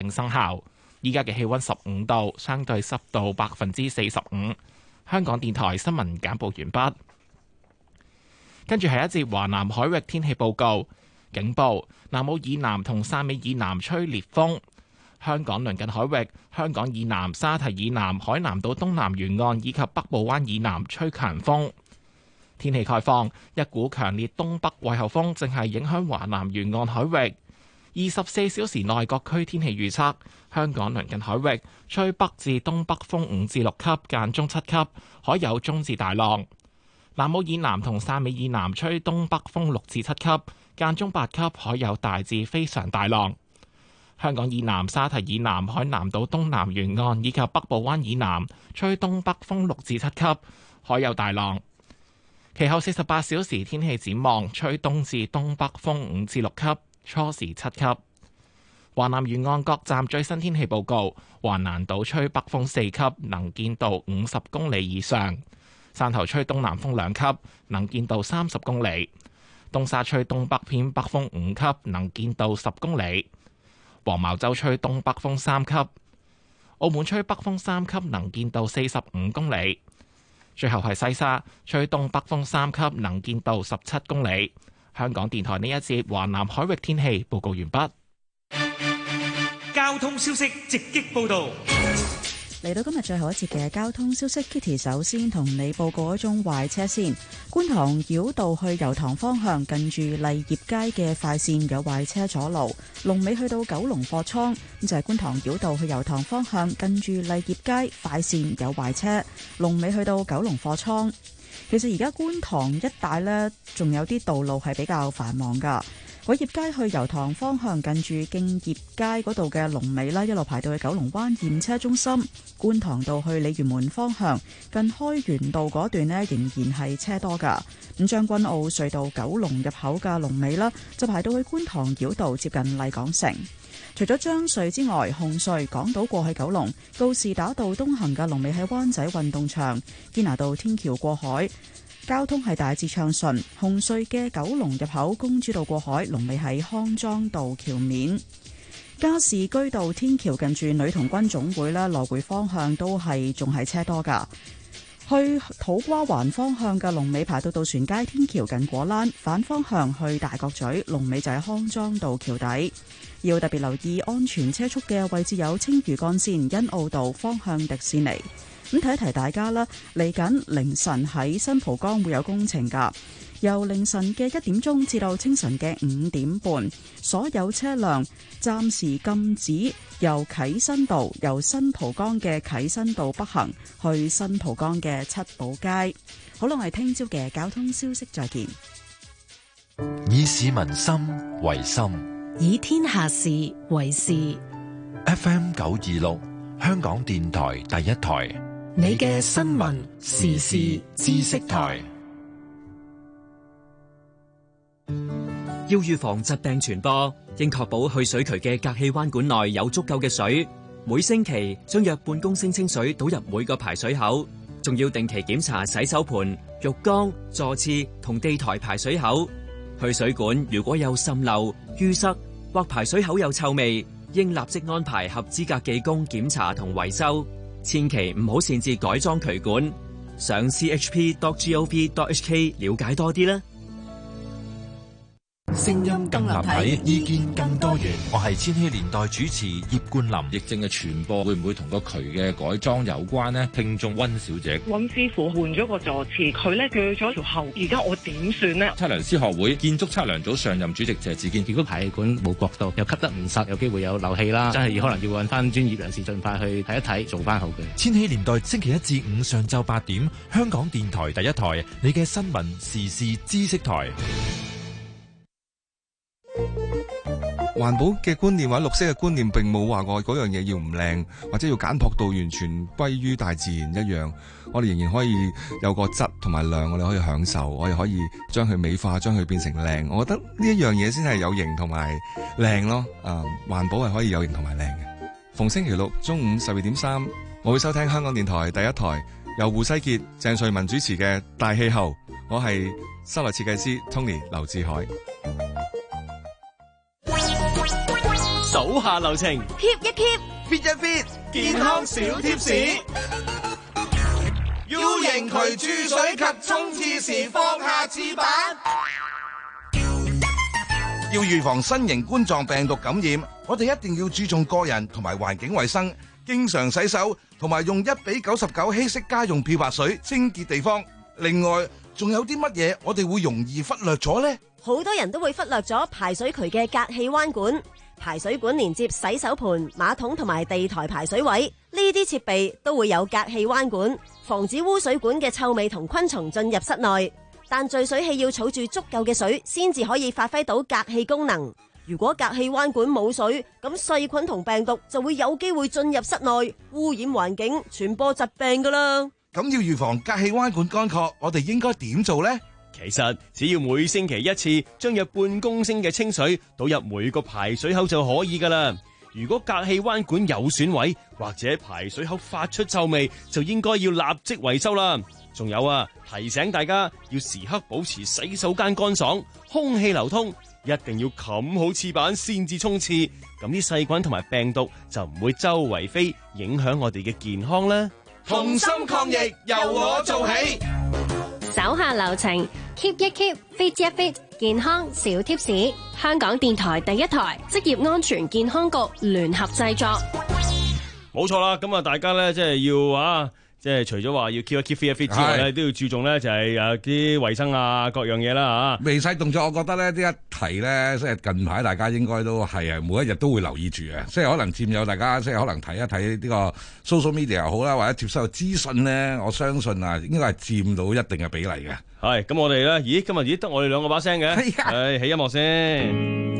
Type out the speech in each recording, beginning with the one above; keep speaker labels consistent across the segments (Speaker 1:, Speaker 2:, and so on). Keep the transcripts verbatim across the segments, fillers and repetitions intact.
Speaker 1: 令生效。依家嘅氣溫十五度，相對濕度百分之四十五。香港電台新聞簡報完畢。跟住係一節華南海域天氣報告。警報：南澳以南同汕尾以南吹烈風。香港鄰近海域、香港以南、沙堤以南、海南島東南沿岸以及北部灣以南吹強風。天氣概況：一股強烈東北季候風正係影響華南沿岸海域。二十四小時內各區天氣預測：香港鄰近海域吹北至東北風五至六級，間中七級，海有中至大浪。南澳以南同汕尾以南吹東北風六至七級，間中八級，海有大至非常大浪。香港以南、沙堤以南、海南島東南沿岸以及北部灣以南吹東北風六至七級，海有大浪。其後四十八小時天氣展望，吹東至東北風五至六級，初時七級。華南沿岸各站最新天氣報告：橫瀾島吹北風四級，能見度五十公里以上；汕頭吹東南風兩級，能見度三十公里；東沙吹東北偏北風五級，能見度十公里；黃茅洲吹東北風三級；澳門吹北風三級，能見度四十五公里。最後係西沙吹東北風三級，能見度十七公里。香港電台呢一節華南海域天氣報告完畢。
Speaker 2: 交通消息直擊報道。
Speaker 3: 嚟到今日最後一節嘅交通消息 ，Kitty 首先同你報告一宗壞車先。觀塘繞道去油塘方向，近住麗業街嘅快線有壞車阻路，龍尾去到九龍貨倉。咁就係觀塘繞道去油塘方向，近住麗業街快線有壞車，龍尾去到九龍貨倉。其實而家觀塘一帶呢，仲有啲道路係比較繁忙噶。偉業街去油塘方向，近住敬業街嗰度嘅龍尾啦，一路排到去九龍灣驗車中心。觀塘道去鯉魚門方向，近開源道嗰段呢，仍然係車多噶。咁將軍澳隧道九龍入口嘅龍尾啦，就排到去觀塘繞道接近麗港城。除咗將隧之外，紅隧港島過去九龍，告士打道東行嘅龍尾喺灣仔運動場，堅拿道天橋過海。交通係大致暢順，紅隧嘅九龍入口公主道過海，龍尾喺康莊道橋面。加士居道天橋近住女童軍總會啦，來回方向都係仲係車多噶。去土瓜灣方向嘅龍尾排到渡船街天橋近果欄，反方向去大角咀龍尾就喺康莊道橋底。要特別留意安全車速嘅位置有青嶼幹線欣澳道方向迪士尼。咁提一提大家啦，嚟緊凌晨喺新蒲崗會有工程噶，由凌晨嘅一點鐘至到清晨嘅五點半，所有車輛暫時禁止由啟新道由新蒲崗嘅啟新道北行去新蒲崗嘅七寶街。好啦，我哋聽朝嘅交通消息再見。
Speaker 4: 以市民心為心，
Speaker 5: 以天下事為事。
Speaker 4: F M 九二六，香港電台第一台。
Speaker 5: 你嘅新聞時事知識台。
Speaker 6: 要預防疾病傳播，應確保去水渠嘅隔氣彎管內有足夠嘅水。每星期將約半公升清水倒入每個排水口，仲要定期檢查洗手盆、浴缸、座廁同地台排水口。去水管如果有滲漏、淤塞或排水口有臭味，應立即安排合資格技工檢查同維修。千祈唔好擅自改裝渠管，上 c h p dot gov dot h k 了解多啲啦。
Speaker 4: 聲音更立體，意見更多元。我係千禧年代主持葉冠霖。
Speaker 7: 疫症嘅傳播會唔會同個渠嘅改裝有關呢？聽眾溫小姐，
Speaker 8: 溫師傅換咗個座廁，佢咧鋸咗條喉，而家我點算呢？
Speaker 7: 測量師學會建築測量組上任主席謝志堅，
Speaker 9: 如果排氣管冇角度，又吸得唔實，有機會有漏氣啦，真係要可能要揾翻專業人士盡快去睇一睇，做翻好嘅。
Speaker 4: 千禧年代星期一至五上晝八點，香港電台第一台，你嘅新聞時事知識台。
Speaker 10: 環保嘅觀念或者綠色嘅觀念並冇話過嗰樣嘢要唔靚或者要簡樸到完全歸於大自然一樣，我哋仍然可以有個質同埋量，我哋可以享受，我哋可以將佢美化，將佢變成靚。我覺得呢一樣嘢先係有型同埋靚咯。啊、嗯，環保係可以有型同埋靚嘅。逢星期六中午十二點三，我會收聽香港電台第一台由胡世傑、鄭瑞文主持嘅《大氣候》，我係室內設計師 Tony 劉志海。
Speaker 11: 手下留情
Speaker 12: ，keep 一 keep，fit
Speaker 13: 一 fit，
Speaker 11: 健康小貼士。
Speaker 13: U 型渠注水及沖廁時放下廁板。要預防新型冠狀病毒感染，我哋一定要注重個人同埋環境衛生，經常洗手，同埋用一比九十九稀釋家用漂白水清潔地方。另外，仲有啲乜嘢我哋會容易忽略咗呢？
Speaker 12: 好多人都會忽略咗排水渠嘅隔氣彎管。排水管連接洗手盆、馬桶同埋地台排水位，呢啲設備都會有隔氣彎管，防止污水管嘅臭味同昆蟲進入室內。但聚水器要儲住足夠嘅水，先至可以發揮到隔氣功能。如果隔氣彎管冇水，咁細菌同病毒就會有機會進入室內，污染環境，傳播疾病噶啦。
Speaker 13: 咁要預防隔氣彎管乾涸，我哋應該點做呢？
Speaker 11: 其實只要每星期一次，將約半公升嘅清水倒入每個排水口就可以噶啦。如果隔氣彎管有損毀或者排水口發出臭味，就應該要立即維修啦。仲有啊，提醒大家要時刻保持洗手間乾爽，空氣流通，一定要冚好廁板先至沖廁，咁啲細菌同埋病毒就唔會周圍飛，影響我哋嘅健康啦。
Speaker 13: 同心抗疫，由我做起。
Speaker 14: 手下留情 ，keep 一 keep，fit 一 fit， 健康小貼士。香港電台第一台，職業安全健康局聯合製作。
Speaker 11: 冇錯啦，咁啊，大家咧即係要啊，即係除咗話要 keep 一 keep，fit 一 fit 之外咧，都要注重咧就係誒啲衛生啊，各樣嘢啦吓。
Speaker 15: 微細動作，我覺得咧呢一提咧，即係近排大家應該都係啊，每一日都會留意住嘅，即係可能佔有大家即係可能睇一睇呢個 social media 又好啦，或者接收資訊咧，我相信啊，應該係佔到一定嘅比例嘅。
Speaker 11: 係，咁我哋咧，咦，今日咦得我哋兩個把聲嘅，係起音樂先。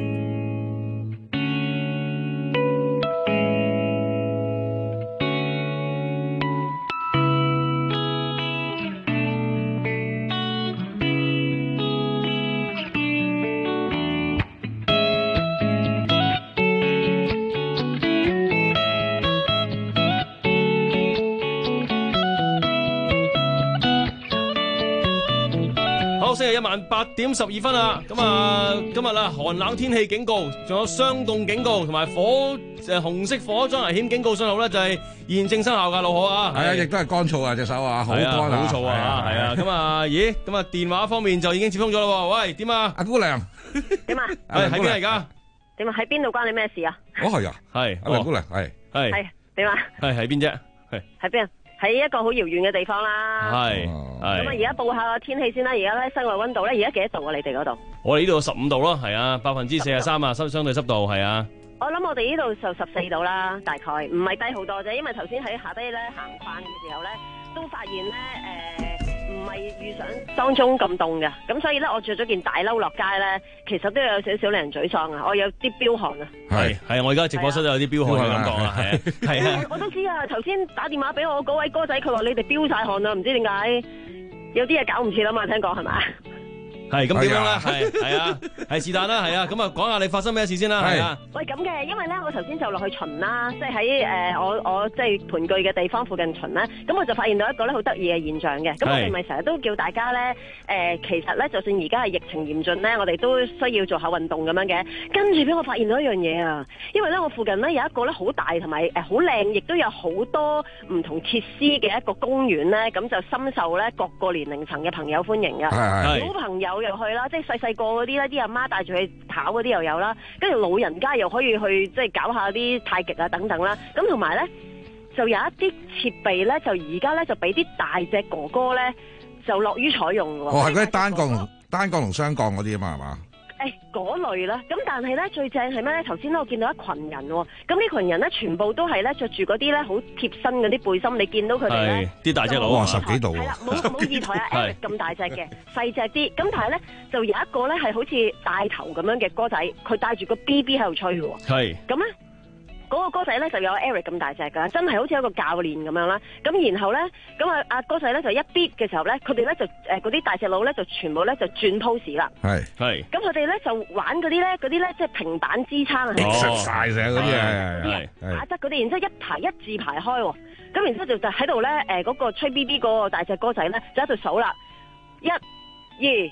Speaker 11: 星期一晚八點十二分啦，咁啊今日啦寒冷天氣警告，仲有霜凍警告同埋火誒紅色火災危險警告信號咧，就係現正生效噶，老何啊，
Speaker 15: 係啊，亦都係乾燥啊隻手啊，好乾啊，
Speaker 11: 好燥啊，係啊，咁啊，咦，咁啊電話方面就已經接通咗啦，喂，點啊，
Speaker 15: 阿姑娘，
Speaker 16: 點啊，
Speaker 11: 係喺邊嚟噶？
Speaker 16: 點啊，喺邊度關你咩事啊？
Speaker 15: 哦係啊，
Speaker 11: 係
Speaker 15: 阿梁姑娘，係
Speaker 11: 係
Speaker 16: 係點啊？
Speaker 11: 係喺邊啫？係
Speaker 16: 喺邊？喺一個好遙遠嘅地方啦，
Speaker 11: 係係
Speaker 16: 咁啊！而家報下個天氣先啦。而家咧室外溫度咧，而家幾多度啊？你哋嗰度？
Speaker 11: 我哋呢度十五度咯，係啊，百分之四十三啊，相相對濕度係啊。
Speaker 16: 我諗我哋呢度就十四度啦，大概唔係低好多啫。因為頭先喺下低咧行慣嘅時候咧，都發現咧誒唔係預想當中咁凍嘅，咁所以咧我着咗件大褸落街咧，其實都有少少令人沮喪啊！我有啲飆汗啊，
Speaker 11: 係係，我而家直播室都有啲飆汗嘅感覺啊，係啊係啊，
Speaker 16: 我都知啊！頭先打電話俾我嗰位哥仔，佢話你哋飆晒汗啊，唔知點解有啲嘢搞唔切啦嘛，聽講係咪？
Speaker 11: 係咁點樣咧？係係啊，係是但啦，係啊，咁啊講下你發生咩事先啦，係啊。
Speaker 16: 喂，咁嘅，因為咧我頭先就落去巡啦，即係喺誒我我即係盤踞嘅地方附近巡咧，咁我就發現到一個咧好得意嘅現象嘅。咁我哋咪成日都叫大家咧誒、呃，其實咧就算而家係疫情嚴峻咧，我哋都需要做下運動咁樣嘅。跟住俾我發現到一樣嘢啊，因為咧我附近咧有一個咧好大同埋誒好靚，亦都有好多唔同設施嘅一個公園咧，咁就深受咧各個年齡層嘅朋友歡迎嘅。小朋友又去啦，即係細細個嗰啲咧，啲阿媽帶住去跑嗰啲又有啦，跟住老人家又可以去即係搞下啲太極啊等等啦。咁同埋咧，就有一啲設備咧，就而家咧就俾啲大隻哥哥咧就樂於採用喎。
Speaker 15: 哦，係嗰啲單槓同單槓同雙槓嗰啲啊嘛，係嘛？
Speaker 16: 誒嗰類啦，咁但係咧最正係咩咧？頭先咧我見到一群人喎，咁呢群人咧全部都係咧着住嗰啲咧好貼身嗰啲背心，你見到佢哋咧
Speaker 11: 啲大隻佬啊，
Speaker 15: 十幾度
Speaker 16: 係啦，冇冇二台啊 Eric 咁大隻嘅，細隻啲，咁但係咧就有一個咧係好似大頭咁樣嘅哥仔，佢帶住個 B B 喺度吹喎，
Speaker 11: 係
Speaker 16: 咁咧。嗰個歌仔咧就有 Eric 咁大隻噶，真係好似一個教練咁樣啦。咁然後咧，咁啊阿歌仔咧就一 beat 嘅時候咧，佢哋咧就誒嗰啲大隻佬咧就全部咧就轉 pose 啦。
Speaker 15: 係
Speaker 11: 係。
Speaker 16: 咁佢哋咧就玩嗰啲咧，嗰啲咧即係平板支撐啊。
Speaker 15: 實晒成嗰啲係係係。
Speaker 16: 打側嗰啲，然之後一排一字排開喎。咁然之後就就喺度咧誒嗰個吹 B B 嗰個大隻歌仔咧就喺度數啦，一、二、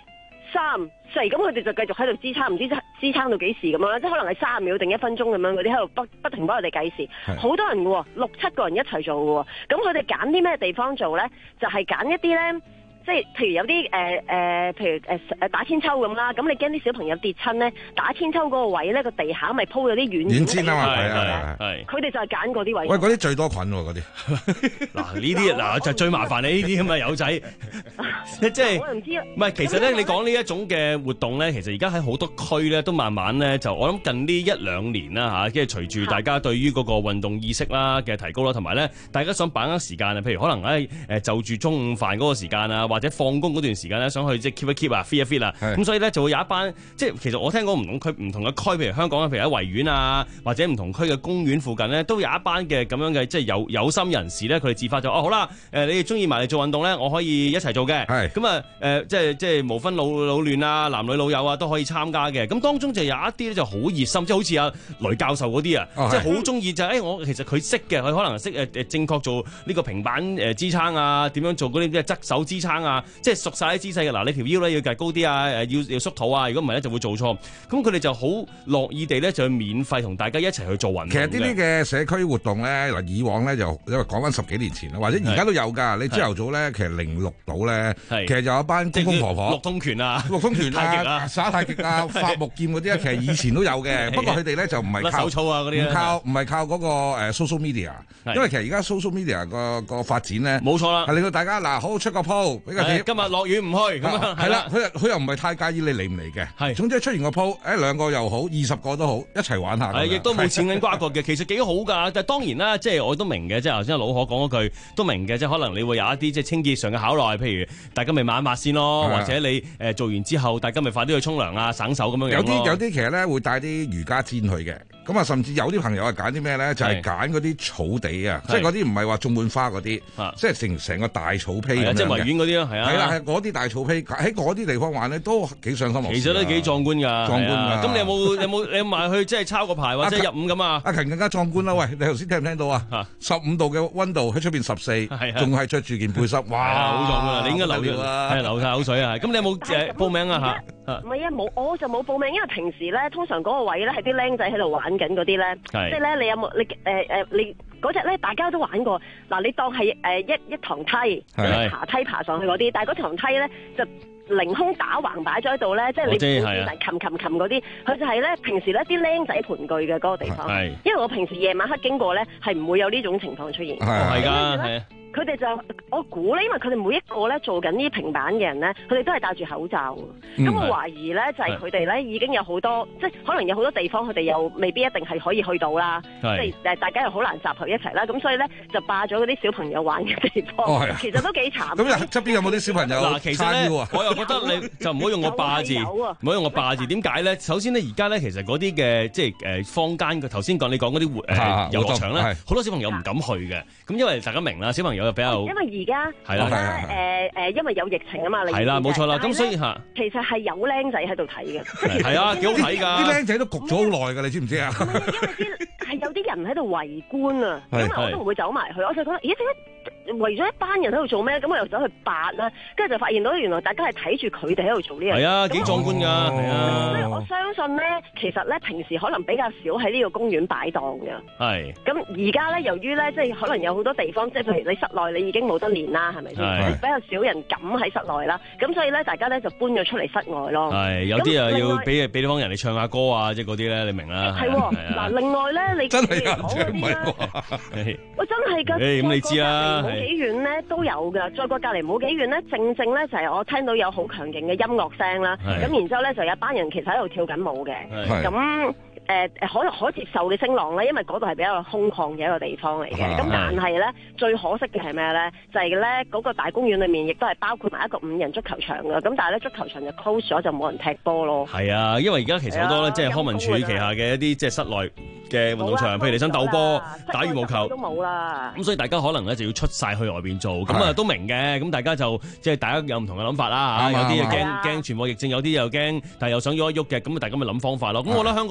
Speaker 16: 三四，咁佢哋就繼續喺度支撐，唔知支撐到幾時咁樣啦，即係可能係三十秒定一分鐘咁樣，嗰啲喺度不不停幫我哋計時，好多人嘅喎，六七個人一齊做嘅喎，咁佢哋揀啲咩地方做咧？就係、是、揀一啲咧。即係譬如有啲誒誒，譬如誒誒、呃、打千秋咁啦，咁你驚啲小朋友跌親咧，打千秋嗰個位咧個地下咪鋪咗啲軟
Speaker 15: 軟籤啊嘛，係係係，
Speaker 16: 佢哋就係揀嗰啲位。
Speaker 15: 喂，嗰啲最多菌喎，嗰啲
Speaker 11: 嗱呢啲嗱就最麻煩你呢啲咁嘅友仔，即係
Speaker 16: 我唔知啊。
Speaker 11: 唔係，其實咧你講呢一種嘅活動咧，其實而家喺好多區咧都慢慢咧就我諗近呢一兩年啦嚇，即係隨住大家對於嗰個運動意識啦嘅提高啦，同埋咧大家想把握時間啊，譬如可能誒誒就住中午飯嗰個時間啊。或者放工嗰段時間咧，想去即係 keep 一 keep 啊 fit 一 fit 啊，咁所以咧就會有一班即係其實我聽講唔同區唔同嘅區，譬如香港譬如喺維園啊，或者唔同區嘅公園附近咧，都有一班嘅咁樣嘅即係有有心人士咧，佢哋自發就哦好啦，誒、呃、你哋中意埋嚟做運動咧，我可以一齊做嘅，咁啊誒即係即係無分老老嫩啊，男女老幼啊都可以參加嘅，咁當中就有一啲咧就好熱心，即係好似阿雷教授嗰啲啊，哦、即係好中意就誒、是、我其實佢識嘅，佢可能識誒誒正確做呢個平板誒支撐啊，點樣做嗰啲即係側手支撐啊。即係熟晒啲姿勢嘅，嗱你條腰咧要趌高啲啊，誒要要縮肚啊，如果唔係咧就會做錯。咁佢哋就好樂意地咧就免費同大家一齊去做運動。
Speaker 15: 其實呢啲嘅社區活動咧，嗱以往咧就因為講緊十幾年前啦，或者而家都有㗎。你朝頭早咧，其實零六度咧，其實有一班公公婆婆，
Speaker 11: 六通拳啊，
Speaker 15: 六通拳啊，耍太極啊，發木劍嗰啲咧，其實以前都有嘅。不過佢哋咧就唔係靠
Speaker 11: 手操啊嗰啲，
Speaker 15: 唔靠唔係靠嗰個誒 social media，因為其實而家 social media 個個發展咧，
Speaker 11: 冇錯啦，
Speaker 15: 係令到大家嗱好出個 po 俾個貼。
Speaker 11: 今日落雨唔去咁啊，
Speaker 15: 係啦，佢佢又唔係太介意你嚟唔嚟嘅，係總之出現個 po，誒兩個又好，二十個都好，一齊玩下。係，亦
Speaker 11: 都冇錢銀瓜葛嘅，其實幾好㗎。但係當然啦，即係我都明嘅，即係頭先老可講嗰句都明嘅，即係可能你會有一啲即係清潔上嘅考慮，譬如大家咪抹一抹先咯，或者你誒做完之後，大家咪快啲去沖涼啊，省手咁樣樣。
Speaker 15: 有啲有啲其實咧會帶啲瑜伽氈去嘅，咁啊甚至有啲朋友係揀啲咩咧，就係揀嗰啲草地啊，即係嗰啲唔係話種滿花嗰啲，即係成成個大草坯咁樣嘅，
Speaker 11: 即係維園嗰啲咯，係啊，
Speaker 15: 係啦，係嗰啲大草坯喺嗰啲地方玩咧都幾上心樂。
Speaker 11: 其實都幾壯觀㗎，
Speaker 15: 壯觀㗎。
Speaker 11: 咁你有冇有冇你埋去即係抄個牌或者入伍咁啊？
Speaker 15: 阿勤更加壯觀啦！喂，你頭先聽唔聽到啊？十五度嘅溫度喺出邊十四，仲係着住件背心，哇！
Speaker 11: 好壯觀啊！你應該流啦，係流晒口水啊！咁你有冇誒報名啊？嚇？
Speaker 16: 唔係啊，冇，我就冇報名，因為平時咧通常嗰個位咧係啲僆仔喺度玩緊嗰啲咧，即係咧你有冇你誒誒你嗰隻咧大家都玩過嗱，你當係誒一一堂梯，爬梯爬上去嗰啲，但係嗰堂梯咧就凌空打橫擺咗喺度咧，即係你好似係擒擒擒嗰啲，佢就係咧平時咧啲僆仔盤踞嘅嗰個地方，因為我平時夜晚黑經過咧係唔會有呢種情況出現，
Speaker 11: 係㗎，係。
Speaker 16: 佢哋就我估咧，因為佢哋每一個咧做緊呢啲平板嘅人咧，佢哋都係戴住口罩。咁、嗯、我懷疑咧就係佢哋咧已經有好多，即係可能有好多地方佢哋又未必一定係可以去到啦。即係誒，大家又好難集合一齊啦。咁所以咧就霸咗嗰啲小朋友玩嘅地方。哦、其實都幾慘。
Speaker 15: 咁側邊有冇啲小朋友？
Speaker 11: 嗱，其實咧，我又覺得你就唔好用個霸字，唔好用個霸字。點解咧？首先咧，而家咧其實嗰啲嘅即係誒坊間嘅頭先講你講嗰啲誒遊樂場咧，好多小朋友唔敢去嘅。咁因為大家明啦，小朋友又比較
Speaker 16: 因為而家
Speaker 11: 係啦，
Speaker 16: 誒誒，因為有疫情啊嘛，
Speaker 11: 係啦，冇錯啦。咁所以嚇，
Speaker 16: 其實係有僆仔喺度睇嘅，
Speaker 11: 係啊，幾好睇㗎。
Speaker 15: 啲僆仔都焗咗好耐㗎，你知唔知啊？
Speaker 16: 因為啲係有啲人喺度圍觀啊，因為我都唔會走埋去，我就覺得咦點解圍咗一班人喺度做咩？咁我又走去八啦，跟住就發現到原來大家係睇住佢哋喺度做呢樣嘢。
Speaker 11: 係啊，幾壯觀㗎，係啊。
Speaker 16: 所以我相信咧，其實咧平時可能比較少喺呢個公園擺檔嘅。
Speaker 11: 係。
Speaker 16: 咁而家咧，由於咧即係可能有好多地方，即係譬如你室內你已經冇得練啦，係咪先？比較少人敢喺室內啦，咁所以咧大家咧就搬咗出嚟室外咯。
Speaker 11: 係，有啲啊要俾俾啲方人嚟唱下歌啊，即係嗰啲咧，你明啦。
Speaker 16: 係喎，嗱，另外咧你
Speaker 15: 真係有
Speaker 16: 講嗰啲咧，喂真係㗎。
Speaker 11: 誒咁你知啦，
Speaker 16: 冇幾遠咧都有㗎，再過隔離冇幾遠咧，正正咧就係我聽到有好強勁嘅音樂聲啦，咁然之後咧就有一班人其實喺度跳緊舞嘅，咁。誒誒可可接受嘅聲浪咧，因為嗰度係比較空曠嘅一個地方嚟嘅。咁、啊、但係咧，最可惜嘅係咩咧？就係咧嗰個大公園裏面，亦都係包括埋一個五人足球場㗎。咁但係咧，足球場就 close 咗，就冇人踢波咯。
Speaker 11: 係啊，因為而家其實好多咧，即係康文署旗下嘅一啲即係室內嘅運動場，譬如你想鬥波、打羽毛球
Speaker 16: 都冇啦。
Speaker 11: 咁所以大家可能咧就要出晒去外邊做。咁啊都明嘅。咁大家就即係大家有唔同嘅諗法啦嚇。有啲又驚驚傳播疫症，有啲又驚，但係又想喐一喐嘅。咁大家咪諗方法咯。咁我覺得香港人呢方面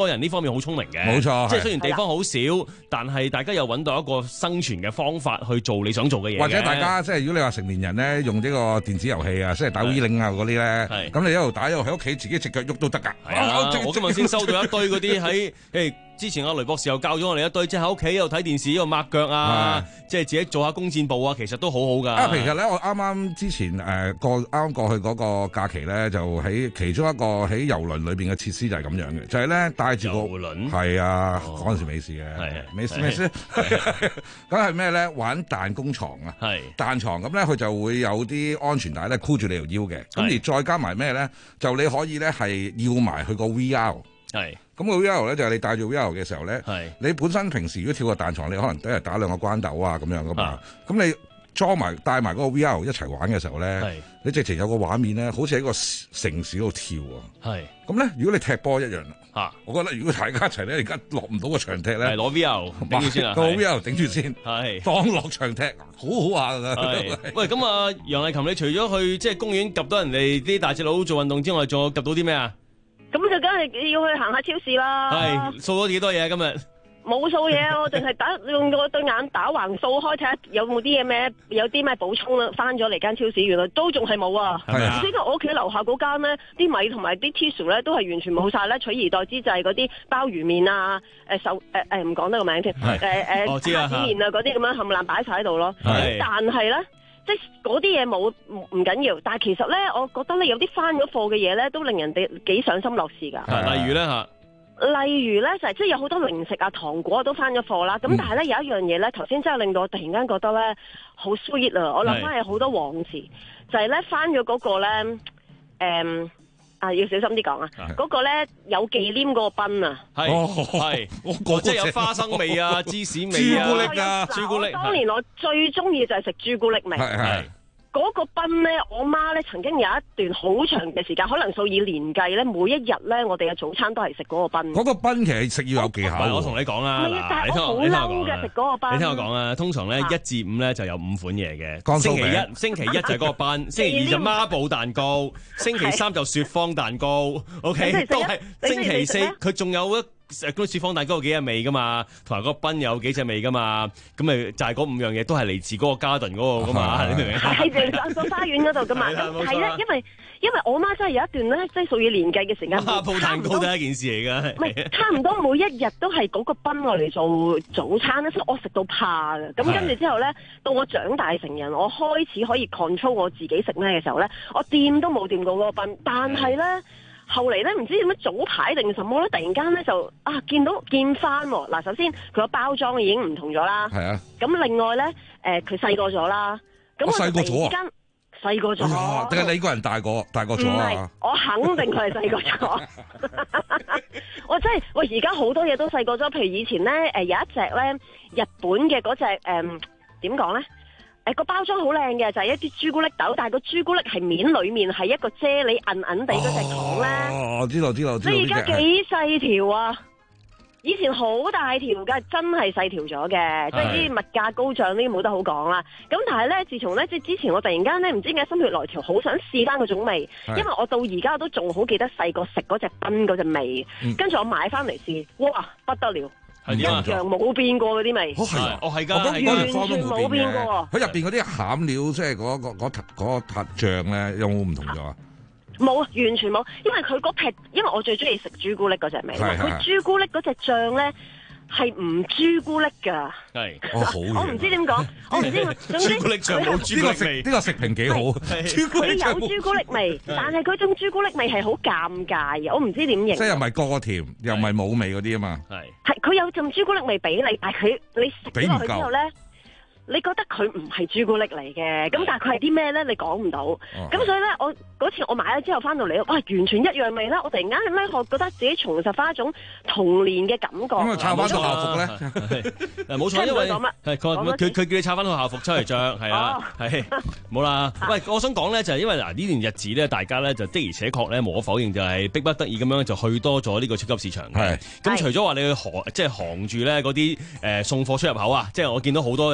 Speaker 11: 面好聰明嘅，
Speaker 15: 冇錯，
Speaker 11: 即係雖然地方好少，但係大家又揾到一個生存嘅方法去做你想做嘅嘢。
Speaker 15: 或者大家即係如果你話成年人咧，用呢個電子遊戲啊，即係打 V 領啊嗰啲咧，咁你一路打一路喺屋企自己隻腳喐都得㗎。
Speaker 11: 係啊，我今日先收到一堆嗰啲喺誒。之前阿雷博士又教咗我哋一堆，即係喺屋企又睇電視，又抹腳啊，即係自己做下弓箭步啊，其實都好好噶。
Speaker 15: 啊，其實咧，我啱啱之前誒過啱啱過去嗰個假期咧，就喺其中一個喺郵輪裏邊嘅設施就係咁樣嘅，就係咧帶住個
Speaker 11: 郵輪，
Speaker 15: 係啊，嗰陣時未試嘅，未試未試。咁係咩咧？玩彈弓床啊，係彈床咁咧，佢就會有啲安全帶咧箍住你條腰嘅，咁而再加埋咩咧？就你可以咧係要埋佢個 V R。係，咁個 V R 咧就係你戴住 V R 嘅時候咧，你本身平時如果跳個彈床，你可能一日打兩個關斗啊咁樣噶嘛，咁你裝埋帶埋嗰個 V R 一齊玩嘅時候咧，你直情有個畫面咧，好似喺個城市度跳啊，係，咁咧如果你踢波一樣啦，嚇，我覺得如果大家一齊咧，而家落唔到個場踢咧，
Speaker 11: 攞 V R 頂住先啊，
Speaker 15: 個 V R 頂住先，係，當落場踢，好好下㗎。
Speaker 11: 喂，咁啊，楊麗琴，你除咗去即係公園及到人哋啲大隻佬做運動之外，仲有及到啲咩啊？
Speaker 16: 咁就梗係要去行下超市啦。
Speaker 11: 係掃咗幾多嘢今日？
Speaker 16: 冇掃嘢啊！我淨係打用個對眼打橫掃開睇下有冇啲嘢咩，有啲咩補充啦。翻咗嚟間超市，原來都仲係冇啊！係啊！即係我屋企樓下嗰間咧，啲米同埋啲 tissue 咧都係完全冇晒咧，取而代之就係嗰啲鮑魚麵啊、誒手誒誒唔講得個名添，誒誒蝦子麵啊嗰啲咁樣冚唪唥擺晒喺度咯。但係咧。即係嗰啲嘢冇唔緊要，但係其實咧，我覺得咧有啲翻咗貨嘅嘢咧，都令人哋幾上心樂事㗎。
Speaker 11: 例如咧嚇，
Speaker 16: 例如咧就係即係有好多零食啊、糖果都翻咗貨啦。咁、嗯、但係咧有一樣嘢咧，頭先真係令到我突然間覺得咧好 sweet 啊！我諗翻係好多往事，就係咧翻咗嗰個咧誒。嗯啊，要小心啲講啊！嗰個咧有忌廉嗰個賓啊，係
Speaker 11: 係，即係有花生味啊、芝士味啊、朱古力啊、朱古力。
Speaker 16: 當年我最中意就係食朱古力味。係係。嗰個賓咧，我媽咧曾經有一段好長嘅時間，可能數以年計咧，每一日咧，我哋嘅早餐都係食嗰個賓。
Speaker 15: 嗰個賓其實食要有技巧。
Speaker 11: 我同你講啦，
Speaker 16: 嗱，你聽我講啊，食嗰個賓。
Speaker 11: 你聽我講啊，通常咧一至五咧就有五款嘢嘅。星期一，星期一就係嗰個賓，星期二就孖寶蛋糕，星期三就雪芳蛋糕。OK，都係星期四，佢仲有一。誒，嗰雪芳蛋糕有幾隻味噶嘛，同埋個賓有幾隻味噶嘛，咁咪就係嗰五樣嘢都係嚟自嗰個 garden 嗰個噶嘛，你明唔明？
Speaker 16: 係就個花園嗰度噶嘛，係咧，因為因為我媽真係有一段咧，即係數以年計嘅時間。
Speaker 11: 孖寶蛋糕都係一件事嚟噶，
Speaker 16: 唔係差唔多每一日都係嗰個賓我嚟做早餐咧，所以我食到怕嘅。咁跟住之後咧，到我長大成人，我開始可以 control 我自己食咩嘅時候咧，我掂都冇掂過嗰個賓，但係咧。後嚟咧唔知點樣早排定什麼咧，突然間咧就啊見到見翻喎。嗱，首先佢個包裝已經唔同咗啦。係啊。咁另外咧，誒佢細個咗啦。咁我細個咗啊！細個咗。
Speaker 15: 定係你個人大個大個咗啊？唔係，
Speaker 16: 我肯定佢係細個咗。我真係喂，而家好多嘢都細個咗。譬如以前咧，誒有一隻咧日本嘅嗰隻誒點講咧？誒個包裝好靚嘅，就係、是、一啲朱古力豆，但係個朱古力係面裡面係一個啫喱韌韌地嗰隻糖咧。
Speaker 15: 哦，我知道知道知道。
Speaker 16: 你而家幾細條啊？以前好大條㗎，真係細條咗嘅，即係啲物價高漲呢啲冇得好講啦。咁但係咧，自從咧即係之前我突然間咧唔知點解心血來潮，好想試翻嗰種味，因為我到而家都仲好記得細個食嗰隻賓嗰隻味，跟、嗯、住我買翻嚟試，哇不得了！一樣冇變過嗰啲味，
Speaker 15: 哦係啊，
Speaker 11: 哦係㗎，
Speaker 16: 完全冇變過。
Speaker 15: 佢入邊嗰啲餡料，即係嗰個嗰嗰嗰醬咧，有冇唔同咗啊？
Speaker 16: 冇，完全冇，因為佢嗰劈，因為我最中意食朱古力嗰隻味，佢朱古力嗰隻醬咧係唔朱古力㗎。係，
Speaker 15: 哦好嘢。
Speaker 16: 我唔知點講，我唔知。
Speaker 11: 朱古力醬冇朱古力味，
Speaker 15: 呢個食評幾好。
Speaker 16: 佢有朱古力味，但係嗰種朱古力味係好尷尬嘅，我唔知點形容。
Speaker 15: 即係又唔係過甜，又唔係冇味嗰啲啊嘛。係。係，
Speaker 16: 佢有陣朱古力味俾你，但係佢你食咗落去之後咧。你覺得佢唔係朱古力嚟嘅，咁但係佢係啲咩咧？你講唔到。咁、哦、所以咧，我嗰次我買咗之後翻到嚟，哇，完全一樣味啦！我突然間咧，我覺得自己重拾翻一種童年嘅感覺。咁啊，
Speaker 15: 抄翻套校服咧？
Speaker 11: 誒，冇錯，因為係佢佢佢叫你抄翻套校服出嚟着，係啊，係冇啦。喂，我想講咧，就係因為嗱呢段日子咧，大家咧就的而且確咧無可否認，就係逼不得已咁樣就去多咗呢個超級市場。係。咁除咗話你去行，即係行住咧嗰啲誒送貨出入口啊，即係我見到好多人咧私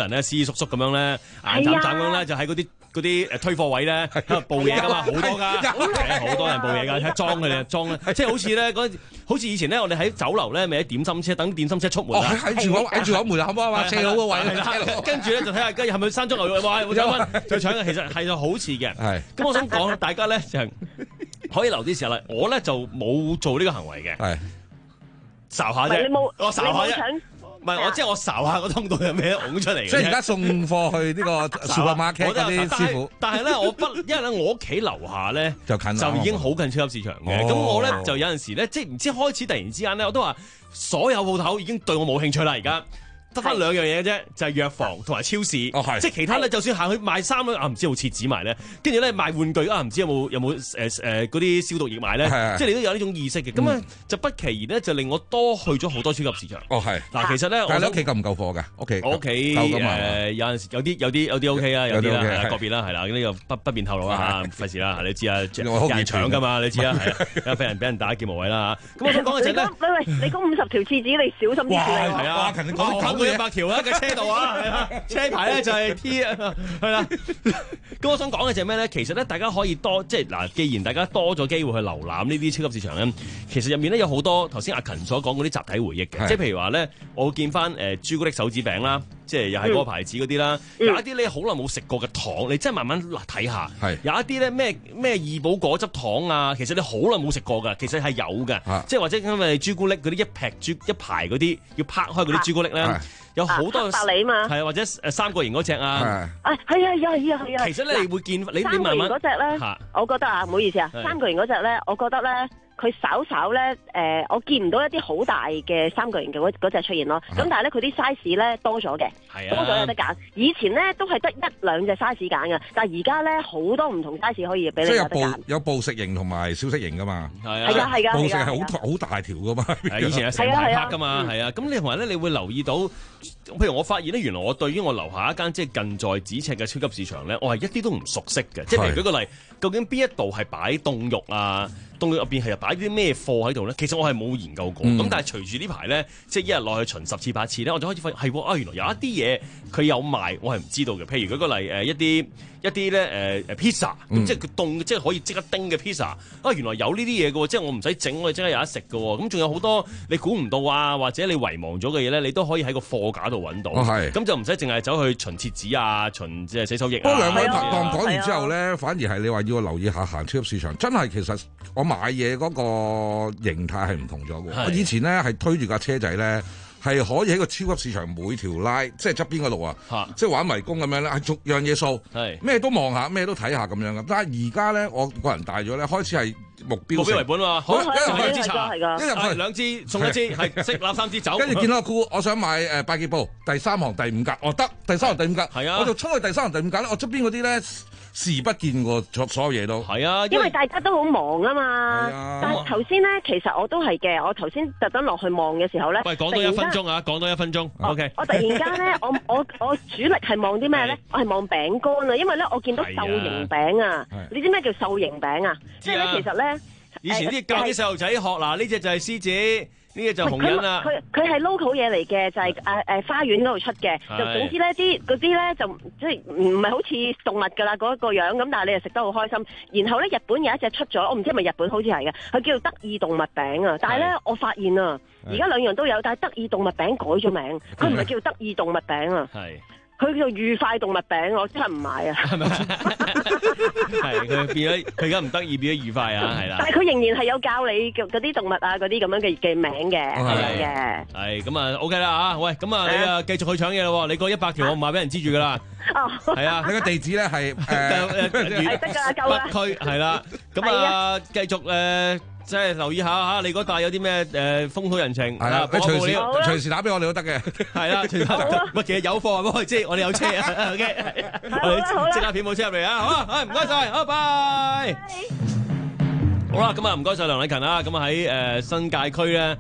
Speaker 11: 姨叔叔咁樣咧，眼眨眨咁咧，就喺嗰啲嗰啲誒推貨位咧喺度報嘢噶嘛，好多㗎，係好多人報嘢㗎，睇裝佢哋裝咧，即係好似咧嗰好似以前咧，我哋喺酒樓咧，咪喺點心車等點心車出門啊，
Speaker 15: 喺住我喺住我門口啊嘛，車佬個位，
Speaker 11: 跟住咧就睇下今日係咪山竹牛肉，哇有冇獎品就搶嘅，其實係好似嘅。係，咁我想講大家咧就可以留啲時候啦，我咧就冇做呢個行為嘅，係睄下啫，我睄下啫。唔係，我即係我睄下個通道有咩拱出嚟嘅。
Speaker 15: 即係而家送貨去呢個 supermarket 嗰啲師傅。但
Speaker 11: 係咧，我不因為咧，我屋企樓下咧就近，就已經好近超級市場嘅。咁我咧就有陣時咧，即係唔知開始突然之間咧，我都話所有鋪頭已經對我冇興趣啦，而家。得翻兩樣嘢嘅啫，就係藥房同埋超市。哦，係。即係其他咧，就算行去賣衫咧，啊唔知有冇廁紙賣咧，跟住咧賣玩具啊，唔知有冇有冇誒誒嗰啲消毒液賣咧。係。即係你都有呢種意識嘅，咁啊就不其然咧，就令我多去咗好多超級市場。哦，係。嗱，其實咧，
Speaker 15: 但係你屋企夠唔夠貨㗎？屋企。
Speaker 11: 我屋企誒有陣時有啲有啲有啲 OK 啊，有啲啦係啦，個別啦係啦，呢個不不便透露啦嚇，費事啦，你知啊，有人搶㗎嘛，你知啊，係啊，俾人俾人打劫無謂啦嚇。咁我想講嘅就係咧，
Speaker 16: 喂喂，你講五十條廁紙，你小心啲處理。
Speaker 11: 係啊，講一百條啦嘅車度啊，係啊，車牌咧就係 T 啊，係啦。咁我想講嘅就係咩咧？其實咧，大家可以多即係嗱，既然大家多咗機會去瀏覽呢啲超級市場咧，其實入面咧有好多頭先阿勤所講嗰啲集體回憶嘅，即係譬如話咧，我見翻誒朱古力手指餅啦，即係又係嗰個牌子嗰啲啦，嗯、有一啲咧好耐冇食過嘅糖，你真係慢慢嗱睇下，係有一啲咧咩咩義寶果汁糖啊，其實你好耐冇食過㗎，其實係有嘅，啊、即係或者因為朱古力嗰啲一劈朱一排嗰啲要拍開嗰啲朱古力咧。啊有好多
Speaker 16: 百里嘛，
Speaker 11: 係啊，或者誒三角形嗰隻啊，
Speaker 16: 啊係啊係啊係啊係啊，
Speaker 11: 其實咧你會見你
Speaker 16: 你慢慢嗰隻咧，我覺得啊，唔好意思啊，三角形嗰隻咧，我覺得咧。佢稍稍咧，誒、呃，我見唔到一啲好大嘅三角形嘅嗰嗰隻出現咯。咁、啊、但係咧，佢啲 size 咧多咗嘅，多咗有得揀。以前咧都係得一兩隻 size 揀嘅，但係而家咧好多唔同 size 可以俾你有得揀。
Speaker 15: 有步食型同埋小食型噶嘛？
Speaker 11: 係啊，
Speaker 16: 係啊，係啊，
Speaker 15: 步食係好好大條噶嘛？
Speaker 11: 以前係成排拍噶嘛？係啊，咁你同埋咧，你會留意到，譬如我發現咧，原來我對於我樓下一間即係近在咫尺嘅超級市場咧，我係一啲都唔熟悉嘅。即係譬如舉個例，究竟邊一度係擺凍肉啊？凍肉入邊係擺啲咩貨喺度咧？其實我係冇研究過。咁、嗯、但係隨住呢排咧，即係一日落去巡十次八次咧，我就開始發現係喎啊！原來有一啲嘢佢有賣，我係唔知道嘅。譬如舉個例誒，一啲一啲咧誒誒 pizza，咁、嗯、即係佢凍，即係可以即刻叮嘅 pizza。啊，原來有呢啲嘢嘅喎，即係我唔使整，我哋即刻有得食嘅喎。咁仲有好多你估唔到啊，或者你遺忘咗嘅嘢咧，你都可以喺個貨架度揾到。係、哦，咁就唔使淨係走去巡廁紙啊，巡即係洗手液啊。
Speaker 15: 不過兩位拍檔講完之後咧，啊、反而係你話要我留意下行超級市場，真係其實我買嘢嗰個形態係唔同咗嘅。我以前咧係推住架車仔咧，係可以喺個超級市場每條拉，即係側邊嗰度啊，即係玩迷宮咁樣咧，係逐樣嘢掃，咩都望下，咩都睇下咁樣嘅。但係而家咧，我個人大咗咧，開始係目標
Speaker 11: 目標為本喎。好，一人買一支茶，一
Speaker 15: 入去
Speaker 11: 兩支送一支，係識攬三支走。
Speaker 15: 跟住見到個庫，我想買誒百潔布第三行第五格，哦得，第三行第五格，係啊，我就衝去第三行第五格咧，我側邊嗰啲咧。視不見過所有嘢都
Speaker 11: 係啊，
Speaker 16: 因為大家都好忙啊嘛。啊但係頭先咧，其實我都係嘅。我頭先特登落去望嘅時候咧，
Speaker 11: 喂，講多一分鐘啊，講多一分鐘。O K。
Speaker 16: 我突然間咧，我我我主力係望啲咩咧？我係望餅乾啊，因為咧我見到瘦形餅啊。你知咩叫瘦形餅啊？即係咧，其實咧，
Speaker 11: 以前啲教啲細路仔學嗱，呢隻就係獅子。呢個就紅人啦，
Speaker 16: 佢佢係 local 嘢嚟嘅，就係誒誒花園嗰度出嘅。就總之咧，啲嗰啲咧就即係唔係好似動物㗎啦嗰個樣咁，但係你又食得好開心。然後咧，日本有一隻出咗，我唔知係咪日本，好似係嘅，佢叫得意動物餅啊。但係咧，我發現啊，而家兩樣都有，但係得意動物餅改咗名，佢唔係叫得意動物餅啊。係。佢叫做愉快動物餅，我真係唔買啊！係咪？
Speaker 11: 係佢變咗，佢而家唔得意，變咗愉快啊！係啦。但
Speaker 16: 係佢仍然係有教你嗰啲動物啊，嗰啲咁樣嘅嘅名嘅，係嘅。
Speaker 11: 係咁啊，OK 啦嚇！喂，咁啊，你啊繼續去搶嘢咯！你嗰一百條我唔賣俾人知住噶啦。哦。係啊，
Speaker 15: 你個地址咧係誒
Speaker 16: 係得㗎啦，夠啦。
Speaker 11: 北區係啦，咁啊繼續誒。即係留意下嚇，你嗰帶有啲咩誒風土人情？係啦，
Speaker 15: 你隨時隨時打俾我哋都得嘅。係
Speaker 11: 啦，隨時打。乜其實有貨啊？即係我哋有車啊。OK，我哋即刻片冇車入嚟啊！好啊，唉唔該曬，好拜。好啦，咁啊唔該曬梁禮勤啦。咁啊喺誒新界區咧。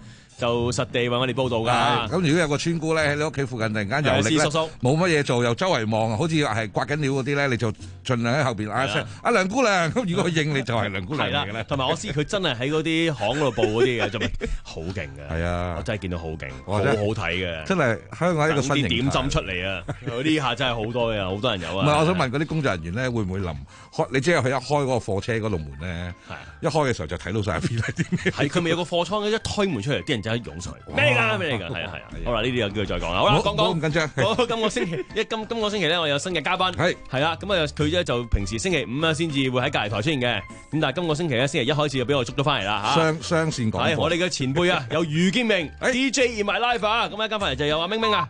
Speaker 11: 就實地為我哋報道㗎。
Speaker 15: 咁如果有個村姑咧喺你屋企附近突然間遊歷咧，冇乜嘢做，又周圍望，好似係刮緊料嗰啲咧，你就盡量喺後邊嗌聲阿梁姑娘。咁如果佢應你就係梁姑娘嚟嘅咧。
Speaker 11: 同埋我知佢真係喺嗰啲巷嗰度報嗰啲嘅，就好勁嘅。係
Speaker 15: 啊，
Speaker 11: 我真係見到好勁，好好睇嘅。
Speaker 15: 真係香港一個新型態。
Speaker 11: 點針出嚟啊！嗰啲下真係好多嘅，好多人有啊。
Speaker 15: 唔係，我想問嗰啲工作人員咧，會唔會臨開？你知佢一開嗰個貨車嗰度門咧，一開嘅時候就睇到晒入邊係啲咩？
Speaker 11: 係佢咪有個貨倉一推門出嚟，啲人就喺湧上嚟。咩嚟㗎？咩嚟㗎？係啊係啊！好啦，呢啲有機會再講啦。好啦，講講。
Speaker 15: 咁緊張。
Speaker 11: 好，今個星期一今今個星期咧，我有新嘅嘉賓。係係啦，咁啊佢咧就平時星期五啊先至會喺隔離台出現嘅。咁但係今個星期咧，星期一開始就俾我捉咗翻嚟啦嚇。雙
Speaker 15: 雙線講。
Speaker 11: 係我哋嘅前輩啊，有余建明 D J in my life 啊，咁一間翻嚟就有阿明明啊。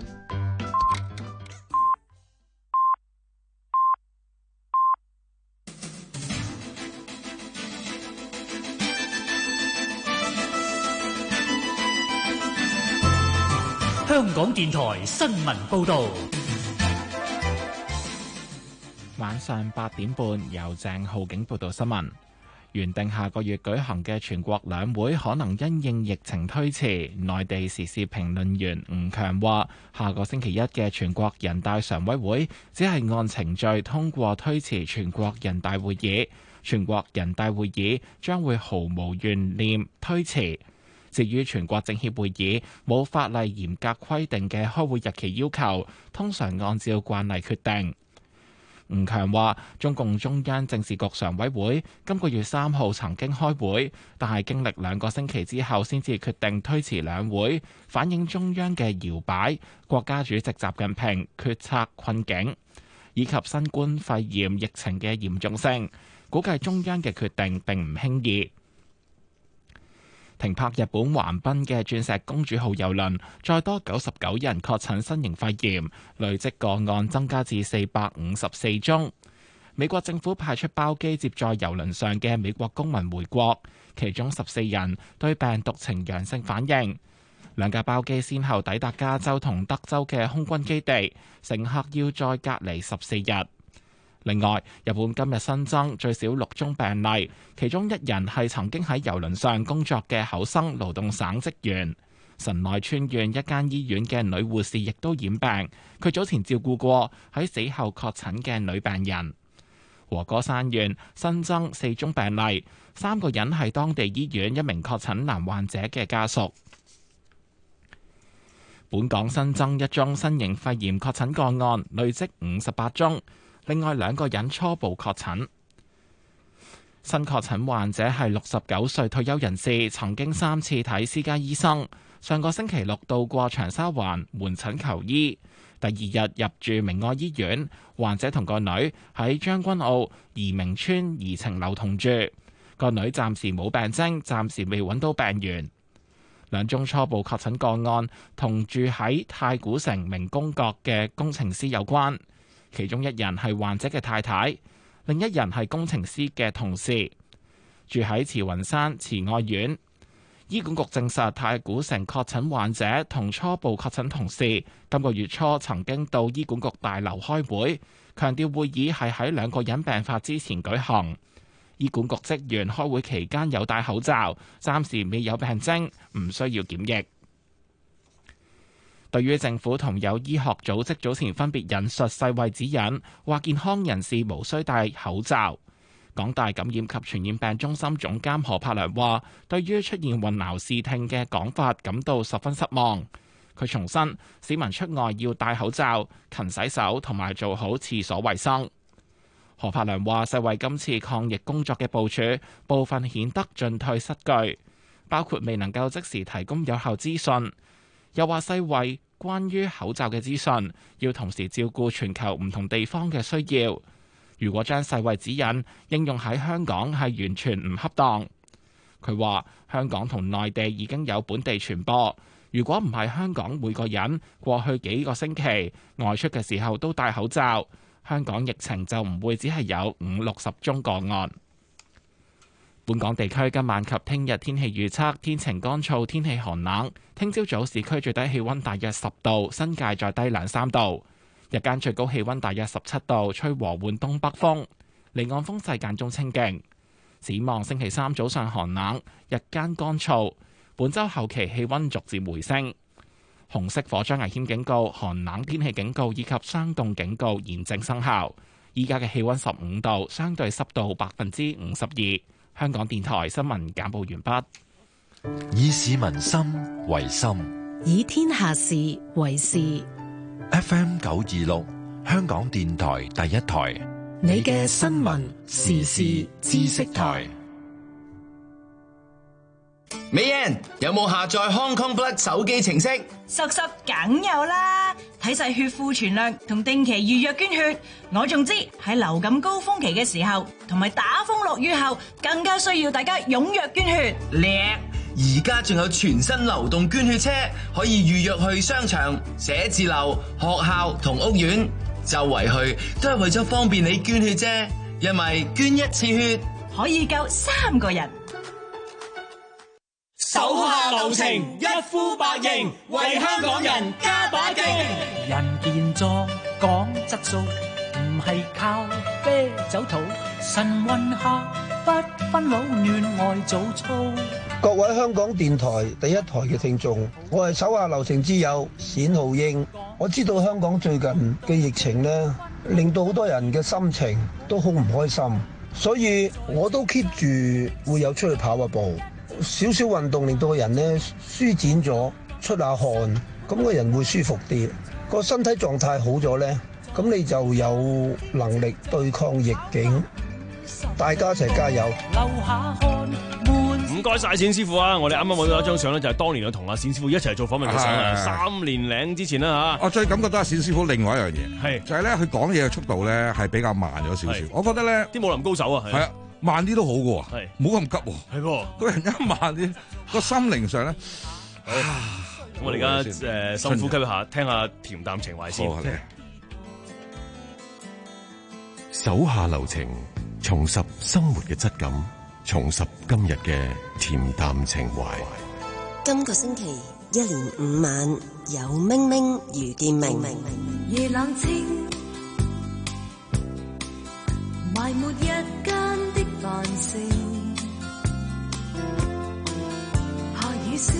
Speaker 5: 香港電台新聞報導，
Speaker 1: 晚上八點半由鄭浩景報道新聞。原定下個月舉行嘅全國兩會可能因應疫情推遲。內地時事評論員吳強話：下個星期一嘅全國人大常委會只係按程序通過推遲全國人大會議，全國人大會議將會毫無懸念推遲。至於全國政協會議冇法例嚴格規定嘅開會日期要求，通常按照慣例決定。吳強話：中共中央政治局常委會今個月三號曾經開會，但係經歷兩個星期之後先至決定推遲兩會，反映中央嘅搖擺、國家主席習近平決策困境以及新冠肺炎疫情嘅嚴重性，估計中央嘅決定並唔輕易。停泊日本橫濱嘅鑽石公主號郵輪再多九十九人確診新型肺炎，累積個案增加至四百五十四宗。美國政府派出包機接載郵輪上嘅美國公民回國，其中十四人對病毒呈陽性反應。兩架包機先後抵達加州同德州嘅空軍基地，乘客要再隔離十四日。另外，日本今日新增最少六宗病例，其中一人係曾經喺郵輪上工作嘅厚生勞動省職員。神奈川縣一間醫院嘅女護士亦都染病，佢早前照顧過喺死後確診嘅女病人。和歌山縣新增四宗病例，三個人係當地醫院一名確診男患者嘅家屬。本港新增一宗新型肺炎確診個案，累積五十八宗。另外兩個人初步確診，新確診患者係六十九歲退休人士，曾經三次睇私家醫生，上個星期六到過長沙灣門診求醫，第二日入住明愛醫院。患者同個女喺將軍澳怡明邨怡晴樓同住，個女暫時冇病徵，暫時未揾到病源。兩宗初步確診個案同住喺太古城明宮閣嘅工程師有關。其中一人係患者嘅太太，另一人係工程師嘅同事，住喺慈雲山慈愛苑。醫管局證實太古城確診患者同初步確診同事今個月初曾經到醫管局大樓開會，強調會議係喺兩個人病發之前舉行。醫管局職員開會期間有戴口罩，暫時未有病徵，唔需要檢疫。對於政府同有醫學組織早前分別引述世衛指引，話健康人士無需戴口罩。港大感染及傳染病中心總監何柏良話，對於出現混淆視聽嘅講法感到十分失望。佢重申，市民出外要戴口罩、勤洗手同埋做好廁所衛生。何柏良話，世衛今次抗疫工作嘅部署部分顯得進退失據，包括未能夠即時提供有效資訊。又話世衛關於口罩嘅資訊要同時照顧全球唔同地方嘅需要。如果將世衛指引應用喺香港係完全唔恰當。佢話香港同內地已經有本地傳播，如果唔係香港每個人過去幾個星期外出嘅時候都戴口罩，香港疫情就唔會只係有五六十宗個案。本港地區今晚及聽日天氣預測，天晴乾燥，天氣寒冷。聽朝早市區最低氣溫大約十度，新界再低兩三度。日間最高氣溫大約十七度，吹和緩東北風，離岸風勢間中清勁。展望星期三早上寒冷，日間乾燥。 本週後期氣溫逐漸回升。紅色火災危險警告、寒冷天氣警告以及霜凍警告現正生效。依家嘅氣溫十五度，相對濕度百分之五十二。香港電台新聞簡報完畢。
Speaker 4: 以市民心為心，
Speaker 5: 以天下事為事。
Speaker 4: F M 九二六，香港電台第一台，
Speaker 5: 你嘅新聞時事知識台。
Speaker 17: 美人有冇下載 Hong Kong Blood 手機程式？
Speaker 18: 叔叔梗有啦，睇晒血庫存量同定期預約捐血。我仲知喺流感高峰期嘅時候，同埋打風落雨後，更加需要大家踴躍捐血。
Speaker 17: 叻！而家仲有全新流動捐血車，可以預約去商場、寫字樓、學校同屋苑，周圍去都係為咗方便你捐血啫。因為捐一次血
Speaker 18: 可以救三個人。
Speaker 2: 手下留情，一呼百應，為香港人加把勁。
Speaker 5: 人健壯講質素，唔係靠啤酒肚。晨運下不分老嫩愛早操。
Speaker 19: 各位香港電台第一台嘅聽眾，我係手下留情之友冼浩英。我知道香港最近嘅疫情呢，令到好多人嘅心情都好唔開心，所以我都 keep 住會有出去跑下步。少少運動令到個人咧舒展咗，出下汗，咁個人會舒服啲，個身體狀態好咗咧，咁你就有能力對抗逆境。大家一齊加油！
Speaker 11: 唔該晒冼師傅啊！我哋啱啱揾到一張相咧，就係當年我同阿冼師傅一齊做訪問嘅相啊，三年零之前啦嚇。
Speaker 15: 我最感覺到阿冼師傅另外一樣嘢，係就係咧佢講嘢嘅速度咧係比較慢咗少少。我覺得咧
Speaker 11: 啲武林高手啊，
Speaker 15: 係啊。慢啲都好嘅喎，唔好咁急喎。
Speaker 11: 係喎，
Speaker 15: 個人一慢啲，個心靈上咧。
Speaker 11: 好，咁我哋而家誒深呼吸一下，聽下恬淡情懷先。
Speaker 20: 手下留情，重拾生活嘅質感，重拾今日嘅恬淡情懷。
Speaker 12: 今個星期一連五晚有明明遇見明明，
Speaker 21: 夜冷清。埋沒日間的繁盛，下雨聲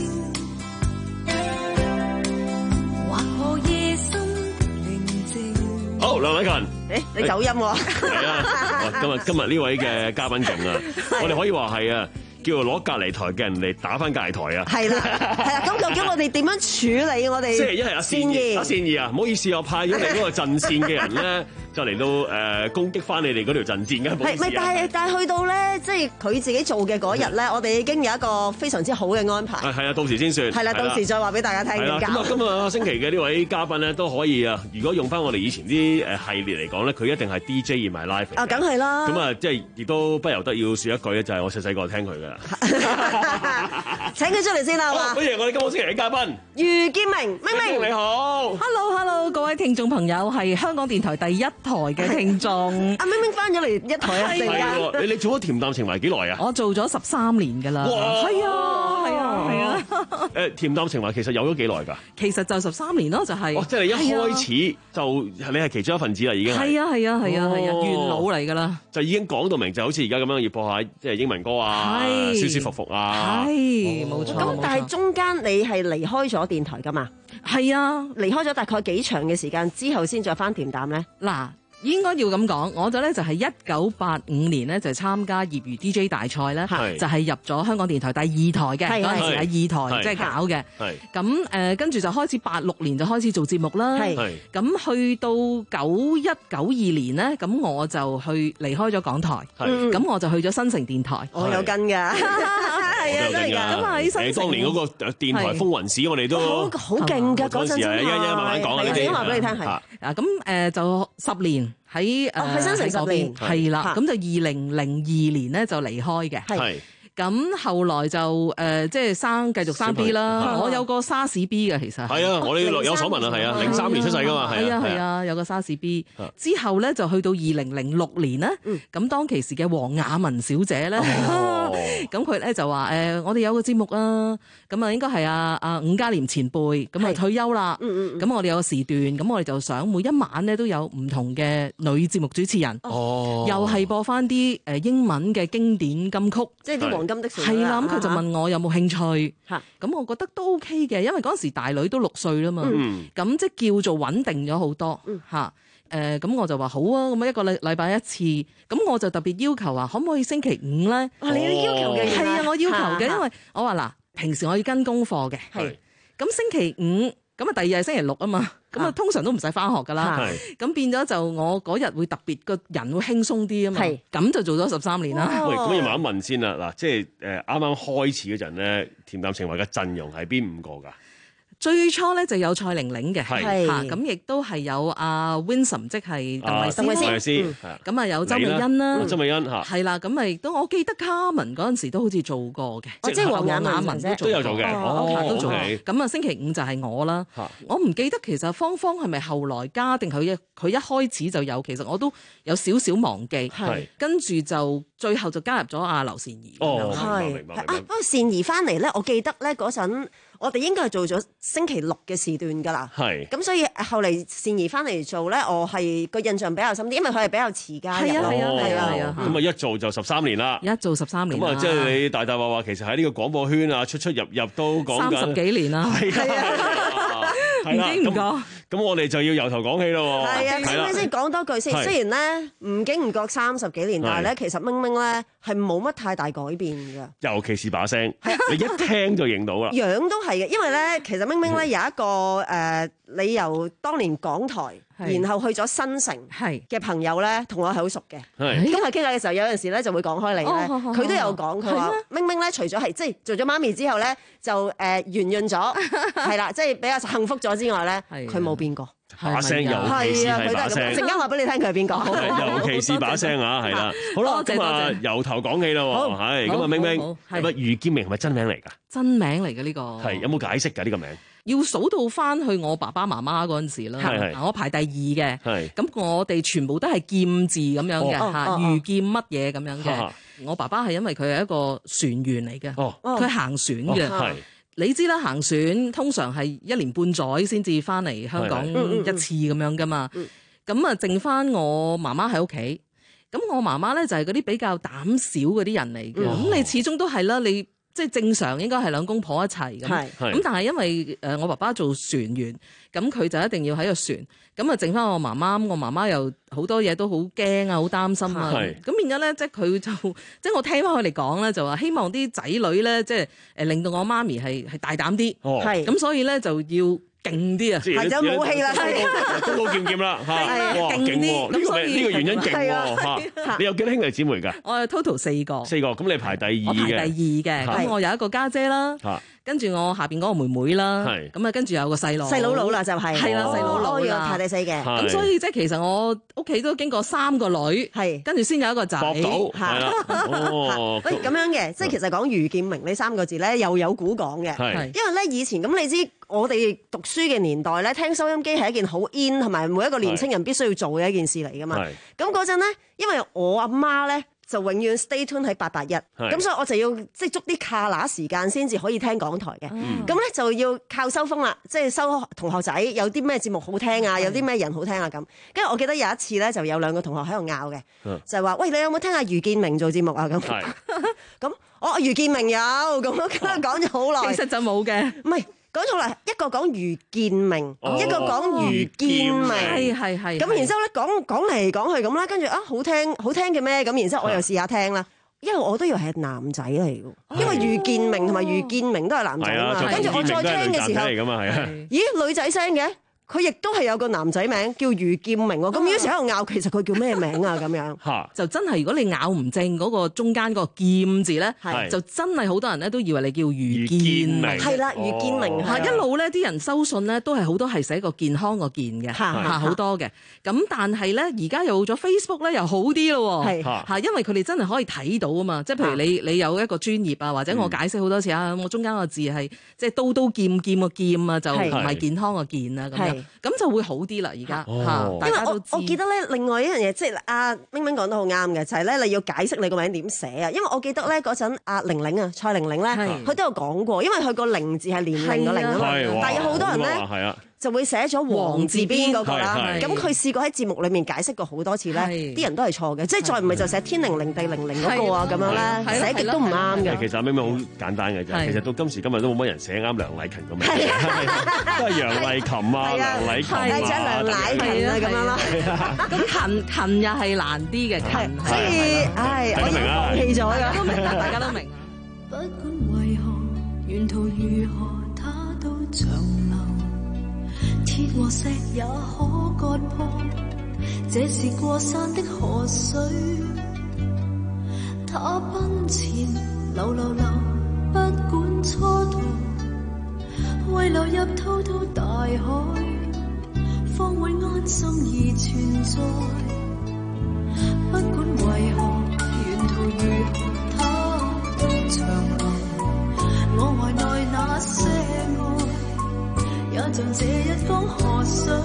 Speaker 21: 劃破夜深寧靜。
Speaker 11: 好，梁偉勤，
Speaker 12: 誒，你走音喎？
Speaker 11: 係啊，今日今日呢位嘅嘉賓勁啊，我哋可以話係啊。叫做攞隔離台嘅人嚟打翻隔離台啊！
Speaker 12: 係啦，係啦，咁究竟我哋點樣處理我哋？
Speaker 11: 即係一係阿善義，阿善義啊，唔好意思，我派咗你嗰個陣線嘅人咧，就嚟到誒攻擊翻你哋嗰條陣線嘅。
Speaker 12: 係咪？但係但係去到咧，即係佢自己做嘅嗰日咧，我哋已經有一個非常之好嘅安排。
Speaker 11: 係啊，到時先算。係啦，
Speaker 12: 到時再話俾大家聽點解。
Speaker 11: 咁啊，今日星期嘅呢位嘉賓咧都可以啊。如果用翻我哋以前啲誒系列嚟講咧，佢一定係 D J in my life。
Speaker 12: 啊，梗係啦。
Speaker 11: 咁啊，即係亦都不由得要説一句咧，就係我細細個聽佢㗎啦。
Speaker 12: 請佢出嚟先啦，好嘛？
Speaker 11: 歡迎我哋今個星期嘅嘉賓，
Speaker 12: 余建明，明明
Speaker 11: 你好
Speaker 22: ，Hello Hello， 各位聽眾朋友，係香港電台第一台嘅聽眾。
Speaker 12: 阿明明翻咗嚟一台啊，
Speaker 11: 係你你做咗恬淡情懷幾耐啊？
Speaker 22: 我做咗十三年㗎啦。
Speaker 11: 哇！
Speaker 22: 係啊，係啊，係啊。
Speaker 11: 誒，恬淡情懷其實有咗幾耐㗎？
Speaker 22: 其實就十三年咯，就係。
Speaker 11: 哦，即係你一開始就你係其中一份子啦，已經係。
Speaker 22: 係啊，係啊，係啊，係啊，元老嚟㗎啦。
Speaker 11: 就已經講到明，就好似而家咁樣要播下即係英文歌啊，舒舒服服啊。
Speaker 22: 係，冇錯。
Speaker 12: 咁但係中間你係離開咗電台㗎嘛？
Speaker 22: 係啊，
Speaker 12: 離開咗大概幾長嘅時間之後先再翻恬淡咧？
Speaker 22: 嗱。應該要咁講，我就咧就係一九八五年咧就參加業餘 D J 大賽咧，就係入咗香港電台第二台嘅，嗰陣時喺二台即係搞嘅。咁誒跟住就開始八六年就開始做節目啦。咁去到九一九二年咧，咁我就去離開咗港台，咁我就去咗新城電台。
Speaker 12: 我有跟㗎。係啊，真係㗎。咁喺新城，
Speaker 11: 當年嗰個電台風雲史，我哋都
Speaker 12: 好好勁㗎嗰陣。
Speaker 11: 一一慢慢講啊，
Speaker 12: 你哋話俾你聽係。
Speaker 22: 啊咁誒就十年。喺誒
Speaker 12: 喺新城十年
Speaker 22: 係啦，咁就二零零二年咧就離開嘅。係咁後來就誒即係生繼續生 B 啦。我有個沙士 B 嘅其實
Speaker 11: 係啊，我哋有所聞啊，係啊，零三年出世㗎嘛，
Speaker 22: 係啊係啊，有個沙士 B 之後咧就去到二零零六年咧，咁當其時嘅黃雅文小姐咧，咁佢咧就話誒我哋有個節目啊，咁啊應該係阿阿伍嘉廉前輩咁啊退休啦，咁我哋有個時段，咁我哋就想每一晚咧都有唔同嘅女節目主持人，又係播翻啲誒英文嘅經典金曲，
Speaker 12: 即係啲黃金的少女
Speaker 22: 係啦，咁佢就問我有冇興趣，咁我覺得都 OK 嘅，因為嗰陣時大女都六歲啦嘛，咁即係叫做穩定咗好多嚇。誒咁、呃、我就話好啊，咁一個禮禮拜一次，咁我就特別要求話可唔可以星期五咧？
Speaker 12: 啊，你要求嘅
Speaker 22: 係啊，我要求嘅，因為我話嗱，平時我要跟功課嘅，係咁星期五，咁啊第二日係星期六啊嘛，咁啊通常都唔使翻學噶啦，咁變咗就我嗰日會特別個人會輕鬆啲啊嘛，咁就做咗十三年啦。
Speaker 11: 喂，咁要問一問先啦，嗱，即係誒啱啱開始嗰陣咧，恬淡情懷嘅陣容係邊五個㗎？
Speaker 22: 最初咧就有蔡玲玲嘅，
Speaker 11: 係
Speaker 22: 嚇咁亦都係有阿 Winsome，即係鄧慧
Speaker 11: 思，
Speaker 22: 思，咁啊有周美欣啦，
Speaker 11: 周美欣嚇，
Speaker 22: 係啦，咁啊亦都我記得卡文嗰陣時都好似做過嘅，
Speaker 12: 即係黃雅文
Speaker 11: 都有做嘅，
Speaker 22: 哦，都做。
Speaker 11: 咁
Speaker 22: 啊星期五就係我啦，我唔記得其實芳芳係咪後來加定佢一佢一開始就有，其實我都有少少忘記，跟住就最後就加入咗阿劉善儀。
Speaker 11: 哦，
Speaker 12: 係啊，不過善儀翻嚟咧，我記得咧嗰陣。我哋應該係做咗星期六嘅時段㗎啦，係咁所以後嚟善儀翻嚟做咧，我係個印象比較深啲，因為佢係比較遲加入，係啊係啊係啊係啊，
Speaker 11: 咁啊一做就十三年啦，
Speaker 22: 一做十三年，
Speaker 11: 咁啊即係你大大話話，其實喺呢個廣播圈啊出出入入都講緊
Speaker 22: 三十幾年啦，係啊，唔經唔覺，
Speaker 11: 咁我哋就要由頭講起咯，
Speaker 12: 係啊，明明先講多句先，雖然咧唔經唔覺三十幾年，但係咧其實明明咧係冇乜太大改變㗎，
Speaker 11: 尤其是把聲，你一聽就認到啦，
Speaker 12: 樣都係。因為咧，其實明明咧有一個誒、呃，你由當年港台，然後去咗新城嘅朋友咧，同我係好熟嘅。咁佢傾偈嘅時候，有陣時咧就會講開你咧，佢都有講，佢話明明咧除咗係即係做咗媽咪之後咧，就誒圓潤咗，係啦，即係比較幸福咗之外咧，佢冇變過。
Speaker 11: 把聲尤其是係把聲，
Speaker 12: 陣間話俾你聽佢係邊個？
Speaker 11: 尤其是把聲啊，係啦。好啦，咁啊由頭講起啦，係咁啊，明明係咪余劍明係咪真名嚟㗎？
Speaker 22: 真名嚟嘅呢個
Speaker 11: 係有冇解釋㗎？呢個名
Speaker 22: 要數到翻去我爸爸媽媽嗰陣時啦。嗱，我排第二嘅，咁我哋全部都係劍字咁樣嘅嚇，余劍乜嘢咁樣嘅。我爸爸係因為佢係一個船員嚟嘅，佢行船嘅。你知啦，行船通常係一年半載先至翻嚟香港一次咁樣噶嘛。咁啊，剩翻我媽媽喺屋企。咁我媽媽咧就係嗰啲比較膽小嗰啲人嚟嘅。咁、哦、你始終都係啦，你即係正常應該係兩公婆一齊咁。咁但係因為誒我爸爸做船員，咁佢就一定要喺個船。咁啊，剩翻我媽媽，我媽媽又好多嘢都好驚啊，好擔心啊。咁變咗咧，即係佢就即係我聽翻佢哋講咧，就話希望啲仔女咧，即係誒令到我媽咪係係大膽啲。係咁，所以咧就要勁啲啊！
Speaker 12: 係有武器啦，
Speaker 11: 刀刀劍劍啦，嚇！哇，勁喎！呢個呢個原因勁喎嚇！你有幾多兄弟姊妹㗎？
Speaker 22: 我係 total 四個。
Speaker 11: 四個，咁你排第二嘅。
Speaker 22: 我排第二嘅，咁我有一個家姐啦。跟住我下邊嗰個妹妹啦，咁啊跟住有個細佬，
Speaker 12: 細佬佬啦就係，
Speaker 22: 係啦細佬佬啦，
Speaker 12: 排第四嘅。
Speaker 22: 咁所以即係其實我屋企都經過三個女，係跟住先有一個仔。
Speaker 11: 博到係啦，哦，
Speaker 12: 喂咁樣嘅，即係其實講余劍明呢三個字咧，又有古講嘅，因為咧以前咁你知我哋讀書嘅年代咧，聽收音機係一件好 in 同埋每一個年青人必須要做嘅一件事嚟噶嘛。咁嗰陣咧，因為我阿媽咧。就永遠 stay tune 喺八八一，咁所以我就要即係捉啲卡拿時間先至可以聽港台嘅，咁咧、嗯、就要靠收風啦，即係收同學仔有啲咩節目好聽啊，有啲咩人好聽啊咁。跟住我記得有一次咧，就有兩個同學喺度拗嘅，嗯、就係話：喂，你有冇聽阿余劍明做節目啊？咁咁我余劍明有，咁樣講咗好耐，
Speaker 22: 其實就冇嘅，
Speaker 12: 唔係。講錯啦，一個講余劍明，哦、一個講余劍明，
Speaker 22: 係係係。
Speaker 12: 咁然之後咧講講嚟講去咁啦，跟住啊好聽好聽嘅咩？咁然之後我又試下聽啦，因為我都以為係男仔嚟嘅，因為余劍明同埋余劍明都係男仔啊嘛。跟住我再聽嘅時候，咦女仔聲嘅？佢亦都係有個男仔名叫余劍明喎，咁於是喺度拗，其實佢叫咩名啊？咁樣
Speaker 22: 就真係如果你咬唔正嗰個中間嗰個劍字咧，就真係好多人咧都以為你叫余劍明。
Speaker 12: 係啦，余劍明
Speaker 22: 嚇一路咧啲人收信咧都係好多係寫個健康個健嘅嚇好多嘅。咁但係咧而家有咗 Facebook 咧又好啲咯喎，嚇因為佢哋真係可以睇到啊嘛，即係譬如你你有一個專頁啊，或者我解釋好多次啊，我中間個字係即係刀刀劍劍個劍啊，就唔係健康個健啊咁樣。咁就會好啲啦，而家嚇，因為我
Speaker 12: 我記得咧，另外一樣嘢，即係阿明明講得好啱嘅，就係咧你要解釋你個名點寫啊。因為我記得咧嗰陣阿玲玲啊，蔡玲玲咧，佢都有講過，因為佢個玲字係年齡個玲啊嘛。但係有好多人咧就會寫咗黃字邊嗰個啦。
Speaker 3: 係係
Speaker 12: 咁佢試過喺節目裏面解釋過好多次咧，啲人都係錯嘅，即係再唔係就寫天靈靈地靈靈嗰個啊咁樣咧，寫極都唔啱嘅。
Speaker 11: 其實阿明明好簡單嘅啫，其實到今時今日都冇乜人寫啱梁禮勤個名，都係楊麗琴啊、梁禮琴啊，
Speaker 12: 或者梁乃勤啊咁樣啦。
Speaker 22: 咁勤勤又係難啲嘅，勤
Speaker 12: 所以唉，我已經放棄咗㗎，
Speaker 22: 都明白，大家都明。
Speaker 21: 不管為何，沿途如何，它都長流。鐵和石也可割破，這是過山的河水。它奔前，流流流，不管蹉跎，為流入滔滔大海，方會安心而存在。不管為何，沿途如何，它都長流。我懷內那些愛，也像這一江河水，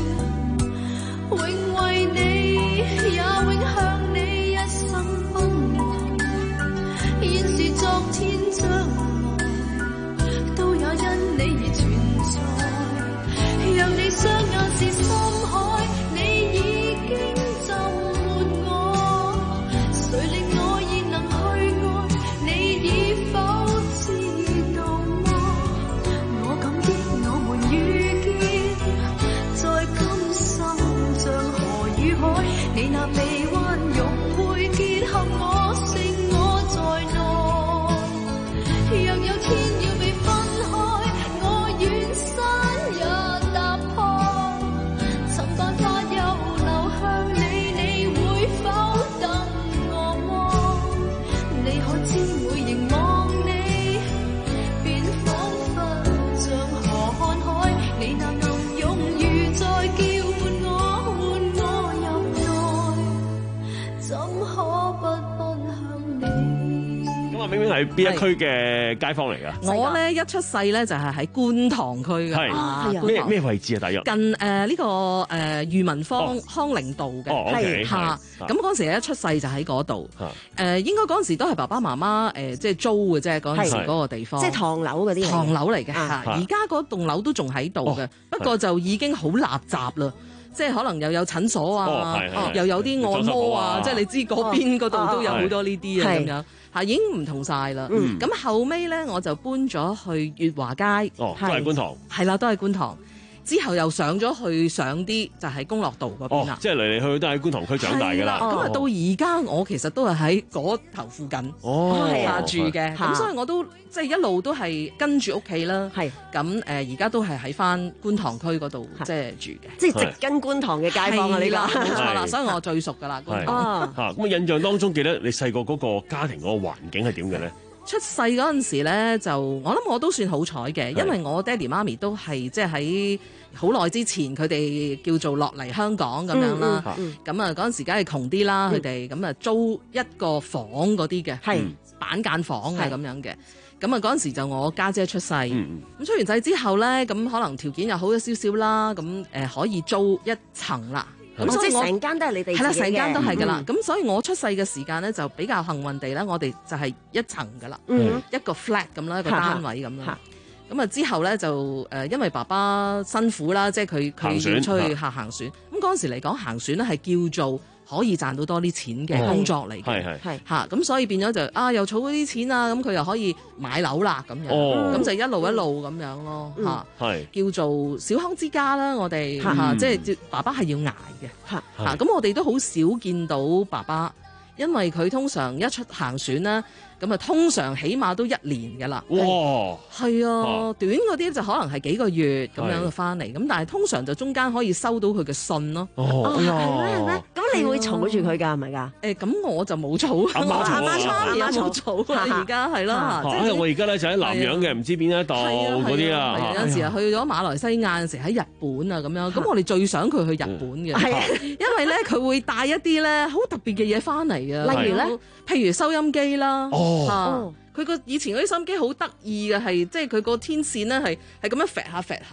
Speaker 21: 永為你，也永向你一生奔騰。現時昨天將來，都也因你而存在。讓你雙眼是深海，你已經浸沒我，誰令我已能去愛？你已否知道麼？我感激我們遇見，在今生像河與海，你那臂彎融會結合我，剩我在內。若有天要被分開，我願山也踏破，尋辦法又流向你，你會否等我麼？你可知每凝望你，便彷彿像河看海，你那暗湧如在叫喚我，喚我入內，怎可不奔向你？
Speaker 11: 咁啊，明明係邊一區嘅街坊嚟㗎？
Speaker 22: 我咧一出世咧就係喺觀塘區嘅，
Speaker 11: 係
Speaker 22: 啊
Speaker 11: 咩咩位置啊？大約
Speaker 22: 近誒呢個誒裕民坊康寧道嘅，
Speaker 11: 哦，OK，
Speaker 22: 嚇。
Speaker 11: 係
Speaker 22: 咁嗰時一出世就喺嗰度，誒應該嗰陣時都係爸爸媽媽誒即係租嘅啫，嗰陣時嗰個地方，
Speaker 12: 即係唐樓嗰啲嚟嘅
Speaker 22: 唐樓嚟嘅嚇。
Speaker 12: 啊
Speaker 22: 而家嗰棟樓都仲喺度嘅，不過就已經好垃圾啦。即係可能又有診所啊，
Speaker 11: 哦係係
Speaker 22: 又有啲按摩啊，即係你知嗰邊嗰度都有好多呢啲啊
Speaker 12: 係
Speaker 22: 咁樣嚇，已經唔同晒啦。
Speaker 11: 嗯
Speaker 22: 咁後尾咧我就搬咗去月華街，
Speaker 11: 哦，都係觀塘。
Speaker 22: 係啦，都係觀塘。之後又上咗去上啲就係公樂道嗰邊啦，。
Speaker 11: 哦即係嚟嚟去去都喺觀塘區長大㗎啦。
Speaker 22: 咁啊到而家我其實都係喺嗰頭附近
Speaker 11: 哦
Speaker 22: 下住嘅，
Speaker 12: 係
Speaker 22: 咁所以我都即係一路都係跟住屋企啦。係咁誒，而家都係喺翻觀塘區嗰度即係住嘅，
Speaker 12: 即係直跟觀塘嘅街坊啊！呢個
Speaker 22: 係啦冇錯啦，
Speaker 11: 係
Speaker 22: 所以我最熟㗎啦。觀
Speaker 11: 係
Speaker 22: 塘
Speaker 11: 嚇咁啊！印象當中記得你細個嗰個家庭嗰個環境係點嘅咧？
Speaker 22: 出世嗰陣時咧，就我諗我都算好彩嘅，因為我爹哋媽咪都係即係喺好耐之前，佢哋叫做落嚟香港咁樣啦。咁啊嗰陣時梗係窮啲啦，佢哋咁啊租一個房嗰啲嘅，係板間房啊咁樣嘅。咁啊嗰陣時就我家姐出世，咁出完世之後咧，咁可能條件又好咗少少啦，咁誒可以租一層啦。咁所以我
Speaker 12: 即係成間都係你哋
Speaker 22: 係啦，
Speaker 12: 自己嘅
Speaker 22: 成間都係噶啦。
Speaker 12: 嗯
Speaker 22: 咁所以我出世嘅時間咧就比較幸運地咧，我哋就係一層噶啦，
Speaker 12: 嗯
Speaker 22: 一個 flat 咁啦，一個
Speaker 12: 嚇
Speaker 22: 單位咁
Speaker 12: 嚇
Speaker 22: 啦。咁啊之後咧就誒，因為爸爸辛苦啦，即係佢
Speaker 11: 行船
Speaker 22: 佢要出去
Speaker 11: 嚇
Speaker 22: 行行船。咁嗰陣時嚟講，行船咧係叫做可以賺到多啲錢嘅工作嚟嘅，
Speaker 11: 係係
Speaker 22: 係嚇。咁所以變咗就啊，又儲嗰啲錢啊，咁佢又可以買樓啦咁樣。
Speaker 11: 哦
Speaker 22: 咁就一路一路咁樣咯嚇。
Speaker 11: 係
Speaker 22: 叫做小康之家啦，我哋
Speaker 11: 嗯
Speaker 22: 嚇，即係爸爸係要捱嘅嚇嚇，咁我哋都好少見到爸爸，因為佢通常一出行船啦，咁啊通常起碼都一年㗎啦。
Speaker 11: 哇！
Speaker 22: 係啊
Speaker 11: 啊，
Speaker 22: 短嗰啲就可能係幾個月咁樣
Speaker 11: 係
Speaker 22: 就翻嚟，咁但係通常就中間可以收到佢嘅信咯。
Speaker 11: 哦
Speaker 12: 係咩係咩？咁你會儲住佢㗎係咪㗎？
Speaker 22: 誒咁我就冇儲，
Speaker 11: 阿媽儲啊
Speaker 22: 我阿媽
Speaker 11: 阿媽
Speaker 22: 冇儲啦，而家係啦，即係
Speaker 11: 啊我而家咧就喺南洋嘅，唔知邊一度嗰啲
Speaker 22: 係啊
Speaker 11: 啦。
Speaker 22: 有陣時啊去咗馬來西亞，有陣時喺日本啊咁樣，咁我哋最想佢去日本嘅，
Speaker 12: 係啊
Speaker 22: 因為咧佢會帶一啲咧好特別嘅嘢翻嚟啊，
Speaker 12: 例如咧，
Speaker 22: 譬如收音機啦，
Speaker 11: 哦
Speaker 22: 啊佢個以前嗰啲收音機好得意嘅，係即係佢個天線咧係係咁樣揈下揈下嘅。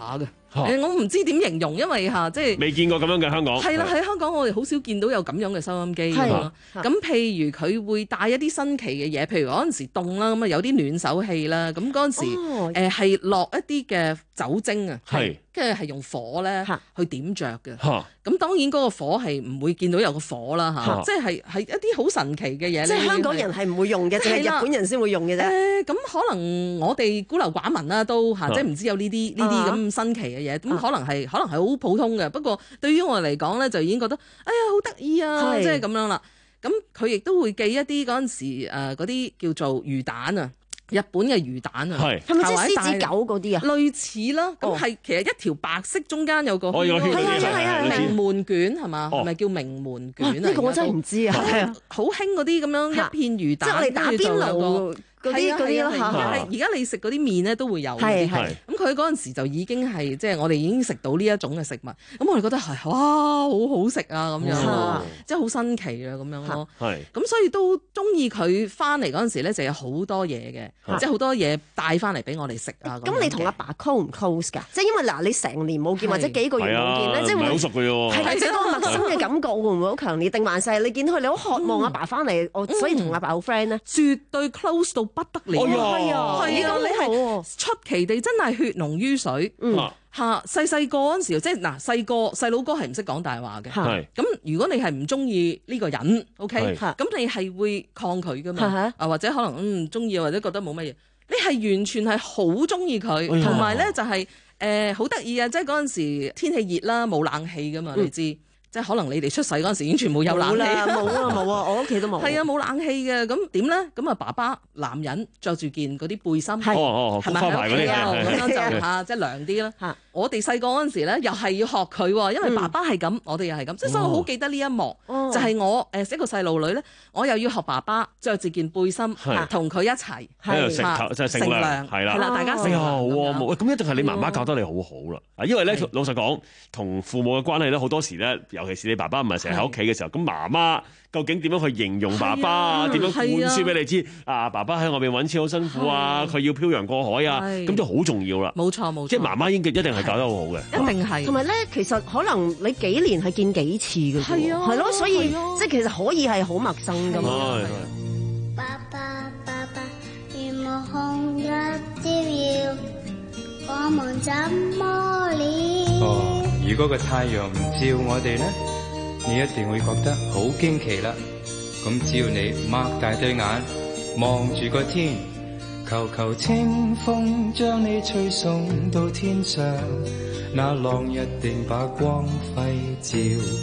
Speaker 22: 誒，我唔知點形容，因為嚇即係
Speaker 11: 未見過咁樣嘅香港。
Speaker 22: 係啦，喺香港我哋好少見到有咁樣嘅收音機咯。咁譬如佢會帶一啲新奇嘅嘢，譬如嗰陣時凍啦，咁啊有啲暖手器啦，咁嗰陣時誒係落一啲嘅酒精啊，跟住係用火咧去點着嘅。咁當然嗰個火係唔會見到有個火啦嚇，即係係一啲好神奇嘅嘢。
Speaker 12: 即係香港人係唔會用嘅，淨係日本人先會用嘅啫。
Speaker 22: 誒咁可能我哋孤陋寡聞啦，都嚇即係唔知有呢啲呢啲咁新奇嘅嘢，咁可能係可能係好普通嘅。不過對於我嚟講咧，就已經覺得哎呀好得意啊，即係咁樣啦。咁佢亦都會寄一啲嗰陣時誒嗰啲叫做魚蛋啊。日本嘅魚蛋啊，
Speaker 12: 係咪即係獅子狗嗰啲啊？
Speaker 22: 類似啦，咁係其實一條白色中間有個，
Speaker 11: 係啊係啊，
Speaker 22: 名門卷係嘛？係咪叫名門卷啊？
Speaker 12: 呢個我真係唔知啊，係啊，
Speaker 22: 好興嗰啲咁樣一片魚蛋，
Speaker 12: 即係我哋打邊爐嗰啲嗰啲咯嚇。
Speaker 22: 而家你食嗰啲麵咧都會有，係係。咁佢嗰陣時就已經係即係我哋已經食到呢一種嘅食物，咁我哋覺得係哇好好食啊咁樣，即係好新奇啊咁樣咯。係。咁所以都中意佢翻嚟嗰陣時咧，就有好多嘢嘅。即係好多嘢帶翻嚟俾我哋食啊！
Speaker 12: 咁你同阿爸 close 唔 close 㗎？即係因為嗱，你成年冇見或者幾個月冇見咧，即係會
Speaker 11: 好熟嘅喎。
Speaker 12: 係即係嗰個陌生嘅感覺會唔會好強烈？定還是你見到佢你好渴望阿爸翻嚟，我所以同阿爸好 friend 咧？
Speaker 22: 絕對 close 到不得了！
Speaker 12: 係啊，
Speaker 22: 係啊，你係出奇地真係血濃於水。嗯。嚇細細個嗰陣時，即係嗱細個細佬哥係唔識講大話嘅。係。咁如果你係唔中意呢個人 ，OK，咁你係會抗拒噶嘛？啊或者可能嗯唔中意，或者覺得冇乜嘢，你係完全係好中意佢，同埋咧就係誒好得意啊！即係嗰陣時天氣熱啦，冇冷氣噶嘛，你知。即係可能你哋出世嗰陣時已經全部有冷氣，
Speaker 12: 冇啊冇啊，我屋企都冇。
Speaker 22: 係啊，冇冷氣嘅，咁點咧？咁啊，爸爸男人着住件嗰啲背心，係係咪喺屋企啊？咁樣就嚇，即係涼啲啦。嚇，我哋細個嗰陣時咧，又係要學佢，因為爸爸係咁，我哋又係咁，即係所以我好記得呢一幕，就係我誒一個細路女咧，我又要學爸爸着住件背心，同佢一齊
Speaker 11: 喺度食頭，即係乘涼，係啦，
Speaker 22: 係啦，大家食
Speaker 11: 啊，好啊，冇咁一定係你媽媽教得你好好啦。啊，因為咧老實講，同父母嘅關係咧，好多時咧。尤其是你爸爸唔係成日喺屋企嘅時候，咁媽媽究竟點樣去形容爸爸啊？點樣灌輸俾你知啊？爸爸喺外邊揾錢好辛苦啊，佢要漂洋過海啊，咁就好重要啦。
Speaker 22: 冇錯冇錯，
Speaker 11: 即係媽媽應該一定係教得好好嘅，
Speaker 22: 一定係。
Speaker 12: 同埋咧，其實可能你幾年係見幾次嘅，係啊，係咯，所以即係其實可以係好陌生噶嘛。
Speaker 21: 爸爸爸爸，如無紅日照耀，我們怎麼了？
Speaker 3: 如果個太陽唔照我哋呢，你一定會覺得好驚奇啦。咁只要你擘大對眼望住個天，求求清風將你吹送到天上，那浪一定把光輝照。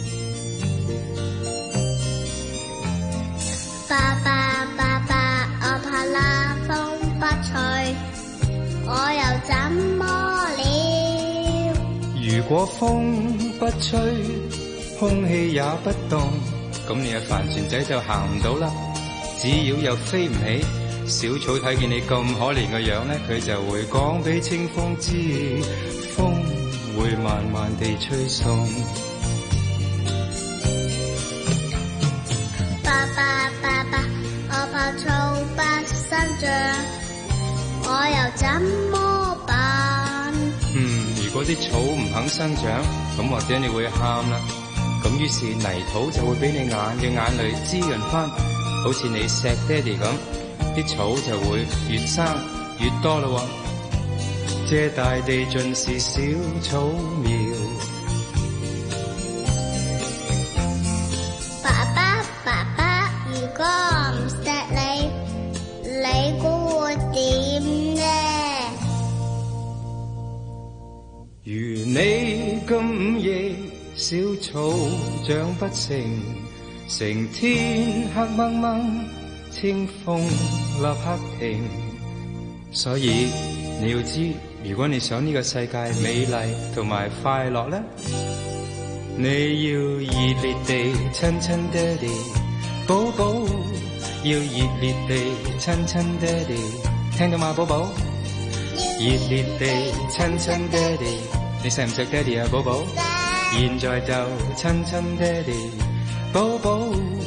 Speaker 21: 爸爸爸爸，我怕那風不吹，我又怎麼了？
Speaker 3: 如果風不吹，空氣也不動，咁你嘅帆船仔就行唔到啦。只要又飛唔起，小草睇見你咁可憐嘅樣咧，佢就會講俾清風知，風會慢慢地吹送。
Speaker 21: 爸爸爸爸，我怕草不生長，我又怎麼辦？
Speaker 3: 嗯。如果啲草唔肯生長，咁或者你會喊啦。咁於是泥土就會俾你眼嘅眼淚滋潤翻，好似你錫爹哋咁，啲草就會越生越多咯。這大地盡是小草苗。
Speaker 21: 爸爸爸爸，如果我唔錫你，你估會點呢？
Speaker 3: 如你咁夜，小草長不成，成天黑掹掹，清風立刻停。所以你要知，如果你想呢個世界美麗同埋快樂咧，你要熱烈地親親爹哋，寶寶要熱烈地親親爹哋，聽到嗎，寶寶？熱烈地親親爹哋，你錫唔錫爹哋啊，寶寶？現在就親親爹哋，寶寶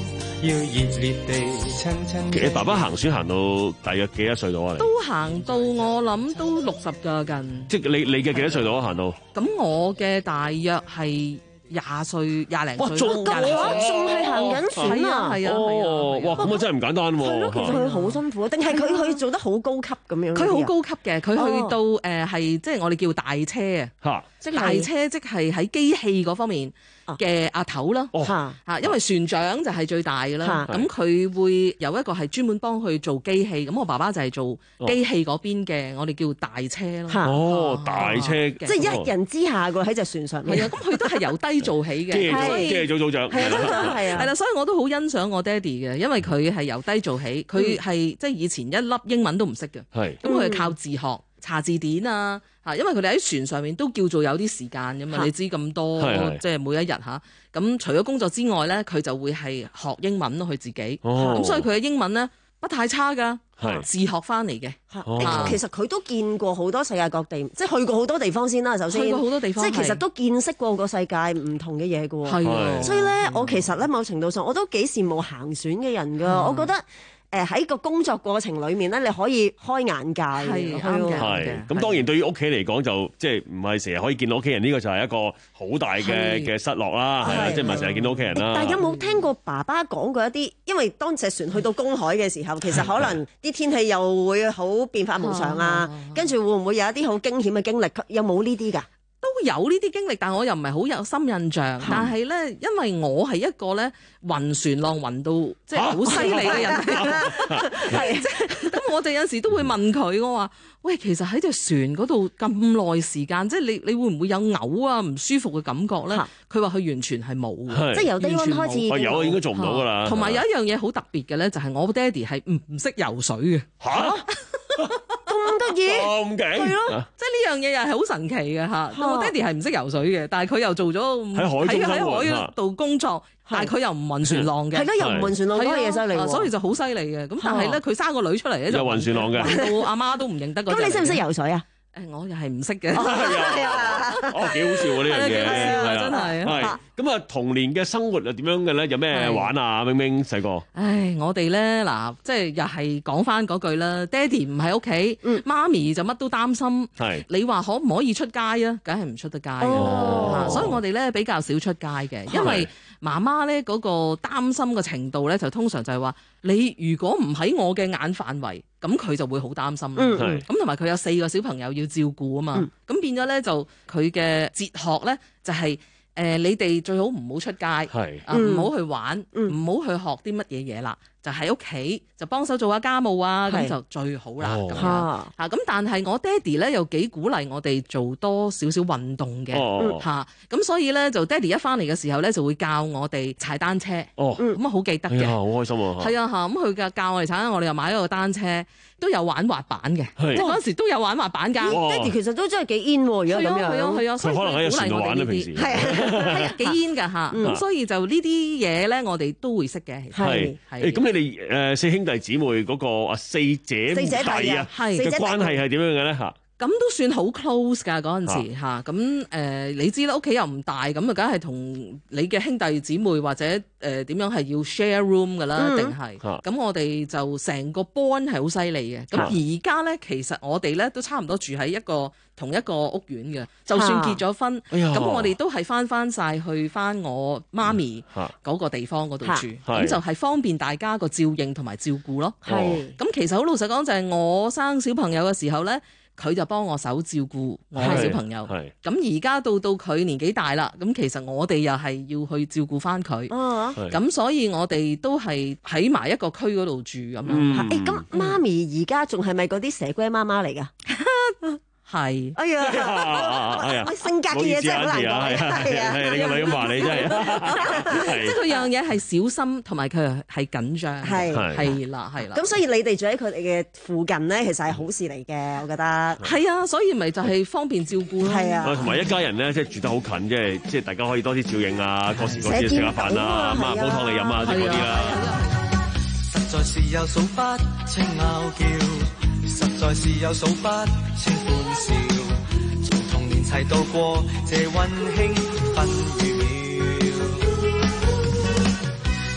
Speaker 3: 要熱烈地親親。
Speaker 11: 其實爸爸行船行到大約幾多歲到啊？
Speaker 22: 都行到我諗都六十㗎近。
Speaker 11: 即係你你嘅幾多歲到啊？行到？
Speaker 22: 咁我嘅大約係廿歲廿零歲。
Speaker 11: 哇，仲
Speaker 22: 廿零歲
Speaker 12: 仲係行緊船啊！
Speaker 22: 係啊，
Speaker 11: 哦，哇，咁啊真係唔簡單喎。
Speaker 12: 係咯，其實佢好辛苦，定係佢佢做得好高級咁樣？
Speaker 22: 佢好高級嘅，佢去到誒係即係我哋叫大車啊。
Speaker 11: 嚇！
Speaker 22: 大車即係喺機器嗰方面嘅阿頭啦，嚇、哦，因為船長就係最大嘅啦，咁佢會有一個係專門幫佢做機器，咁我爸爸就係做機器嗰邊嘅，我哋叫大車咯。
Speaker 11: 哦，大車，
Speaker 12: 即係一人之下個喺隻船上面。
Speaker 22: 係啊，咁佢都係由低做起嘅，
Speaker 11: 機器組組長，
Speaker 12: 係啊，係啊，
Speaker 22: 係啦，所以我都好欣賞我爹哋嘅，因為佢係由低做起，佢係即係以前一粒英文都唔識嘅，咁佢係靠自學。查字典啊，嚇，因為佢哋喺船上面都叫做有啲時間㗎嘛，你知咁多，即係每一日嚇。咁除咗工作之外咧，佢就會係學英文咯，佢自己。咁、哦、所以佢嘅英文咧不太差㗎，自學翻嚟嘅。
Speaker 12: 哦、其實佢都見過好多世界各地，即係去過好多地方先啦。首先，
Speaker 22: 去過好多地方，
Speaker 12: 即係其實都見識過個世界唔同嘅嘢㗎喎。
Speaker 22: 係，
Speaker 12: 所以咧，我其實咧某程度上我都幾羨慕行船嘅人㗎。我覺得。誒喺個工作過程裡面咧，你可以開眼界，
Speaker 22: 係啱嘅。
Speaker 11: 係咁，當然對於屋企嚟講，就即係唔係成日可以見到屋企人，呢個就係一個好大嘅嘅失落啦，係啊，即係唔係成日見到屋企人啦。
Speaker 12: 但係有冇聽過爸爸講過一啲？因為當隻船去到公海嘅時候，其實可能啲天氣又會好變化無常啊，跟住會唔會有一啲好驚險嘅經歷？有冇呢啲㗎？
Speaker 22: 都有呢啲經歷，但我又唔係好有深印象。但係咧，因為我係一個咧暈船浪暈到即係好犀利嘅人，係即係咁，我哋有時都會問佢，我話：喂，其實喺隻船嗰度咁耐時間，即係你你會唔會有嘔啊唔舒服嘅感覺咧？佢話佢完全係冇嘅，
Speaker 12: 即係由低溫開始。
Speaker 11: 有啊，應該做唔到㗎啦。
Speaker 22: 同埋有一樣嘢好特別嘅咧，就係我爹哋係唔唔識游水嘅。嚇！咁得意，
Speaker 11: 咁勁，
Speaker 22: 係咯，即係呢樣嘢又係好神奇嘅嚇。我爹哋係唔識游水嘅，但係佢又做咗喺
Speaker 11: 海中
Speaker 22: 喺海度工作，但係佢又唔暈船浪嘅，
Speaker 12: 係咯，又唔暈船浪，嗰個嘢犀利喎，
Speaker 22: 所以就好犀利嘅。咁但係咧，佢生個女出嚟咧就
Speaker 11: 暈船浪嘅，
Speaker 22: 到阿媽都唔認得嗰隻。
Speaker 12: 咁你識唔識游水啊？
Speaker 22: 誒，我又係唔識嘅。
Speaker 11: 哦，幾好笑喎呢樣嘢，
Speaker 22: 係啊，真係。
Speaker 11: 係咁啊，童年嘅生活又點樣嘅咧？有咩玩啊？明明細個。
Speaker 22: 唉，我哋咧嗱，即係又係講翻嗰句啦。爹哋唔喺屋企，媽咪就乜都擔心。係你話可唔可以出街啊？梗係唔出得街㗎啦。所以我哋咧比較少出街嘅，因為媽媽咧嗰個擔心嘅程度咧，就通常就係話你如果唔喺我嘅眼範圍，咁佢就會好擔心。咁同埋佢有四個小朋友要照顧啊嘛。咁、嗯、變咗咧就佢嘅哲學咧就係、是、誒、呃、你哋最好唔好出街，啊唔好去玩，唔好、嗯、去學啲乜嘢嘢啦，就喺屋企就幫手做下家務啊，咁就最好啦。咁、哦、樣啊咁，但係我爹哋咧又幾鼓勵我哋做多少少運動嘅嚇，咁、哦啊、所以咧就爹哋一翻嚟嘅時候咧就會教我哋踩單車。哦，咁啊好記得嘅，好、
Speaker 11: 哎、開心啊！
Speaker 22: 係啊嚇，咁佢嘅教我哋踩，我哋又買咗個單車。都有玩滑板嘅，即係嗰陣時都有玩滑板㗎。爹哋其實都真係幾 in 喎，如果咁樣。係啊係啊，所以可能喺船度玩啦，平時係啊，幾 in 㗎嚇。咁所以就呢啲嘢咧，我哋都會識嘅。係係。咁
Speaker 11: 你哋誒四兄弟姊妹嗰個啊四姐四姐弟啊嘅關係係點樣嘅咧嚇？
Speaker 22: 咁都算好 close 㗎嗰陣時嚇，咁誒、呃、你知啦，屋企又唔大，咁啊梗係同你嘅兄弟姊妹或者誒點樣係要 share room 㗎啦，定係咁我哋就成個 bond 係好犀利嘅。咁而家咧，其實我哋咧都差唔多住喺一個同一個屋苑嘅，就算結咗婚，咁、哎、我哋都係翻翻晒去翻我媽咪嗰個地方嗰度住，咁就係方便大家個照應同埋照顧咯。係，咁其實好老實講，就係我生小朋友嘅時候咧。佢就幫我手照顧我嘅小朋友，咁而家到到佢年紀大啦，咁其實我哋又係要去照顧翻佢，咁所以我哋都係喺埋一個區嗰度住咁樣。誒，咁媽咪而家仲係咪嗰啲蛇龜媽媽嚟㗎？係，哎呀，哎呀，性格嘅嘢真係好難講，係啊，係你個女咁話你真係，即係佢樣嘢係小心，同埋佢係緊張，係係啦係啦。咁所以你哋住喺佢哋嘅附近咧，其實係好事嚟嘅，我覺得。係啊，所以咪就係方便照顧咯。係啊，同埋一家人咧，即係住得好近，即係即係大家可以多啲照應啊，過時過節食下飯啊，咁啊煲湯你飲啊，即係嗰啲啦。實在是有數不清拗撬。實在是有數不清歡笑，從童年齊度過這溫馨分與秒。實在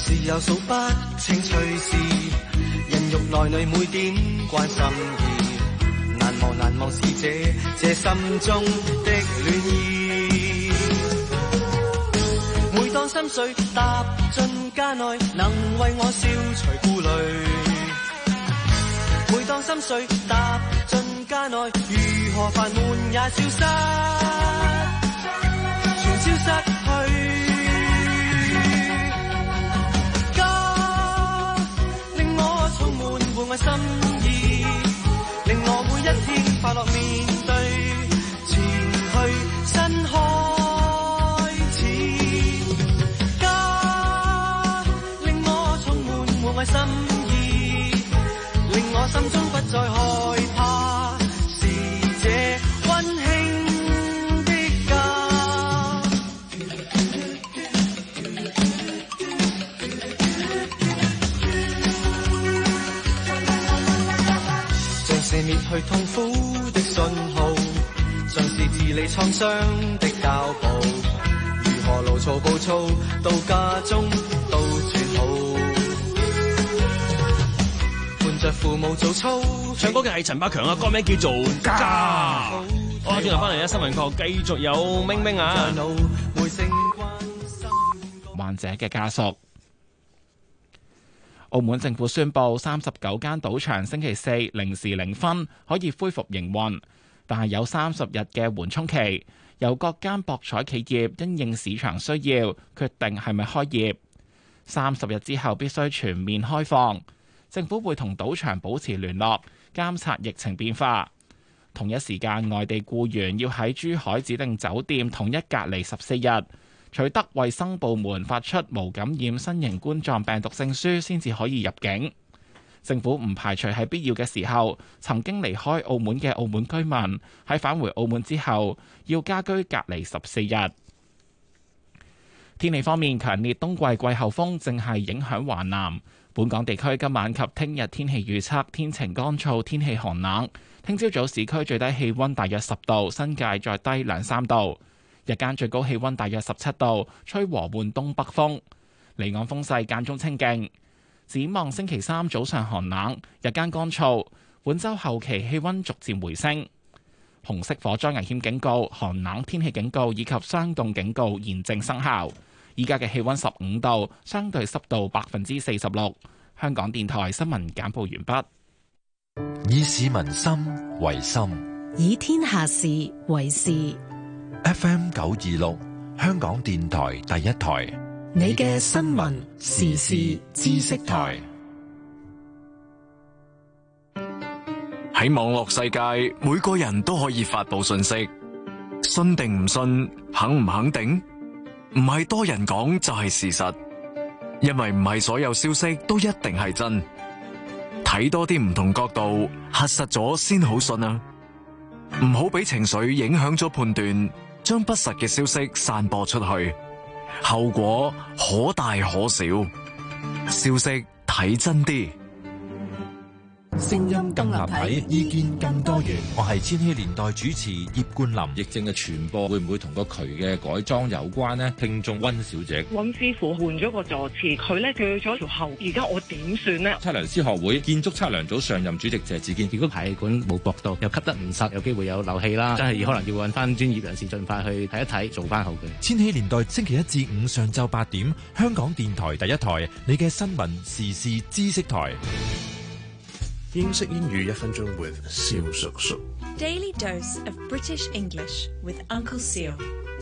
Speaker 6: 是有數不清趣事，人肉內裏每點關心意，難忘難忘是這這心中的戀意。每當心碎踏進家內，能為我消除顧慮。每當心碎踏進家內，如何煩悶也消失，全消失去。家令我充滿戶外心意，令我每一天快樂面對，前去新開始。家令我充滿戶外心意，令我心中不再害怕，是這溫馨的家。像是滅去痛苦的信號，像是治理創傷的膠布，如何牢嘈暴躁到家中都轉好。着父母做操，
Speaker 11: 唱歌嘅係陳百強啊，歌名叫做《家》。好，轉頭翻嚟咧，新聞課繼續有明明啊。
Speaker 1: 患者嘅家屬。澳門政府宣布，三十九間賭場星期四零時零分可以恢復營運，但係有三十日嘅緩衝期，由各間博彩企業因應市場需要決定係咪開業。三十日之後必須全面開放。政府會同賭場保持聯絡，監察疫情變化。同一時間，外地僱員要喺珠海指定酒店統一隔離十四日，取得衛生部門發出無感染新型冠狀病毒證書先至可以入境。政府唔排除喺必要嘅時候，曾經離開澳門嘅澳門居民喺返回澳門之後要家居隔離十四日。天氣方面，強烈冬季季候風正係影響華南。本港地區今晚及聽日天氣預測，天晴乾燥，天氣寒冷。聽朝早市區最低氣溫大約十度，新界再低兩三度。日間最高氣溫大約十七度，吹和緩東北風。離岸風勢間中清勁。展望星期三早上寒冷，日間乾燥。本週後期氣溫逐漸回升。紅色火災危險警告、寒冷天氣警告以及霜凍警告現正生效。依家嘅氣溫十五度，相對濕度百分之四十六。香港電台新聞簡報完畢。
Speaker 4: 以市民心為心，
Speaker 8: 以天下事為事。
Speaker 4: F M 九二六，香港電台第一台，
Speaker 8: 你嘅新聞時事知識台。
Speaker 23: 喺網絡世界，每個人都可以發佈信息，信定唔信，肯唔肯定？唔係多人講就係事實，因為唔係所有消息都一定係真。睇多啲唔同角度，核實咗先好信啊！唔好俾情緒影響咗判斷，將不實嘅消息散播出去，後果可大可小。消息睇真啲。
Speaker 4: 聲音更立體，意見更多元。我係千禧年代主持葉冠霖。
Speaker 7: 疫症嘅傳播會唔會同個渠嘅改裝有關呢？聽眾溫小姐，
Speaker 24: 溫師傅換咗個座廁，佢咧鋸咗條喉，而家我點算呢？
Speaker 7: 測量師學會建築測量組上任主席謝志堅，
Speaker 9: 如果排氣管冇駁到，又吸得唔實，有機會有漏氣啦，真係可能要揾翻專業人士盡快去睇一睇，做翻好佢。
Speaker 4: 千禧年代星期一至五上晝八點，香港電台第一台，你嘅新聞時事知識台。
Speaker 25: 英式英語一分鐘 with 蕭叔叔。
Speaker 26: Daily dose of British English with Uncle Seal。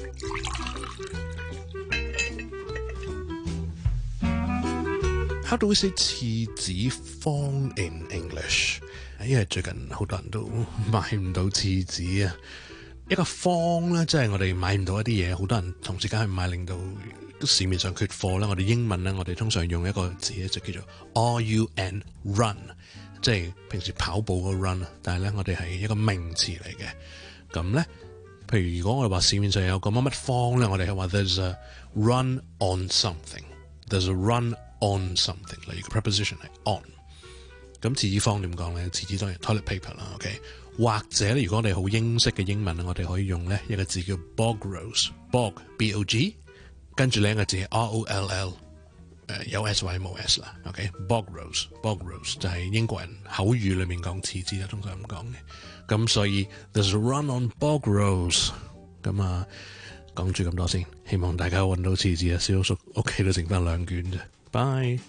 Speaker 25: How do we say 廁紙方 in English？ 因為最近好多人都買唔到廁紙啊。一個方咧，即係我哋買唔到一啲嘢，好多人同時間去買，令到市面上缺貨啦。我哋英文咧，我哋通常用一個字咧，就叫做 R U N run。即係平時跑步個 run， 但係咧我哋係一個名詞嚟嘅。咁咧，譬如如果我哋話市面上有個乜乜方咧，我哋係話 there's a run on something，there's a run on something， 例如個 preposition 係 on。咁廁紙方點講咧？廁紙當然 toilet paper 啦 ，OK。或者咧，如果我哋好英式嘅英文咧，我哋可以用咧一個字叫 bog rolls，bog B O G， 跟住另一個字係 R O L L 誒有 S 或者冇 S 啦。OK，bog rose，bog rose 就係英國人口語裡面講廁紙啦，通常咁講嘅。咁所以 there's a run on bog rose。咁啊，講住咁多先，希望大家揾到廁紙啊！小叔屋企都剩翻兩卷啫。Bye。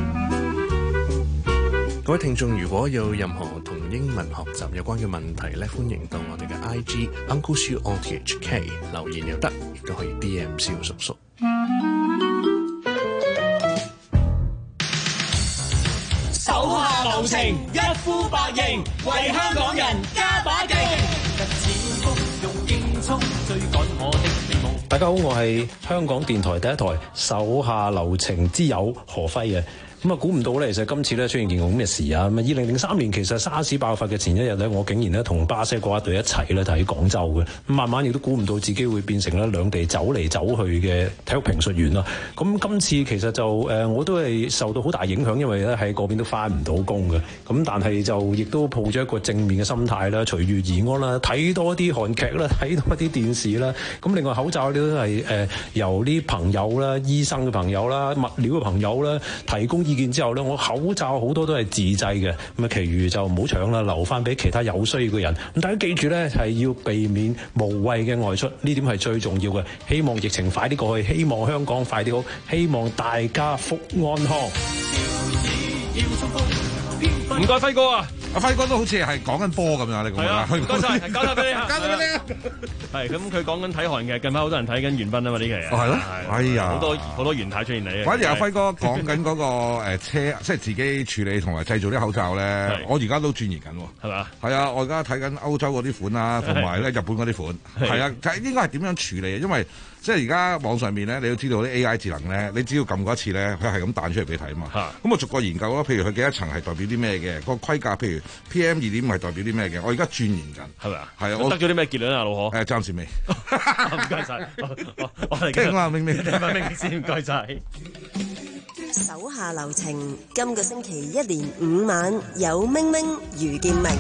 Speaker 25: 各位聽眾，如果有任何同英文學習有關嘅問題咧，歡迎到我哋嘅 I G Uncle Siu on T H K 留言又得，亦都可以 D M 蕭叔叔。
Speaker 2: 手下留情，一呼百應，為香港人加把勁。
Speaker 10: 大家好，我係香港電台第一台手下留情之友何輝嘅。咁啊，估唔到咧，其實今次咧出現件咁嘅事啊！咁啊，二零零三年其實沙士爆發嘅前一日咧，我竟然咧同巴西國家隊一齊咧就喺廣州嘅。咁慢慢亦都估唔到自己會變成咧兩地走嚟走去嘅體育評述員啦。咁今次其實就誒、呃，我都係受到好大影響，因為咧喺嗰邊都翻唔到工嘅。咁但係就亦都抱住一個正面嘅心態啦，隨遇而安啦，睇多啲韓劇啦，睇多啲電視啦。咁另外口罩都係誒、呃、由啲朋友啦、醫生嘅朋友啦、物料嘅朋友啦提供意見之後咧，我口罩好多都係自製嘅，咁啊，其餘就唔好搶啦，留翻俾其他有需要嘅人。咁大家記住咧，係要避免無謂嘅外出，呢點係最重要嘅。希望疫情快啲過去，希望香港快啲好，希望大家福安康。
Speaker 11: 唔該輝哥啊！
Speaker 15: 阿輝哥都好似係講緊波咁樣，你講
Speaker 11: 啊，唔該晒，交晒俾你，
Speaker 15: 交晒俾你。
Speaker 11: 係咁，佢講緊睇韓劇，近排好多人睇緊《元彬》啊嘛，呢期啊。
Speaker 15: 哦，係咯。哎呀，
Speaker 11: 好多好多元太出現嚟。
Speaker 15: 反而阿輝哥講緊嗰個誒車，即係自己處理同埋製造啲口罩咧，我而家都轉移緊喎。
Speaker 11: 係嘛？
Speaker 15: 係啊，我而家睇緊歐洲嗰啲款啦，同埋咧日本嗰啲款。係啊，就係應該係點樣處理？因為即係而家網上面咧，你都知道啲 A I 智能咧，你只要撳過一次咧，佢係咁彈出嚟俾你睇啊嘛。咁我逐個研究咯，譬如佢幾多層係代表啲咩嘅，個規格譬如 P M 二點五係代表啲咩嘅，我而家鑽研緊。
Speaker 11: 係咪啊？
Speaker 15: 係啊，我
Speaker 11: 得咗啲咩結論啊，老何？
Speaker 15: 誒，暫時未。
Speaker 11: 唔該晒，我嚟
Speaker 15: 傾啦，明明，
Speaker 11: 明明先，唔該晒。
Speaker 12: 手下留情，今個星期一連五晚有明明余建明。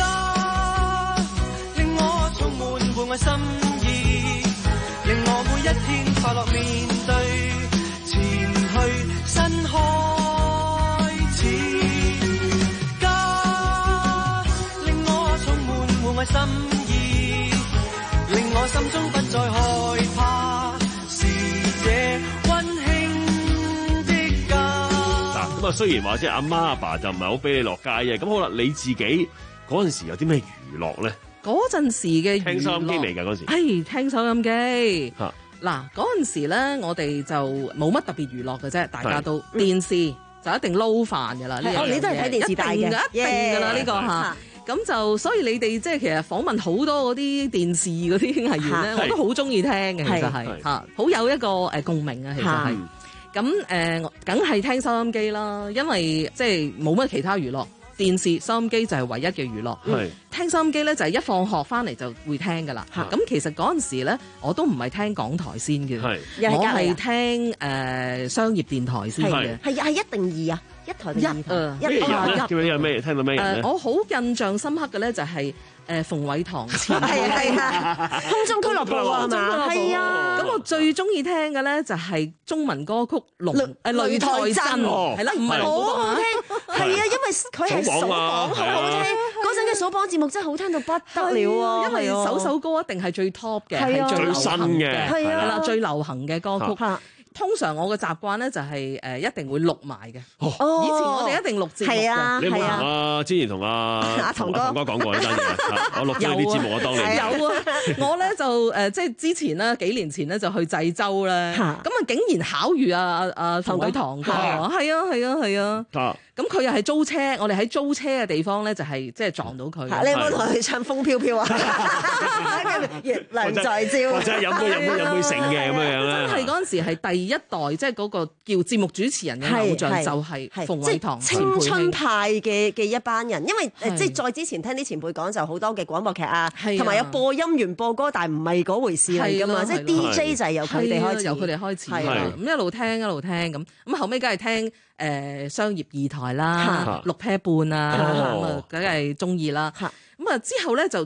Speaker 6: 令我充滿滿愛心意，令我每一天快樂面對，前去新開始。家令我充滿滿愛心意，令我心中不再害怕，是這溫馨的家。
Speaker 11: 嗱，咁啊，雖然話即係阿媽阿爸就唔係好俾你落街嘅，咁好啦，你自己嗰陣時有啲咩娛樂咧？
Speaker 22: 嗰陣時嘅
Speaker 11: 聽收音機嚟㗎嗰時，
Speaker 22: 係聽收音機。
Speaker 11: 嚇
Speaker 22: 嗱，嗰陣時咧，我哋就冇乜特別娛樂嘅啫，大家都電視就一定撈飯㗎啦。呢樣
Speaker 12: 你都係睇電視大嘅，
Speaker 22: 一定㗎啦呢個嚇。咁就所以你哋即係其實訪問好多嗰啲電視嗰啲藝員咧，我都好中意聽嘅，其實係嚇，好有一個誒共鳴啊，其實係。咁誒，梗係聽收音機啦，因為即係冇乜其他娛樂。電視收音機就係唯一嘅娛樂，嗯、聽收音機咧就係一放學翻嚟就會聽噶啦。咁其實嗰陣時咧，我都唔係聽港台先嘅，我係聽誒、呃、商業電台先嘅。
Speaker 12: 係係一定二啊，一台定二台？
Speaker 11: 一啊，叫你有咩聽到咩人咧？
Speaker 22: 我好印象深刻嘅咧就係、是。誒馮偉棠前
Speaker 12: 係係啊，空中俱樂部啊嘛，係啊。
Speaker 22: 咁我最中意聽嘅咧就係中文歌曲《龍誒擂台陣》，係啦，唔係
Speaker 12: 好好聽，係啊，因為佢係數榜，好好聽。嗰陣嘅數榜節目真係好聽到不得了啊！
Speaker 22: 因為首首歌一定係最 top 嘅，係最新嘅，係啦，最流行嘅歌曲。通常我嘅習慣咧就係誒一定會錄埋嘅。以前我哋一定錄節目嘅。
Speaker 12: 係啊，
Speaker 11: 你有冇同阿之前同阿阿唐哥講過呢單嘢？我錄咗啲節目，我當年
Speaker 22: 有啊。我咧就誒即係之前咧幾年前咧就去濟州咧，咁啊竟然巧遇阿阿阿馮偉棠哥，係啊係啊係啊。咁佢又係租車，我哋喺租車嘅地方咧就係即係撞到佢。
Speaker 12: 你有冇同佢唱風飄飄啊？月亮在照，
Speaker 11: 或者飲杯飲杯飲杯成嘅咁樣樣咧。
Speaker 22: 真係嗰陣時係第一代，即係嗰個叫節目主持人嘅偶像就係馮偉棠。
Speaker 12: 青春派嘅嘅一班人，因為即係再之前聽啲前輩講就好多嘅廣播劇啊，同埋有播音員播歌，但係唔係嗰回事嚟㗎嘛。即係 D J 就係由佢哋開始，
Speaker 22: 由佢哋開始。咁一路聽一路聽咁，咁後尾梗係聽。誒、呃、商業二台啦，六 pair 半啊，咁啊梗係中意啦。咁啊之後咧就即係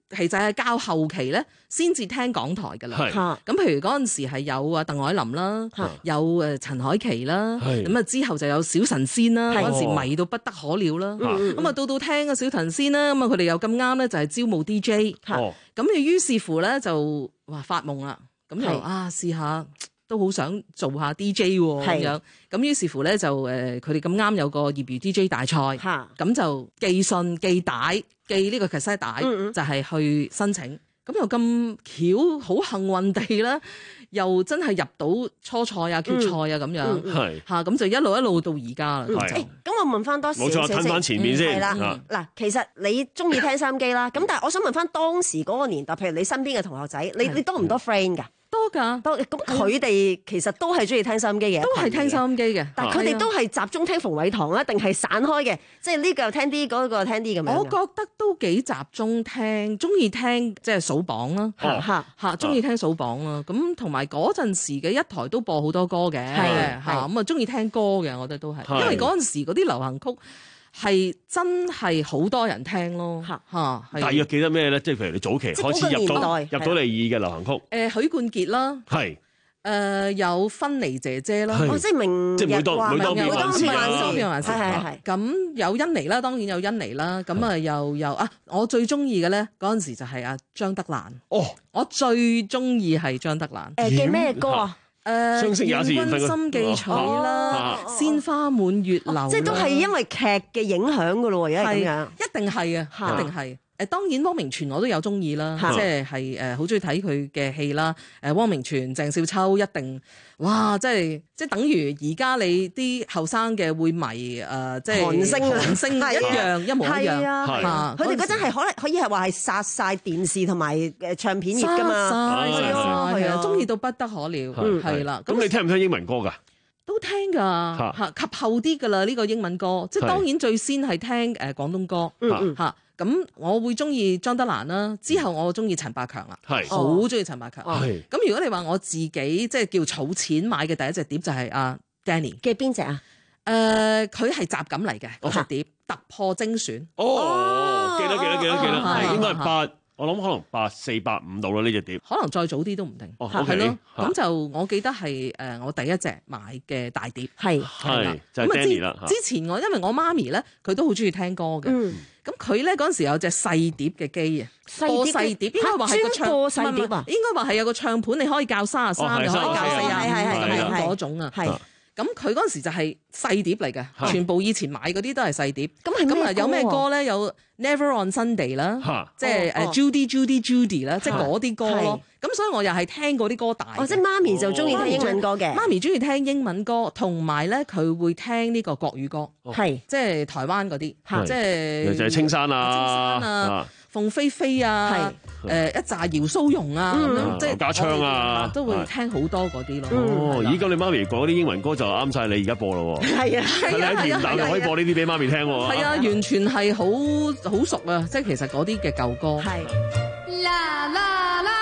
Speaker 22: 其實係較後期咧，先至聽港台㗎啦。咁譬如嗰陣時係有啊鄧藹霖啦，有誒陳凱琪啦，咁啊之後就有小神仙啦。嗰陣時迷到不得可了啦。咁啊到到聽啊小神仙啦，咁啊佢哋又咁啱咧就係招募 D J。咁啊於是乎咧就話發夢啦，咁就啊試下。都好想做下 D J 喎，咁樣，咁於是乎咧就誒，佢哋咁啱有個業餘 D J 大賽，咁就寄信寄帶寄呢個 cassette 帶，嗯嗯就係去申請，咁又咁巧，好幸運地啦，又真係入到初賽啊、決賽啊咁樣，嚇咁、嗯嗯、就一路一路到而家啦。
Speaker 11: 係，
Speaker 12: 咁我問翻多少少，
Speaker 11: 冇錯，褪翻前面先。係啦，
Speaker 12: 嗱，其實你中意聽收音機啦，咁但係我想問翻當時嗰個年代，譬如你身邊嘅同學仔，你你多唔多 friend 㗎？
Speaker 22: 多㗎，
Speaker 12: 多咁佢哋其實都係中意聽收音機嘅，
Speaker 22: 都係聽收音機嘅，
Speaker 12: 但係佢哋都係集中聽馮偉棠啊，定係散開嘅？即係呢個又聽啲，嗰個又聽啲咁樣。
Speaker 22: 我覺得都幾集中聽，中意聽即係數榜啦，嚇嚇，中意聽數榜啦。咁同埋嗰陣時嘅一台都播好多歌嘅，係嚇咁啊，中意聽歌嘅，我覺得都係，因為嗰陣時嗰啲流行曲。係真係好多人聽咯，嚇嚇。
Speaker 11: 大約記得咩咧？即係譬如你早期開始入到入到你耳嘅流行曲，
Speaker 22: 誒許冠傑啦，
Speaker 11: 係
Speaker 22: 誒有芬妮姐姐啦，
Speaker 12: 哦即係明
Speaker 11: 即係每當每當變幻時啊，
Speaker 22: 係係係。咁有甄妮啦，當然有甄妮啦。咁啊又有啊，我最中意嘅咧嗰陣時就係阿張德蘭。哦，我最中意係張德蘭。
Speaker 12: 誒嘅咩歌啊？
Speaker 22: 誒，願君心記取啦，鮮花滿月樓，
Speaker 12: 即係都係因為劇嘅影響噶咯喎，而家係咁樣，
Speaker 22: 一定係啊，一定係。誒當然汪明荃我都有中意啦，即係係誒好中意睇佢嘅戲啦。誒汪明荃、鄭少秋一定，哇！即係即係等於而家你啲後生嘅會迷誒，即係韓星韓星一樣一模一樣。嚇！
Speaker 12: 佢哋嗰陣係可能可以係話係殺晒電視同埋誒唱片業㗎嘛，
Speaker 22: 殺曬係啊，中意到不得可了，係啦。
Speaker 11: 咁你聽唔聽英文歌㗎？
Speaker 22: 都聽㗎嚇，及後啲㗎啦呢個英文歌，即係當然最先係聽誒廣東歌嚇。咁我會中意張德蘭啦，之後我中意陳百強啦，好中意陳百強。咁如果你話我自己即係叫儲錢買嘅第一隻碟就係阿 Danny
Speaker 12: 嘅邊隻啊？
Speaker 22: 誒，佢係雜錦嚟嘅嗰隻碟，突破精選。
Speaker 11: 哦，記得記得記得記得，係應該係八。我諗可能八四八五度啦呢隻碟，
Speaker 22: 可能再早啲都唔定，係咯。咁就我記得係誒我第一隻買嘅大碟，係
Speaker 11: 係就係 Danny 啦。
Speaker 22: 之前我因為我媽咪咧，佢都好中意聽歌嘅，咁佢咧嗰陣時有隻細碟嘅機啊，播細碟應該話係個唱
Speaker 12: 播細碟啊，
Speaker 22: 應該話係有個唱盤，你可以校三十三，你可以校四廿五咁樣嗰種啊。咁佢嗰陣時就係細碟嚟嘅，全部以前買嗰啲都係細碟。咁咁啊有咩歌咧？有 Never on Sunday 啦，即係誒 Judy Judy Judy 啦，即係嗰啲歌咯。咁所以我又係聽嗰啲歌大。
Speaker 12: 哦，即係媽咪就中意聽英文歌嘅。
Speaker 22: 媽咪中意聽英文歌，同埋咧佢會聽呢個國語歌，係即係台灣嗰啲，即係
Speaker 11: 就係青山啊、
Speaker 22: 青山啊、鳳飛飛啊、誒一紮姚蘇蓉啊咁樣，即係
Speaker 11: 家昌啊，
Speaker 22: 都會聽好多嗰啲咯。
Speaker 11: 哦，咦咁你媽咪講啲英文歌就啱晒你而家播咯喎。
Speaker 12: 係啊，
Speaker 11: 係啊，喺電腦就可以播呢啲俾媽咪聽喎。
Speaker 22: 係啊，完全係好好熟啊！即係其實嗰啲嘅舊歌。
Speaker 12: 係。
Speaker 21: 啦啦啦。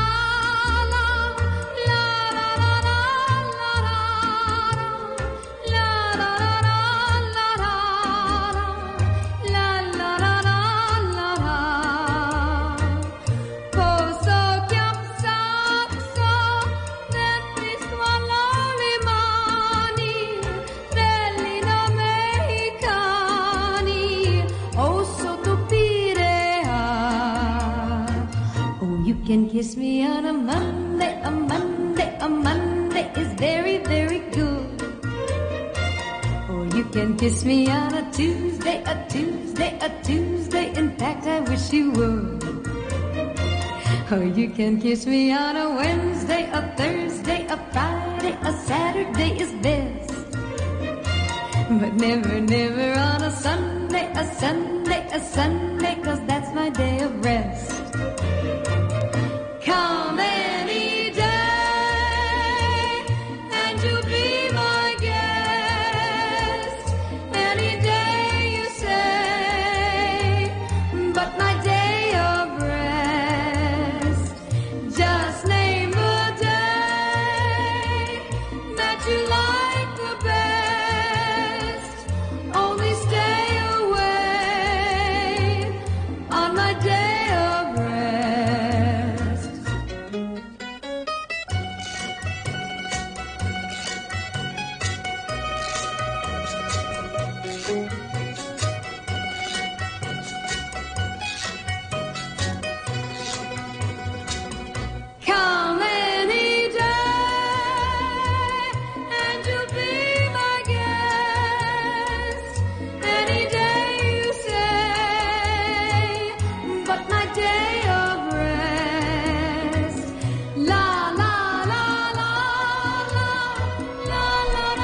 Speaker 21: Can kiss me on a Monday, a Monday, a Monday is very, very good. Or you can kiss me on a Tuesday, a Tuesday, a Tuesday, in fact I wish you would. Or you can kiss me on a Wednesday, a Thursday, a Friday, a Saturday is best. But never, never on a Sunday, a Sunday, a Sunday, 'cause that's my day of rest. Come any day, and you'll be my guest. Any day you say, but my day of rest. Just name the day that you like the best. Only stay away on my day of rest.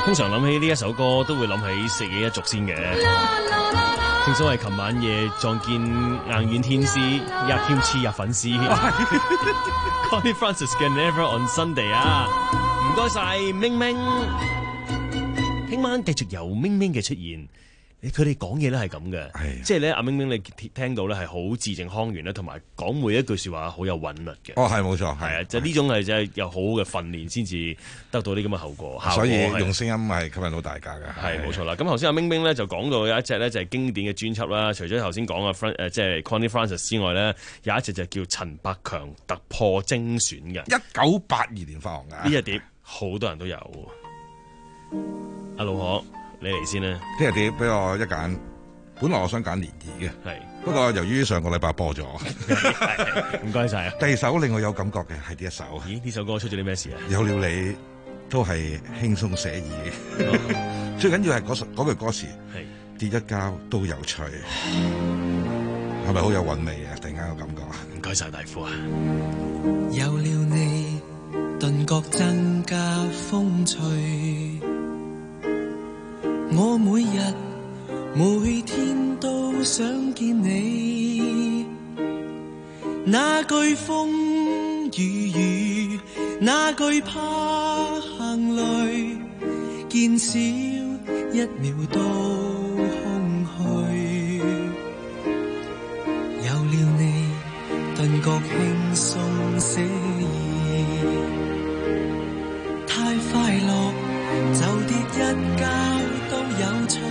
Speaker 11: 通常諗起呢一首歌都會諗起四野一族先嘅。正所謂琴晚夜撞見硬軟天師，一謙黐入粉絲。Connie Francis 嘅 Never on Sunday 啊，唔該晒明明。聽晚繼續有明明嘅出現。佢哋講嘢咧係咁嘅，即係咧阿明明你聽到咧係好字正腔圓咧，同埋講每一句説話好有韻律嘅。
Speaker 15: 哦，係冇錯，
Speaker 11: 係啊，就呢種係真係有好好嘅訓練先至得到啲咁嘅後果。
Speaker 15: 所以用聲音係吸引到大家嘅。
Speaker 11: 係冇錯啦。咁頭先阿明明咧就講到有一隻咧就係經典嘅專輯啦，除咗頭先講嘅 Fran 誒即係 Connie Francis 之外咧，有一隻就叫陳百強突破精選嘅，
Speaker 15: 一九八二年發行嘅。
Speaker 11: 呢隻碟好多人都有。阿老可。你嚟先啦！
Speaker 15: 呢隻碟俾我一揀，本來我想揀漣漪嘅，
Speaker 11: 係
Speaker 15: 不過由於上個禮拜播咗，
Speaker 11: 唔該晒。
Speaker 15: 第二首令我有感覺嘅係呢一首。
Speaker 11: 咦？呢首歌出咗啲咩事啊？
Speaker 15: 有了你都係輕鬆寫意嘅，哦、最緊要係嗰嗰句歌詞，跌一跤都有趣，係咪好有韻味啊？突然間有感覺。
Speaker 11: 唔該晒大夫啊！
Speaker 6: 有了你，頓覺增加風趣。我每日每天都想見你，那句風雨雨，那句怕行淚，見少一秒都空虛。有了你，頓覺輕鬆寫意，太快樂就跌一跤都有趣，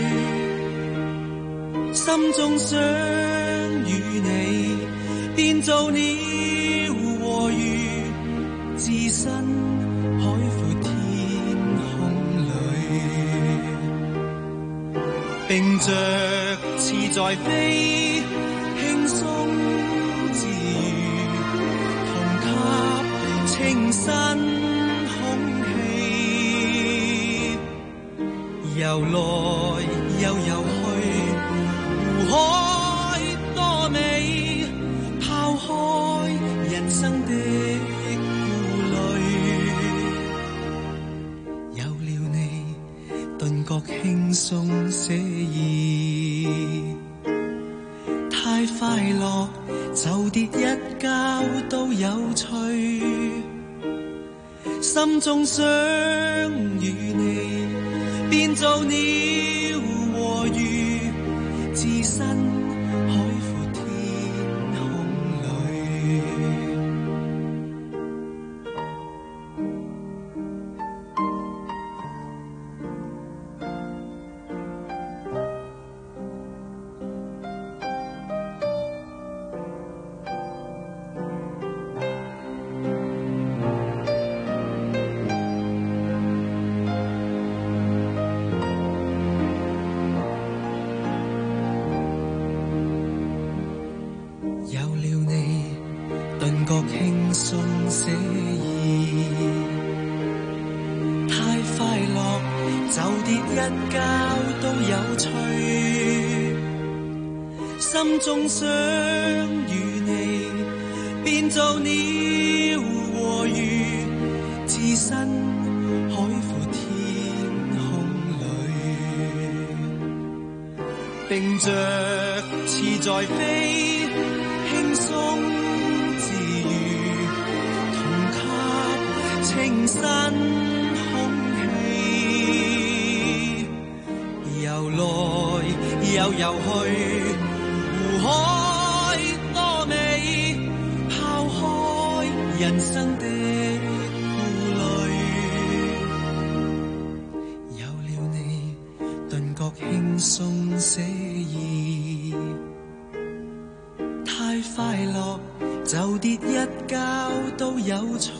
Speaker 6: 心中想與你變做鳥和魚，置身海闊天空裏，並着翅在飛，輕鬆自如，同吸清新遊來又遊去，湖海多美，拋開人生的顧慮，有了你，頓覺輕鬆寫意，太快樂就跌一跤都有趣，心中想與你變做鳥和魚，置身海闊天空裏。心中想與你變做鳥和魚，置身海闊天空裏，並着翅在飛，輕鬆自如，同吸清新空氣，遊來又遊去，湖海多美，拋開人生的顧慮，有了你，頓覺輕鬆寫意，太快樂就跌一跤都有趣，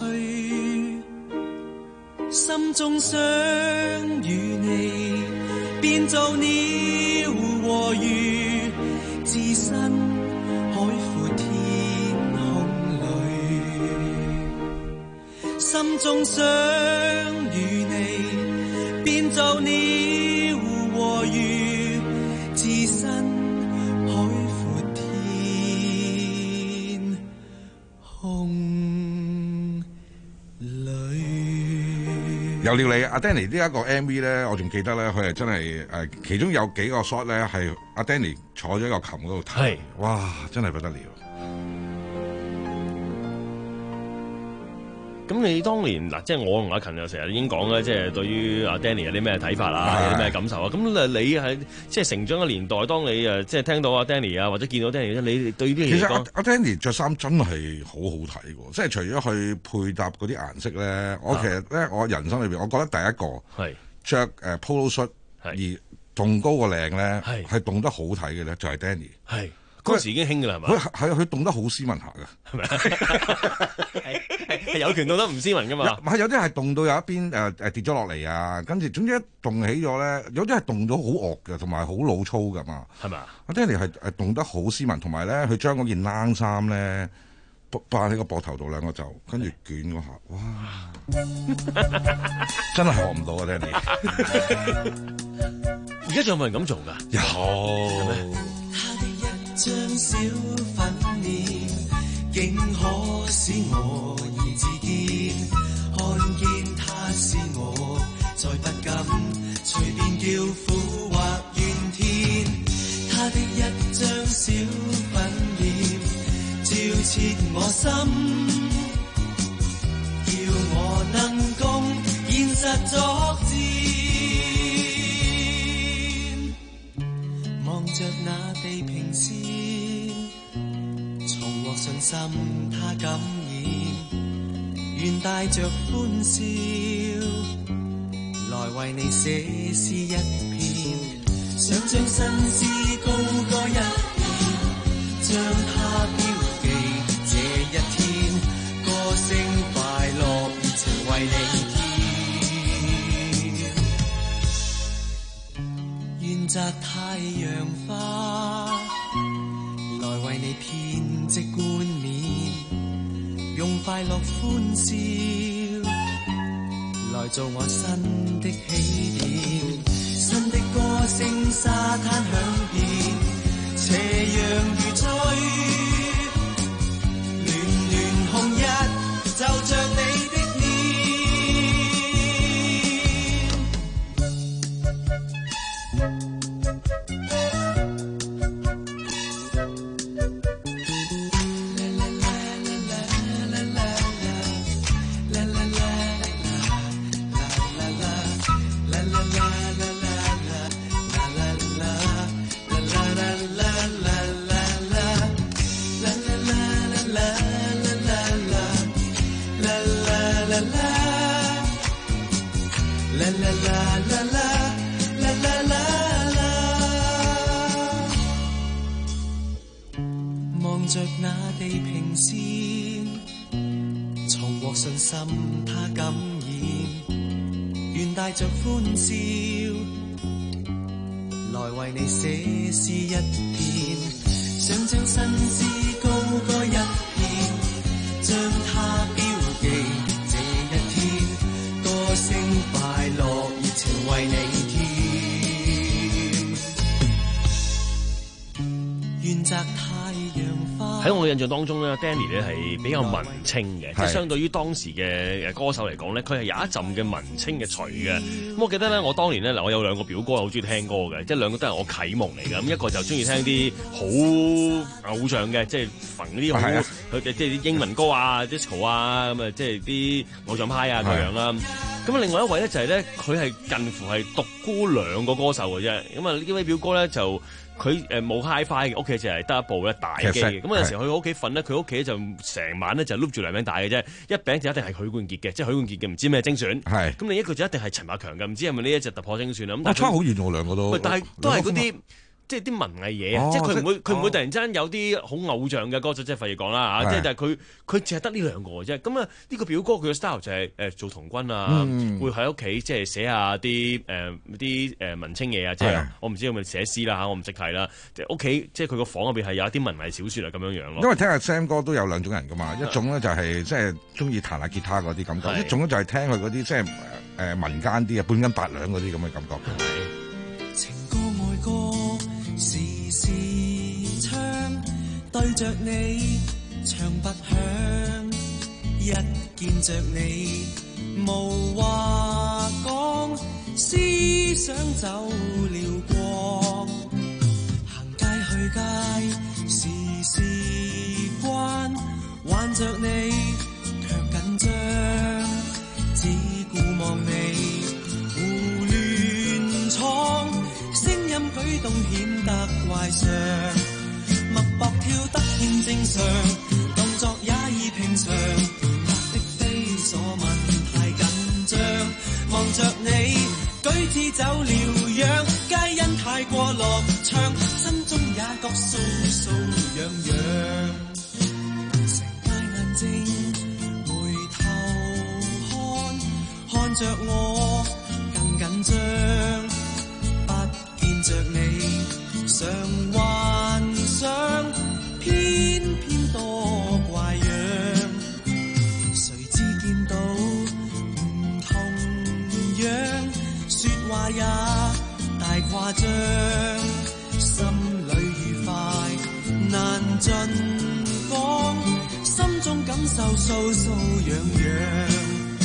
Speaker 6: 心中想與你變做鳥和魚，置身海闊天空裏，心中想與你變做鳥和魚，置身海闊天空裏。
Speaker 15: 有料理阿 Danny 呢一個 M V 咧，我仲記得咧，佢係真係誒，其中有幾個 shot 咧係阿 Danny 坐咗喺個琴嗰度睇，哇，真係不得了。
Speaker 11: 咁你當年嗱，即係我同阿勤又成日已經講啦，即係對於阿 Danny 有啲咩睇法啊，有啲咩感受啊？咁誒，你喺即係成長嘅年代，當你誒即係聽到阿 Danny 啊，或者見到 Danny，你對呢啲嘢
Speaker 15: 其實阿阿 Danny 着衫真係好好睇喎，即係除咗佢配搭嗰啲顏色咧，我其實咧我人生裏邊，我覺得第一個係着誒 polo shirt 而棟高個領咧，係棟得好睇嘅咧，就係 Danny。係。
Speaker 11: 嗰時已經興㗎啦，係嘛？
Speaker 15: 佢係佢動得好斯文下㗎，係咪？
Speaker 11: 係係有權動得唔斯文㗎嘛？
Speaker 15: 唔係有啲係動到有一邊誒誒跌咗落嚟啊！跟住總之一動起咗咧，有啲係動咗好惡嘅，同埋好老粗㗎嘛。係咪啊？阿 Danny 係誒動得好斯文，同埋咧佢將嗰件冷衫咧掛喺個膊頭度兩個袖，跟住捲嗰下，哇！真係學唔到啊 Danny！
Speaker 11: 而家仲有冇人咁做㗎？
Speaker 15: 有。
Speaker 6: 張小粉臉，竟可使我兒自見，看見他是我，再不敢隨便叫苦或怨天。他的一張小粉臉，照切我心，叫我能共現實作戰，望着那地平線，重獲信心他感染，願帶着歡笑來為你寫詩一篇，想將新詩高歌一遍，將它標記這一天，歌聲快樂熱情為你添，願摘太陽花來為你編織冠冕，用快樂歡笑來做我新的起點，新的歌聲沙灘響遍，斜陽如醉，暖暖紅日就着你的着那地平線，重獲信心他感染，願帶着歡笑來為你寫詩一篇，想將新詩高歌一遍，將它標記這一天，歌聲快樂熱情為你添，願摘太陽。
Speaker 11: 喺我嘅印象當中咧 ，Danny 咧係比較文青嘅，即係相對於當時嘅歌手嚟講咧，佢係有一陣嘅文青嘅錘嘅。咁我記得咧，我當年咧嗱，我有兩個表哥好中意聽歌嘅，即係兩個都係我啟蒙嚟嘅。咁一個就中意聽啲好偶像嘅，即係馮嗰啲好佢嘅即係啲英文歌啊、disco 啊，咁啊即係啲偶像派啊咁樣啦。咁另外一位咧就係咧，佢係近乎係獨孤兩個歌手嘅啫。咁啊呢位表哥咧就。佢誒冇 HiFi 嘅，屋企就係得一部咧大機嘅。咁有時去佢屋企瞓咧，佢屋企就成晚咧就碌住兩餅帶嘅啫。一餅就一定係許冠傑嘅，即係許冠傑嘅唔知咩精選。係。咁另一個就一定係陳百強嘅，唔知係咪呢一隻突破精選啊？咁但係
Speaker 15: 差好遠喎，兩個都。
Speaker 11: 但係都係嗰啲。即係啲文藝嘢啊！哦、即係佢唔會佢唔、哦、會突然之間有啲好偶像嘅歌手，即係費事講啦嚇！即係但係佢佢淨係得呢兩個嘅啫。咁啊呢個表哥佢嘅 style 就係、是、誒、呃、做童軍啊，嗯、會喺屋企即係寫下啲誒啲誒文青嘢啊！即係我唔知有冇寫詩啦嚇，我唔識睇啦。即係屋企即係佢個房入邊係有一啲文藝小説啊咁樣樣咯。因為聽阿 Sam 哥都有兩種人噶嘛，一種咧就係即係中意彈下吉他嗰啲感覺，一種咧就係聽佢嗰啲即係誒民間啲啊半斤八兩嗰啲咁嘅感覺嘅。
Speaker 6: 情歌愛歌時時唱，對着你唱不響，一見着你無話講，思想走了光，行街去街時事關，挽着你卻緊張，只顧望你胡亂闖，聲音舉動顯得怪相，脈搏跳得欠正常，動作也已平常，的非所問太緊張，望着你舉止走了樣，皆因太過落場，心中也覺搔搔癢癢，成街眼睛回頭看，看着我更緊張，不見着你常幻想，偏偏多怪樣，誰知見到唔同樣，說話也大誇張，心裏愉快難盡講，心中感受搔搔癢癢。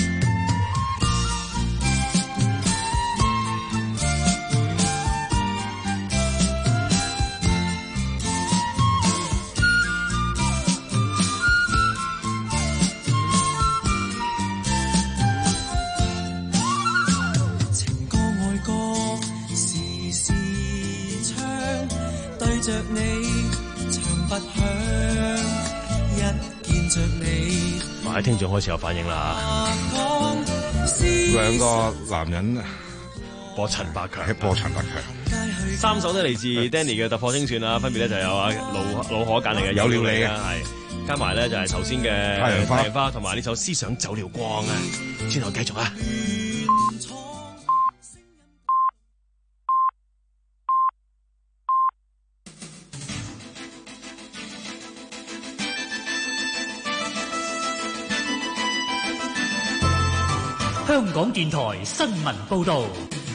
Speaker 6: 着你唱不響，一見着你。
Speaker 11: 哇！聽眾開始有反應啦嚇，
Speaker 15: 兩個男人
Speaker 11: 播陳百強，
Speaker 15: 播陳百強，
Speaker 11: 三首都嚟自 Danny 嘅突破精選啊，分別咧就有啊盧盧可揀嚟嘅
Speaker 15: 有料你
Speaker 11: 啊，係加埋咧就係頭先嘅
Speaker 15: 太陽花，
Speaker 11: 太陽花同埋呢首思想走了光啊，轉頭繼續啊！
Speaker 2: 香港電台新聞報導，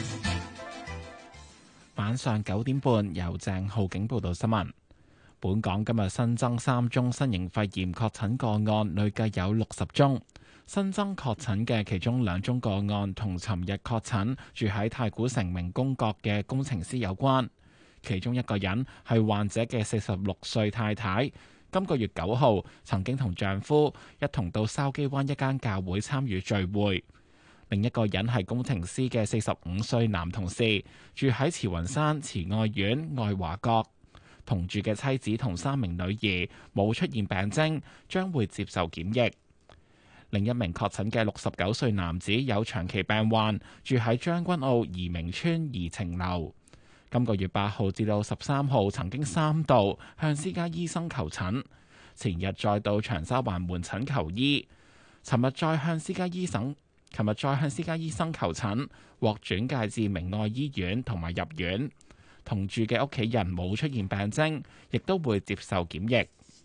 Speaker 1: 晚上九點半由鄭浩景報道新聞。本港今日新增三宗新型肺炎確診個案，累計有六十宗。新增確診嘅其中兩宗個案同尋日確診住喺太古城明宮閣嘅工程師有關，其中一個人係患者嘅四十六歲太太。今個月九號曾經同丈夫一同到筲箕灣一間教會參與聚會。另一個人係工程師嘅四十五歲男同事，住喺慈雲山慈愛苑愛華閣，同住嘅妻子同三名女兒冇出現病徵，將會接受檢疫。另一名確診嘅六十九歲男子有長期病患，住喺將軍澳怡明邨怡晴樓。今個月八號至到十三號曾經三度向私家醫生求診，前日再到長沙灣門診求醫，尋日再向私家醫生。琴日再向私家醫生求診，獲轉介至明愛醫院同埋入院。同住嘅屋企人冇出現病徵，亦都會接受檢疫。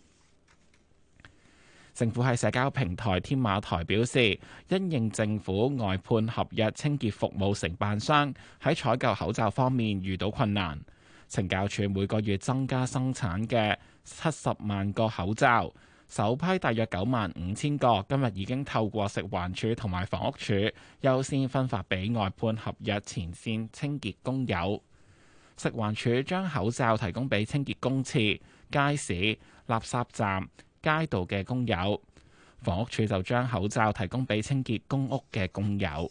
Speaker 1: 政府喺社交平台添馬台表示，因應政府外判合約清潔服務承辦商喺採購口罩方面遇到困難，懲教署每個月增加生產嘅七十萬個口罩。首批大約九萬五千個，今日已經透過食環署同埋房屋署優先分發俾外判合約前線清潔工友。食環署將口罩提供俾清潔公廁、街市、垃圾站、街道嘅工友，房屋署就將口罩提供俾清潔公屋嘅工友。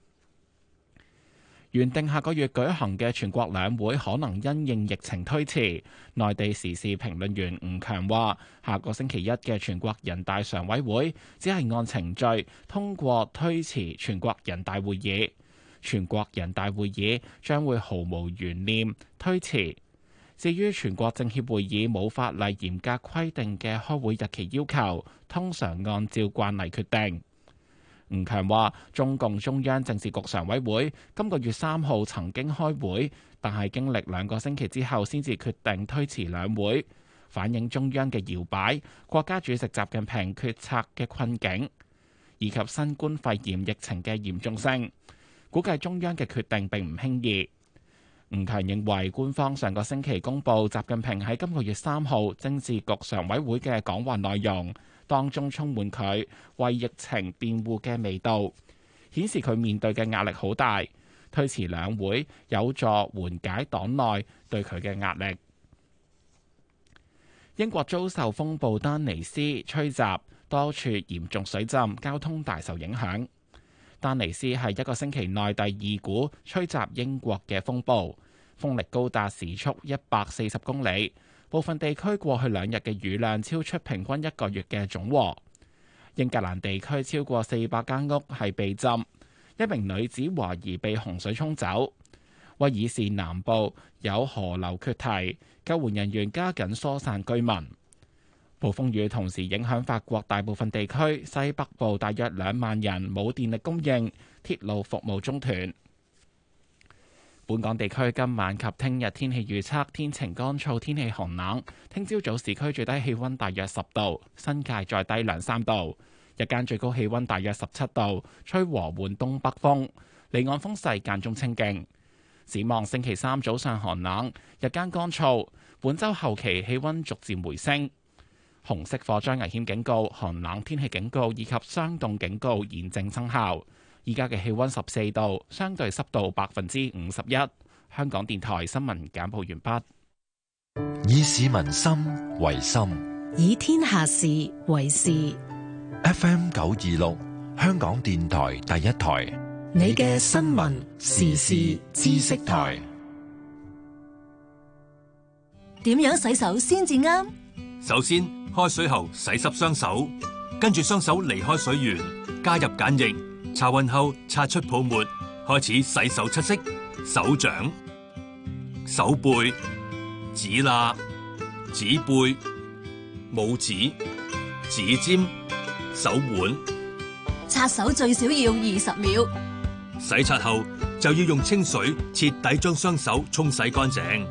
Speaker 1: 原定下個月舉行嘅全國兩會可能因應疫情推遲。內地時事評論員吳強話：下個星期一嘅全國人大常委會只係按程序通過推遲全國人大會議，全國人大會議將會毫無懸念推遲。至於全國政協會議冇法例嚴格規定嘅開會日期要求，通常按照慣例決定。吳強話：中共中央政治局常委會今個月三號曾經開會，但係經歷兩個星期之後先至決定推遲兩會，反映中央嘅搖擺、國家主席習近平決策嘅困境，以及新冠肺炎疫情嘅嚴重性。估計中央嘅決定並唔輕易。吳強認為，官方上個星期公布習近平喺今個月三號政治局常委會嘅講話內容，當中充滿佢為疫情辯護嘅味道， 顯示佢面對嘅壓力好大。推遲兩會有助緩解黨內對佢嘅壓力。英國遭受風暴丹尼斯吹襲，多處嚴重水浸，交通大受影響。丹尼斯係一個星期內第二股吹襲英國嘅風暴，風力高達時速一百四十公里，部分地區過去兩日嘅雨量超出平均一個月嘅總和。英格蘭地區超過四百間屋係被浸，一名女子懷疑被洪水沖走。威爾士南部有河流決堤，救援人員加緊疏散居民。暴風雨同時影響法國大部分地區，西北部大約兩萬人冇電力供應，鐵路服務中斷。本港地區今晚及聽日天氣預測，天晴乾燥，天氣寒冷。聽朝早市區最低氣溫大約十度，新界再低兩三度。日間最高氣溫大約十七度，吹和緩東北風，離岸風勢間中清勁。展望星期三早上寒冷，日間乾燥。本週後期氣溫逐漸回升。紅色火災危險警告、寒冷天氣警告以及霜凍警告現正生效。依家嘅氣溫十四度，相對濕度百分之五十一。香港電台新聞簡報完
Speaker 4: 畢。以市民心為心，
Speaker 8: 以天下事為事。
Speaker 4: F M 九二六，香港電台第一台，
Speaker 8: 你嘅新聞時事知識台。
Speaker 12: 點樣洗手先至啱？
Speaker 5: 首先，開水後洗濕雙手，跟住雙手離開水源，加入鹼液，擦勻後擦出泡沫，開始洗手七式：手掌、手背、指罅、指背、拇指、指尖、手腕。
Speaker 12: 擦手最少要二十秒。
Speaker 5: 洗刷後就要用清水徹底將雙手沖洗乾淨。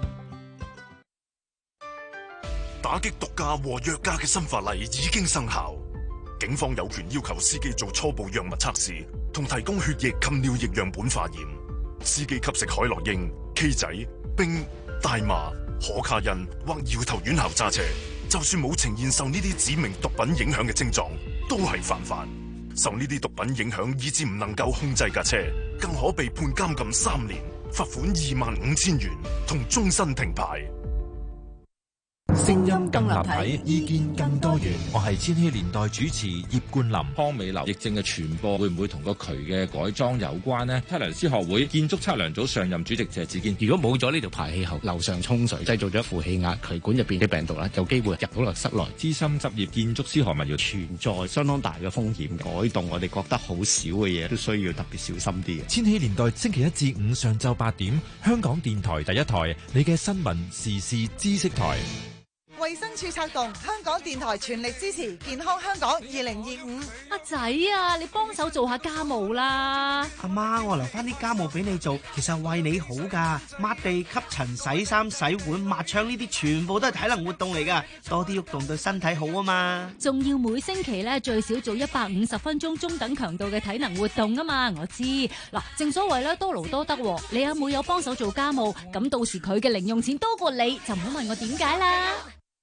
Speaker 13: 打擊毒駕和藥駕嘅新法例已經生效，警方有權要求司機做初步藥物測試，同提供血液及尿液樣本化驗。司機吸食海洛因、K 仔、冰、大麻、可卡因或搖頭丸後揸車，就算冇呈現受呢啲指明毒品影響嘅症狀，都係犯法。受呢啲毒品影響以致唔能夠控制架車，更可被判監禁三年、罰款二萬五千元同終身停牌。
Speaker 4: 聲音更立體，意見更多元。我係千禧年代主持葉冠霖。
Speaker 7: 康美樓疫症嘅傳播會唔會同個渠嘅改裝有關呢？測量師學會建築測量組上任主席謝志堅：
Speaker 9: 如果冇咗呢條排氣喉樓上沖水，製造咗負氣壓，渠管入邊嘅病毒啦，有機會入到落室內。
Speaker 7: 資深執業建築師何文耀：
Speaker 9: 存在相當大嘅風險，改動我哋覺得好少嘅嘢，都需要特別小心啲嘅。
Speaker 4: 千禧年代星期一至五上晝八點，香港電台第一台，你嘅新聞時事知識台。
Speaker 14: 衛生署策動，香港電台全力支持健康香港二零二五。
Speaker 16: 阿仔啊，你幫手做下家務啦。
Speaker 17: 阿媽，我留翻啲家務俾你做，其實為你好噶。抹地、吸塵、洗衫、洗碗、抹窗呢啲，全部都係體能活動嚟噶，多啲喐動對身體好啊嘛。
Speaker 16: 仲要每星期咧最少做一百五十分鐘中等強度嘅體能活動啊嘛。我知嗱，正所謂咧多勞多得，你阿妹有幫手做家務，咁到時佢嘅零用錢多過你，就唔好問我點解啦。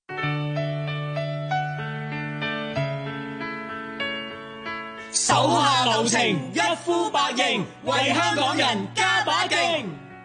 Speaker 2: 手下留情，一呼百應，為香港人加把勁。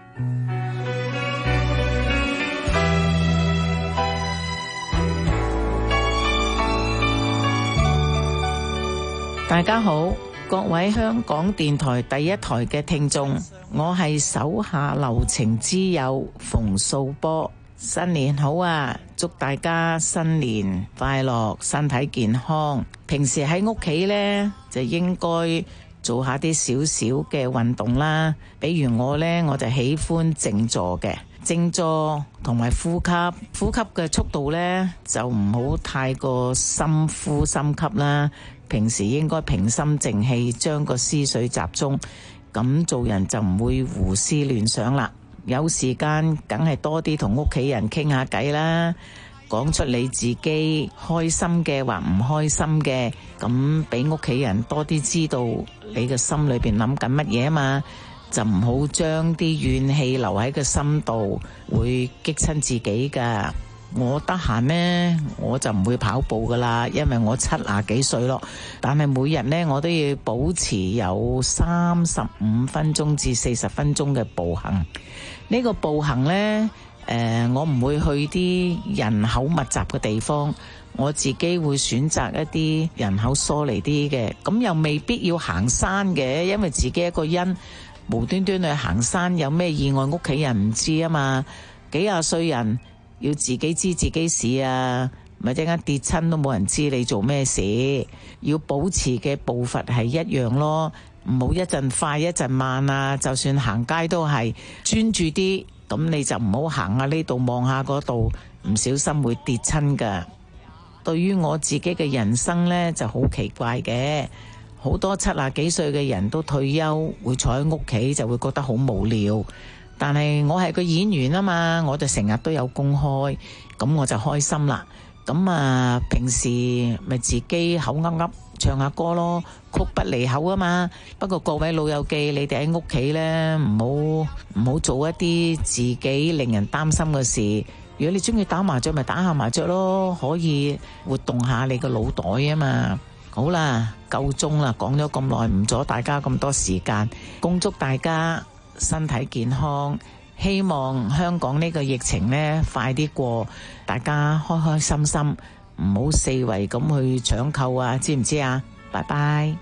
Speaker 18: 大家好，各位香港電台第一台嘅聽眾，我係手下留情之友馮素波。新年好啊！祝大家新年快樂，身體健康。平時喺屋企呢，就應該做下啲少少嘅運動啦。比如我呢，我就喜歡靜坐嘅，靜坐同埋呼吸，呼吸嘅速度呢，就唔好太過深呼深吸啦。平時應該平心靜氣，將個思緒集中，咁做人就唔會胡思亂想啦。有時間梗係多啲同屋企人傾下偈啦，講出你自己開心嘅或唔開心嘅，咁俾屋企人多啲知道你嘅心裏邊諗緊乜嘢啊嘛，就唔好將啲怨氣留喺個心度，會激親自己噶。 我得閒呢，我就唔會跑步噶啦，因為我七廿幾歲咯。但係每日呢，我都要保持有三十五分鐘至四十分鐘嘅步行。呢、呢個步行呢，誒、呃，我唔會去啲人口密集嘅地方，我自己會選擇一啲人口疏離啲嘅。咁又未必要行山嘅，因為自己一個人無端端去行山，有咩意外屋企人唔知啊嘛。幾廿歲人要自己知自己事啊，咪陣間跌親都冇人知你做咩事。要保持嘅步伐係一樣咯，唔好一陣快一陣慢啊。就算行街都係專注啲，咁你就唔好行下呢度望下嗰度，唔小心會跌親噶。對於我自己嘅人生呢，就好奇怪嘅，好多七廿幾歲嘅人都退休會坐喺屋企，就會覺得好無聊。但係我係個演員啊嘛，我就成日都有公開，咁我就開心啦。咁啊，平時咪自己口噏噏唱下歌咯，曲不離口啊嘛。不過各位老友記，你哋喺屋企呢，唔好唔好做一啲自己令人擔心嘅事。如果你中意打麻雀，咪打下麻雀咯，可以活動下你個腦袋啊嘛。好啦，夠鐘啦，講咗咁耐，唔阻大家咁多時間，恭祝大家身體健康，希望香港呢個疫情呢快啲過，大家開開心心，唔好四圍咁去搶購啊，知唔知啊？拜拜。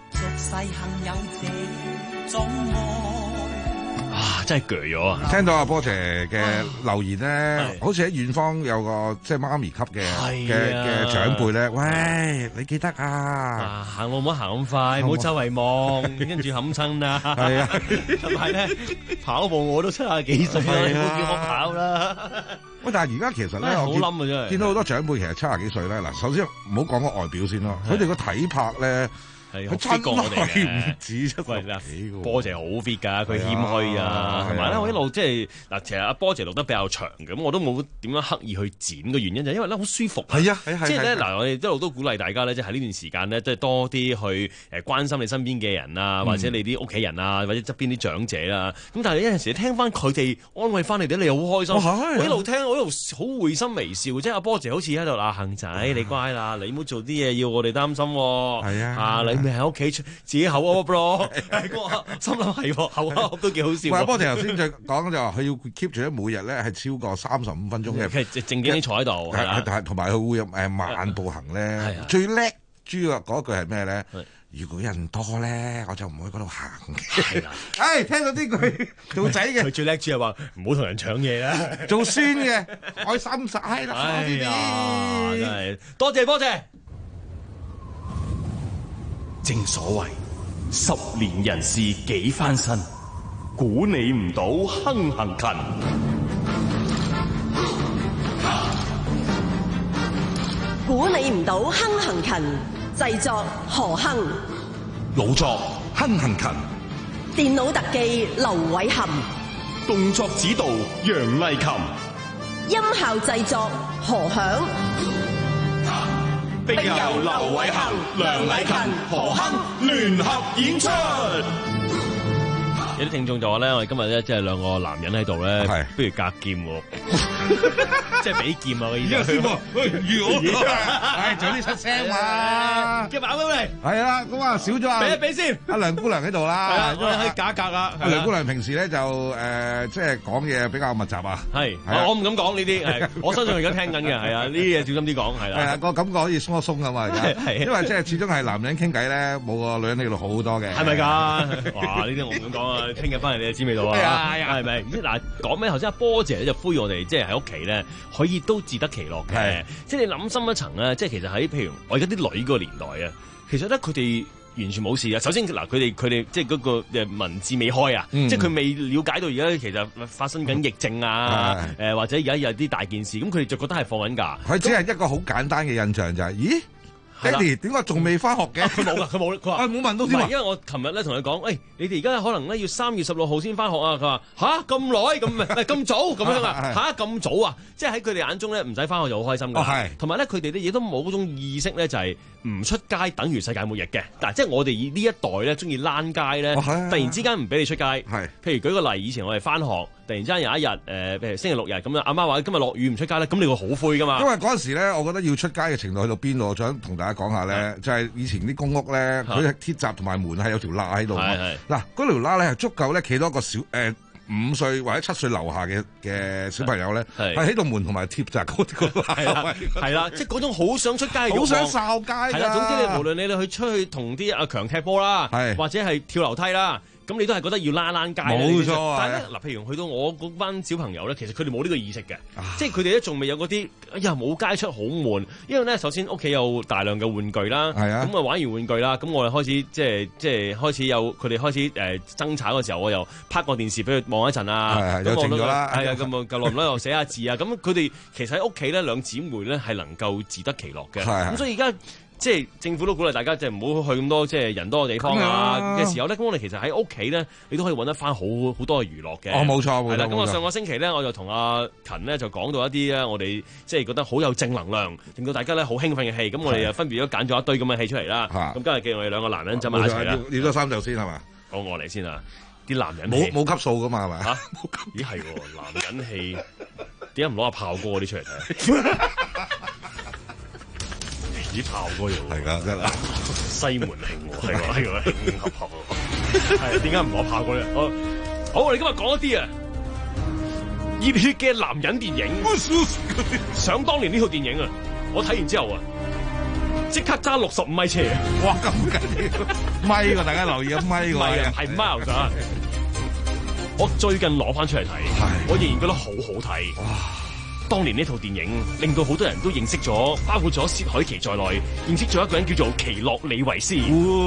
Speaker 11: 啊！真係鋸咗啊！
Speaker 15: 聽到阿波姐嘅留言咧，好似喺遠方有個即係媽咪級嘅嘅嘅長輩咧，喂，你記得啊？
Speaker 11: 啊行路唔好行咁快，唔好周圍望，跟住冚親啊！係啊，同埋咧跑步我都七廿幾歲啦，你唔好叫我跑啦。
Speaker 15: 喂，但係而家其實咧，
Speaker 11: 好
Speaker 15: 我見
Speaker 11: 冧啊真係
Speaker 15: 見到好多長輩其實七廿幾歲咧。嗱，首先唔好講個外表先咯，佢哋個體魄咧。
Speaker 11: 係
Speaker 15: 佢真
Speaker 11: 過我哋嘅，
Speaker 15: 唔止出嚟啦。
Speaker 11: 波姐好 fit 㗎，佢謙虛啊，同埋咧我一路即係嗱，其實阿波姐錄得比較長嘅，咁我都冇點樣刻意去剪嘅原因就係因為咧好舒服。
Speaker 15: 係啊，係係。
Speaker 11: 即係咧嗱，我哋一路都鼓勵大家咧，即係喺呢段時間咧，即係多啲去誒關心你身邊嘅人啊，或者你啲屋企人啊，或者側邊啲長者啦。咁但係有陣時聽翻佢哋安慰翻你哋，你又好開心。我一路聽，我一路好會心微笑，即係阿波姐好似喺度嗱，恒仔你乖啦，你唔好做啲嘢要我哋擔心。係啊，啊你咪喺屋企。自己口噏咯，心諗係口噏都幾好笑。
Speaker 15: 喂，波姐頭先就講就話佢要 keep 住咧，每日咧係超過三十五分鐘嘅，
Speaker 11: 即係正經啲坐喺度，
Speaker 15: 係同埋佢會有誒慢步行咧。最叻豬啊嗰句係咩咧？如果人多咧，我就唔會喺嗰度行。係啦，誒聽到呢句做仔嘅，
Speaker 11: 佢最叻豬係話唔好同人搶嘢啦，
Speaker 15: 做孫嘅開心晒啦。
Speaker 11: 哎呀，真係多謝波姐。正所謂十年人事幾番新，估你唔到亨行勤。
Speaker 12: 估你唔到亨行勤，製作何亨，
Speaker 13: 老作亨行勤，
Speaker 12: 電腦特技劉偉涵，
Speaker 13: 動作指導楊麗琴，
Speaker 12: 音效製作何響。
Speaker 13: 並由劉偉恒、梁禮勤、何亨聯合演出。
Speaker 11: 有啲聽眾就話咧，我哋今日咧即係兩個男人喺度咧，不如隔劍喎，即係比劍啊！我意思。師傅，如我，
Speaker 15: 唉，早啲出聲嘛！
Speaker 11: 叫埋啱嚟。係
Speaker 15: 啊，咁啊少咗啊。
Speaker 11: 俾一俾先。
Speaker 15: 阿梁姑娘喺度啦，
Speaker 11: 因為可以假格啊。
Speaker 15: 阿梁姑娘平時咧就誒，即係講嘢比較密集啊。
Speaker 11: 係，我唔敢講呢啲，係我相信佢而家聽緊嘅，係啊，呢啲嘢小心啲講，係啦。
Speaker 15: 係啊，個感覺可以鬆一鬆㗎嘛，而家。因為即係始終係男人傾偈咧，冇個女人呢度好好多嘅。
Speaker 11: 係咪㗎？哇！呢啲我唔敢講啊。聽日翻嚟你就知味道啊！係咪？嗱，講咩頭先阿波姐咧就呼籲我哋，即係喺屋企咧可以都自得其樂嘅。即係你諗深一層咧，即係其實喺譬如我而家啲女個年代啊，其實咧佢哋完全冇事啊。首先嗱，佢哋佢哋即係嗰個誒文字未開啊，嗯、即係佢未了解到而家其實發生緊疫症啊，誒、嗯、或者而家有啲大件事，咁佢哋就覺得係放緊假。
Speaker 15: 佢只係一個好簡單嘅印象就係、是，咦？ 爹哋點解仲未翻學嘅？
Speaker 11: 佢冇噶，佢冇，佢話
Speaker 15: 冇問到添啊。
Speaker 11: 因為我琴日咧同佢講，誒，你哋而家可能咧要三月十六號先翻學啊。佢話吓咁耐，咁唔係咁早咁樣啊？吓咁早啊？即係喺佢哋眼中咧，唔使翻學就好開心噶。係，同埋咧，佢哋咧亦都冇嗰種意識咧，就係唔出街等於世界末日嘅。嗱，即係我哋呢一代咧，中意躝街咧，突然之間唔俾你出街。係，譬如舉個例，以前我哋翻學，突然之間有一日，誒，譬如星期六日咁樣，阿媽話今日落雨唔出街咧，咁你會好灰噶嘛？因為
Speaker 15: 嗰陣時咧，我覺得要出街嘅程度去到邊度，我想同大家講下咧，就係以前啲公屋咧，佢嘅鐵閘同埋門係有條罅喺度。嗱，嗰條罅咧係足夠咧企到一個小誒五歲或者七歲樓下嘅嘅小朋友咧，係喺度門同埋鐵閘嗰個罅。係啦，係啦，即係嗰種好想出街嘅慾望，好想哨街。係啦，總之你無論你哋去出去同啲阿強踢波啦，或者係跳樓梯啦。咁你都係覺得要躝躝街，冇錯啊！但係咧，嗱，譬如去到我嗰班小朋友咧，其實佢哋冇呢個意識嘅，即係佢哋咧仲未有嗰啲，哎呀冇街出好悶，因為咧首先屋企有大量嘅玩具啦，咁啊玩完玩具啦，咁我哋開始即係即係開始有佢哋開始誒、呃、爭吵嘅時候，我又拍個電視俾佢望一陣啊，咁我都係啊，咁啊夠耐唔耐又寫下字啊，咁佢哋其實喺屋企咧兩姊妹咧係能夠自得其樂嘅，咁所以而家。即係政府都鼓勵大家，即係唔好去咁多即係人多嘅地方啊嘅時候咧，咁我哋其實喺屋企咧，你都可以揾得翻好好多嘅娛樂嘅。哦，冇錯，冇錯。係啦，咁我上個星期咧，我就同阿勤咧就講到一啲咧，我哋即係覺得好有正能量，令到大家咧好興奮嘅戲。咁我哋又分別都揀咗一堆咁嘅戲出嚟啦。咁今日見我哋兩個男人走埋一齊啦。 要多三就先係嘛？
Speaker 11: 好，我嚟先啊！啲男人
Speaker 15: 冇冇級數噶嘛係咪？
Speaker 11: 嚇！咦係喎，男人戲點解唔攞下炮哥嗰啲出嚟睇？啲炮哥又係㗎，真係西門慶喎，係喎，係喎，慶合合喎，係點解唔攞炮哥咧？好，好，我哋今日講一啲啊熱血嘅男人電影。想當年呢套電影啊，我睇完之後啊，即刻揸六十五米車啊！
Speaker 15: 哇，咁緊要咪喎，大家留意啊，咪喎，
Speaker 11: 係 miles 啊！我最近攞翻出嚟睇，我仍然覺得好好睇。哇！當年呢套電影令到好多人都認識咗，包括咗薛凱琪在內，認識咗一個人叫做奇洛李維斯。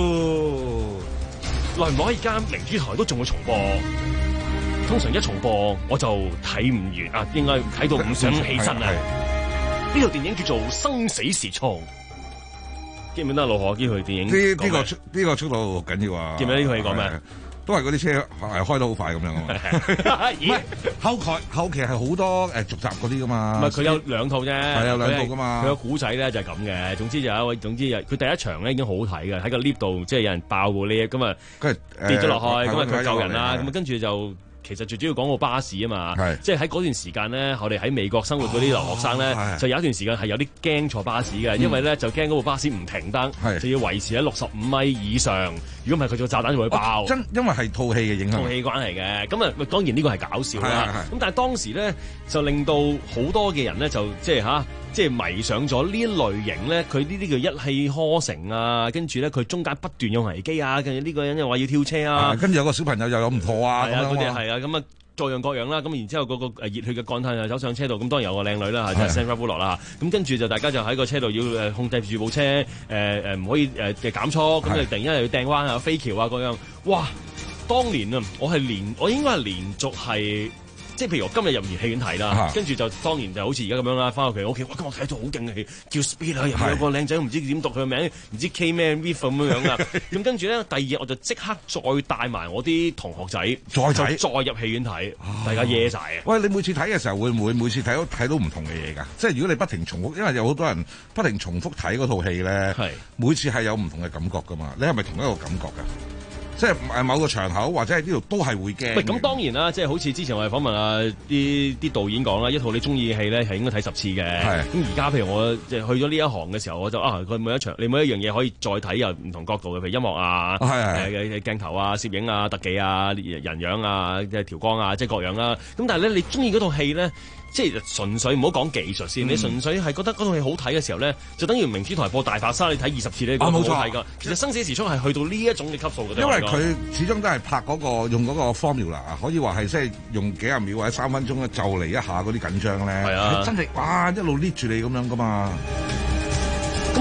Speaker 11: 耐唔耐間明珠台都仲會重播，通常一重播我就睇唔完啊，應該睇到唔想起身啊。呢套電影叫做《生死時速》，記唔記得老何呢套電影？呢
Speaker 15: 呢個呢個速度好緊要啊！
Speaker 11: 記唔記得呢套戲講咩？
Speaker 15: 都係嗰啲車係開得好快咁樣啊嘛，唔係後期後期係好多誒續集嗰啲噶嘛，
Speaker 11: 唔係佢有兩套啫，係有兩套噶嘛，佢個古仔咧就係咁嘅。總之就有一位，總之佢第一場咧已經好好睇嘅，喺個 lift 度即係有人爆個 lift，咁啊跌咗落去，咁啊佢救人啦，咁啊跟住就。其實最主要講個巴士啊嘛，即係喺嗰段時間咧，我哋喺美國生活嗰啲留學生咧，哦、就有一段時間係有啲驚坐巴士嘅，嗯、因為咧就驚嗰部巴士唔停得，就要維持喺六十五米以上。如果唔係佢個炸彈就會爆。真因為係套戲嘅影響，套戲關係嘅。咁啊，當然呢個係搞笑啦。咁但係當時咧就令到好多嘅人咧就即係吓，即係迷上咗呢一類型咧。佢呢啲叫一氣呵成啊，跟住咧佢中間不斷有危機啊，跟住呢個人又話要跳車啊，跟住有個小朋友又有唔妥啊，係啊，嗰啲係啊。咁啊，各樣各樣啦，咁然之後嗰個誒熱血嘅幹探又走上車度，咁當然有個靚女啦，即係 Sandra Bullock 啦，咁跟住就大家就喺個車度要誒控制住部車，誒誒唔可以誒嘅減速，咁就突然間又要掟彎啊、飛橋啊嗰樣，哇！當年啊，我係連我應該係連續係。即係譬如我今日入完戲院睇啦，跟住就當然就好似而家咁樣啦，翻到佢屋企，哇！今日睇到好勁嘅戲，叫 Speed 啊，入面有個靚仔，唔知點讀佢個名，唔知 K 咩 Riff 咁樣樣啊。咁跟住咧，第二日我就即刻再帶埋我啲同學仔，再睇，再入戲院睇，大家耶晒啊！喂，你每次睇嘅時候會唔會每次睇到睇到唔同嘅嘢㗎？即係如果你不停重複，因為有好多人不停重複睇嗰套戲咧，每次係有唔同嘅感覺㗎嘛。你係咪同一個感覺㗎？即係誒某個場口或者係呢度都係會驚。喂，咁當然啦，即係好似之前我哋訪問啊啲啲導演講啦，一套你中意嘅戲咧係應該睇十次嘅。係。咁而家譬如我即係去咗呢一行嘅時候，我就啊佢每一場你每一樣嘢可以再睇又唔同角度嘅，譬如音樂啊，係係誒鏡頭啊、攝影啊、特技啊、人樣啊、即係調光啊，即係各樣啦。咁但係咧，你中意嗰套戲咧？即係純粹唔好講技術先，嗯、你純粹係覺得嗰套戲好睇嘅時候咧，就等於明珠台播大白鯊，你睇二十次咧，覺得好睇㗎。其實生死時速係去到呢一種嘅級數嘅。因為佢始終都係拍嗰、嗰個用嗰個 formula，可以話係即係用幾十秒或者三分鐘咧就嚟一下嗰啲緊張咧。係啊，真係哇一路 lift 住你咁樣㗎嘛。咁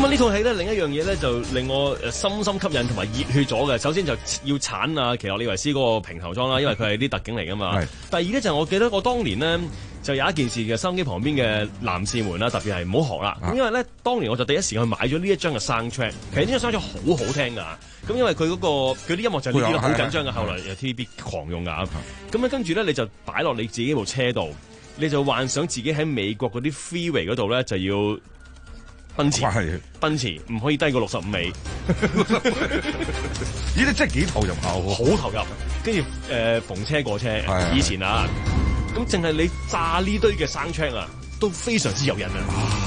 Speaker 11: 咁啊呢套戲咧，另一樣嘢咧就令我誒深深吸引同埋熱血咗嘅。首先就要鏟啊奇洛李維斯嗰個平頭裝啦，因為佢係啲特警嚟噶嘛。第二咧就係我記得我當年呢，就有一件事嘅，收音機旁邊嘅男士們啦，特別係唔好學啦。咁、啊、因為咧當年我就第一時間去買咗呢一張嘅 soundtrack，其實呢張 soundtrack 好好聽㗎。咁因為佢嗰、嗰個佢啲音樂就呢啲好緊張嘅，後來有 T V B 狂用㗎。咁咧跟住咧你就擺落你自己部車度，你就幻想自己喺美國嗰啲 freeway 嗰度咧就要奔馳，奔馳唔可以低過六十五米。
Speaker 15: 咦？你真係幾投入下喎？
Speaker 11: 好投入。跟住誒逢車過車，以前啊，咁淨係你炸呢堆嘅soundtrack啊，都非常之誘人啊！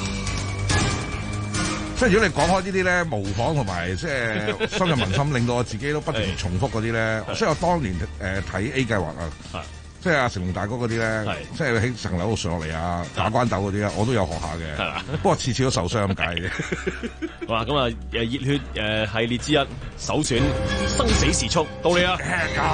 Speaker 15: 即係如果你講開呢啲咧，模仿同埋即係深入民心，令到我自己都不斷重複嗰啲咧。所以我當年誒睇 A 計劃啊，即係阿成龍大哥嗰啲咧，即係喺層樓度上落嚟啊，打關鬥嗰啲啊，我都有學下嘅。不過次次都受傷咁解嘅。
Speaker 11: 好啦，咁啊誒熱血誒系列之一首選生死時速到你啦！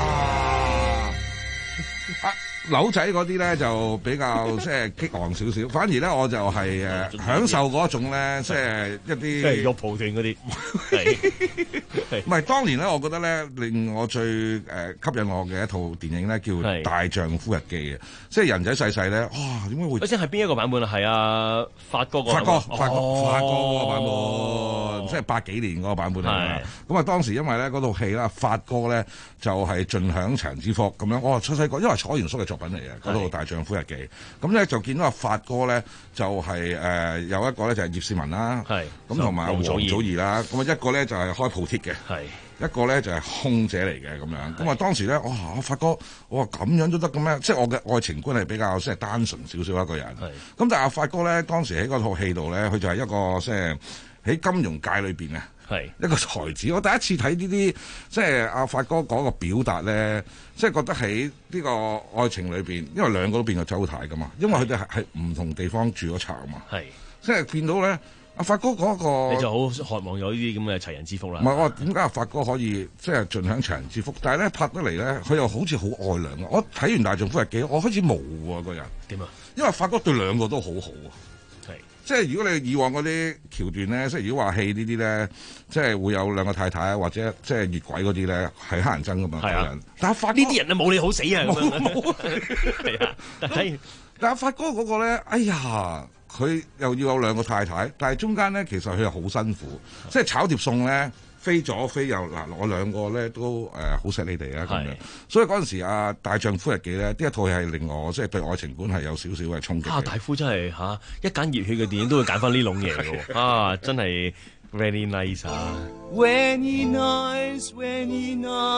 Speaker 15: 扭仔嗰啲咧就比較即係激昂少少，反而咧我就係誒享受嗰種咧，即係一啲
Speaker 11: 即係肉蒲團嗰啲。
Speaker 15: 唔係當年咧，我覺得咧令我最誒吸引我嘅一套電影咧，叫《大丈夫日記》嘅，即係人仔細細咧，哇點解會？
Speaker 11: 即係邊一個版本啊？係啊，發哥個。
Speaker 15: 發哥，發哥，發哥嗰個版本，即係八幾年嗰個版本啊。咁啊，當時因為咧嗰套戲啦，發哥咧就係盡享長之福咁樣。我出世個，因為楚原叔嘅作品嚟嘅，嗰套《大丈夫日記》。咁咧就見到阿發哥咧就係誒有一個咧就係葉倩文啦，咁同埋王祖兒啦。咁啊一個咧就係開鋪貼嘅。係一個咧就係空姐嚟嘅咁樣，咁啊當時咧，哇！我發覺我話咁樣都得嘅咩？即係我嘅愛情觀係比較即係單純少少一個人。咁但係阿發哥咧，當時喺嗰套戲度咧，佢就係一個即係喺金融界裏邊啊，係一個才子。我第一次睇呢啲即係阿發哥嗰個表達咧，即係覺得喺呢個愛情裏邊，因為兩個都變咗周太噶嘛，因為佢哋係係唔同地方住咗巢啊嘛，係即係變到咧。阿發哥嗰個，
Speaker 11: 你就好渴望有呢啲咁嘅齊人之福啦。
Speaker 15: 唔係我話點解阿發哥可以即係盡享齊人之福，但係咧拍得嚟咧，佢又好似好愛兩個。我睇完《大丈夫日記》，我開始模糊啊個人。
Speaker 11: 點啊？
Speaker 15: 因為發哥對兩個都好好啊。
Speaker 11: 係，
Speaker 15: 即係如果你以往嗰啲橋段咧，即係如果話戲呢啲咧，即係會有兩個太太啊，或者即係越軌嗰啲咧，係乞人憎噶嘛。係啊。但係發
Speaker 11: 呢啲人啊冇你好死啊！
Speaker 15: 冇冇。
Speaker 11: 係啊。但係
Speaker 15: 但係發哥嗰個咧，哎呀〜佢又要有兩個太太，但係中間咧其實佢又好辛苦，即係炒碟餸咧飛左飛右嗱，我兩個咧都誒好錫你哋啊咁樣，所以嗰陣時啊《大丈夫日記》咧，呢一套係令我即係對愛情觀係有少少嘅衝擊。啊，
Speaker 11: 大夫真係嚇、啊、一揀熱血嘅電影都會揀翻呢種嘢嘅喎，啊真係 very nice 啊
Speaker 6: ！Very nice, very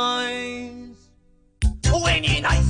Speaker 6: nice, very nice。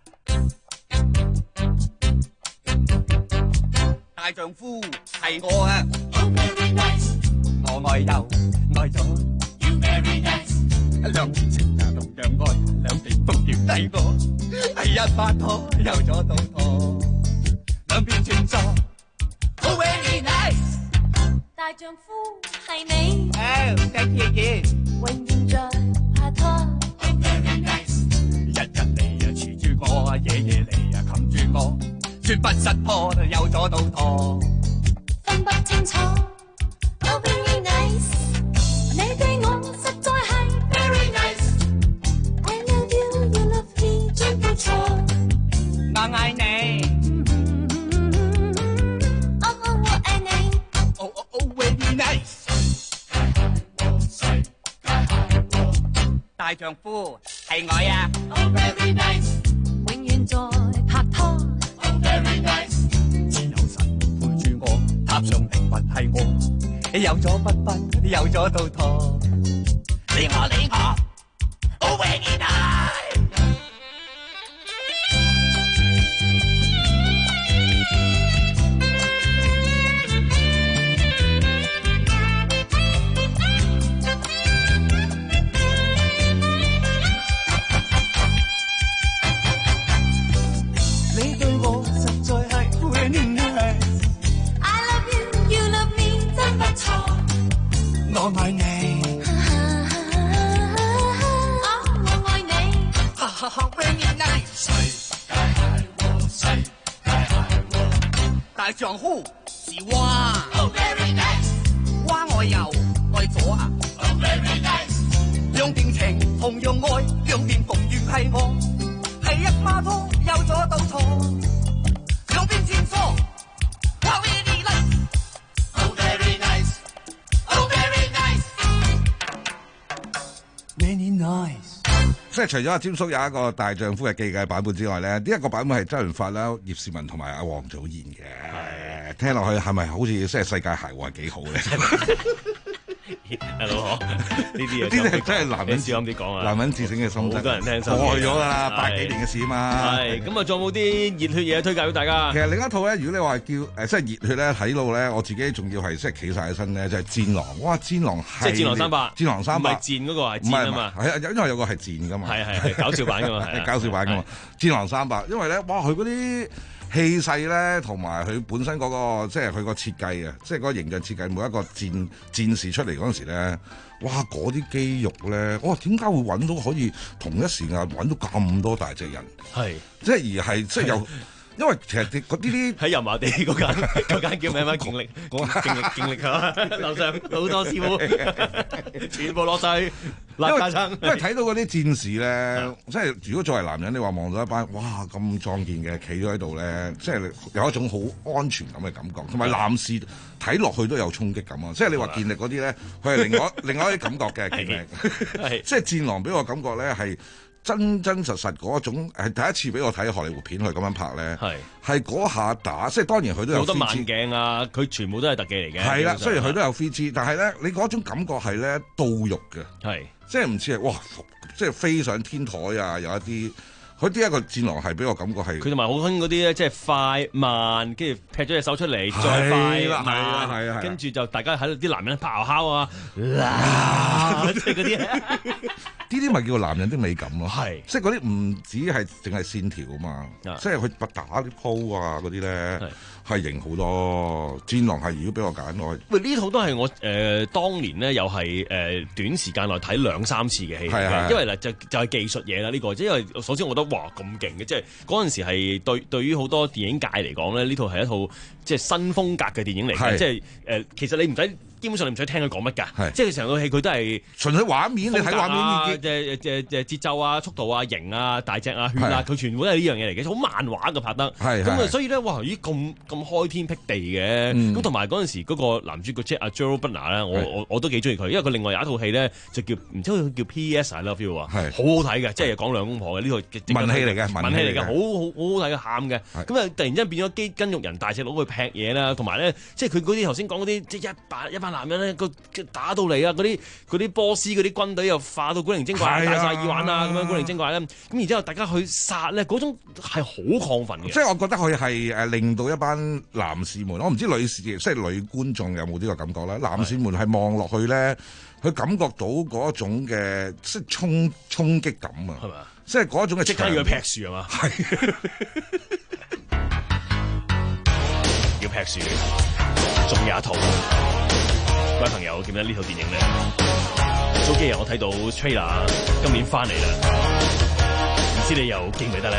Speaker 6: 大丈夫係我啊 ，You very nice， 我愛又愛咗 ，You very nice， 兩邊情啊同樣愛，兩邊風調低我，係一拍拖又咗到拖，兩邊轉錯 ，Oh very nice，
Speaker 21: 大丈夫係你，
Speaker 6: 哦，繼續嘅，
Speaker 21: 永遠在拍拖
Speaker 6: ，Oh very nice， 日日你啊持住我，夜夜你啊冚住我。絕不失破，有咗到拖，
Speaker 21: 分不清楚。Oh very nice， 你對我實在係 very nice。I love you, you love me， 真不錯。
Speaker 6: 我愛你，
Speaker 21: 哦哦我愛你。
Speaker 6: Oh oh oh very nice。大丈夫係我呀
Speaker 21: ，Oh very nice， 永遠在拍拖。
Speaker 6: Very nice， 自有神陪住我，塔上靈魂係我，有咗不分，有咗到拖，你我你我 ，Oh very nice。我愛你，
Speaker 21: 我愛你，
Speaker 6: 哈哈哈 very nice。世界係我，世界係我，大丈夫是蛙
Speaker 21: ，Oh very nice，
Speaker 6: 蛙我有。 咗啊！兩邊情，同樣愛，兩邊逢緣係我，係一孖通，有咗到錯，兩邊戰疏。How very nice, oh very nice, oh very nice, very nice。
Speaker 15: 即係除咗阿詹叔有一個大丈夫嘅記嘅版本之外咧，呢、這、一個版本係周潤發啦、葉倩文同埋阿王祖賢嘅。聽落去係咪好似即係世界鞋喎幾好咧？
Speaker 11: 係咯，呢啲嘢
Speaker 15: 呢啲係真係男人
Speaker 11: 少咁啲講啊，
Speaker 15: 男人自省嘅心得，
Speaker 11: 好多人聽
Speaker 15: 過去咗啦，百幾年嘅事啊嘛。
Speaker 11: 係咁啊，仲有冇啲熱血嘢推介俾大家？
Speaker 15: 其實另一套咧，如果你話叫誒、呃、即係熱血咧，睇到咧，我自己仲要係即係企晒起身咧，就係、是、戰狼。哇！戰狼係
Speaker 11: 即係戰狼三百，
Speaker 15: 戰狼三百，
Speaker 11: 唔係戰嗰個係戰啊嘛。
Speaker 15: 係啊，因為有個係戰噶嘛。
Speaker 11: 係係係搞笑版噶嘛，係
Speaker 15: 搞笑版噶嘛。戰狼三百，因為咧，哇！佢嗰啲氣勢咧，同埋佢本身嗰、那個即係佢個設計啊，即係嗰個形象設計，每一個戰戰士出嚟嗰陣時咧。哇！嗰啲肌肉咧，哇！點解會揾到可以同一時間揾到咁多大隻人？係，即係而係即係有，因為其實啲嗰啲啲
Speaker 11: 喺油麻地嗰間嗰間叫咩咩勁力，勁力勁力嚇，樓上好多師傅，全部落晒辣架撐。
Speaker 15: 因為睇到嗰啲戰士咧，即係如果作為男人，你話望到一班哇咁壯健嘅企咗喺度咧，即係有一種好安全感嘅感覺，同埋男士睇落去都有衝擊感啊！即係你話健力嗰啲咧，佢係另外另外一啲感覺嘅健力，即係戰狼俾我感覺咧係。真真實實嗰種係第一次俾我睇荷里活片，佢咁樣拍咧，係係嗰下打，即係當然佢都有
Speaker 11: 好多慢鏡啊，佢全部都係特技嚟嘅。
Speaker 15: 係啦，雖然佢都有 three D， 但係咧你嗰種感覺係咧到肉嘅，係即係唔似係哇，即係飛上天台啊，有一啲。佢呢一個戰狼係俾我感覺係，
Speaker 11: 佢同埋好興嗰啲咧，即係快慢，跟住劈咗隻手出嚟，再快慢，係啊，跟住就大家喺度啲男人咆哮啊，即係嗰啲，呢
Speaker 15: 啲咪叫男人的美感咯，
Speaker 11: 係，
Speaker 15: 即係嗰啲唔止係淨係線條啊嘛，即係佢打啲鋪啊嗰啲咧。係型好多，戰狼係如果俾我揀我，
Speaker 11: 喂呢套都係我誒、呃、當年咧又係誒、呃、短時間內睇兩三次嘅戲，因為嗱就就係技術嘢啦呢個，因為首先我覺得哇咁勁嘅，即係嗰陣時係對對於好多電影界嚟講咧，呢套係一套即係新風格嘅電影嚟嘅，即係誒、呃、其實你唔使。基本上你唔使聽佢講乜㗎，即係成套戲佢都係純
Speaker 15: 粹畫面，你睇畫面
Speaker 11: 呢啲誒誒誒節奏啊、速度啊、型啊、大隻啊、血啊，佢全部都係呢樣嘢嚟嘅，好漫畫嘅拍得。咁啊，所以咧，哇！咦，咁咁開天闢地嘅，咁同埋嗰陣時嗰個男主角即係阿 Gerald Butler 咧，我我我都幾中意佢，因為佢另外有一套戲咧就叫唔知好叫 P S I Love You 啊，好好睇嘅，即係講兩公婆嘅呢套
Speaker 15: 文戲嚟嘅，
Speaker 11: 文戲嚟嘅，好好好好睇嘅，喊嘅。咁啊，突然之間變咗肌筋肉人大隻佬去劈嘢啦，同埋咧，即係佢嗰啲頭先講嗰啲，即係一班一班男人咧個。打到嚟啊！嗰啲嗰啲波斯嗰啲軍隊又化到古靈精怪，戴晒耳環啊咁樣古靈精怪咧。咁然之後大家去殺咧，嗰種係好亢奮嘅。
Speaker 15: 即係我覺得佢係誒令到一班男士們，我唔知女士即係女觀眾有冇呢個感覺咧？男士們係望落去咧，佢感覺到嗰種嘅即係衝衝擊感啊！係咪啊？即係嗰種嘅
Speaker 11: 即刻要劈樹係嘛？係要劈樹，仲有一套。各位朋友記唔記得呢套電影咧？早幾日我睇到 trailer， 今年翻嚟啦，唔知你又記唔記得咧？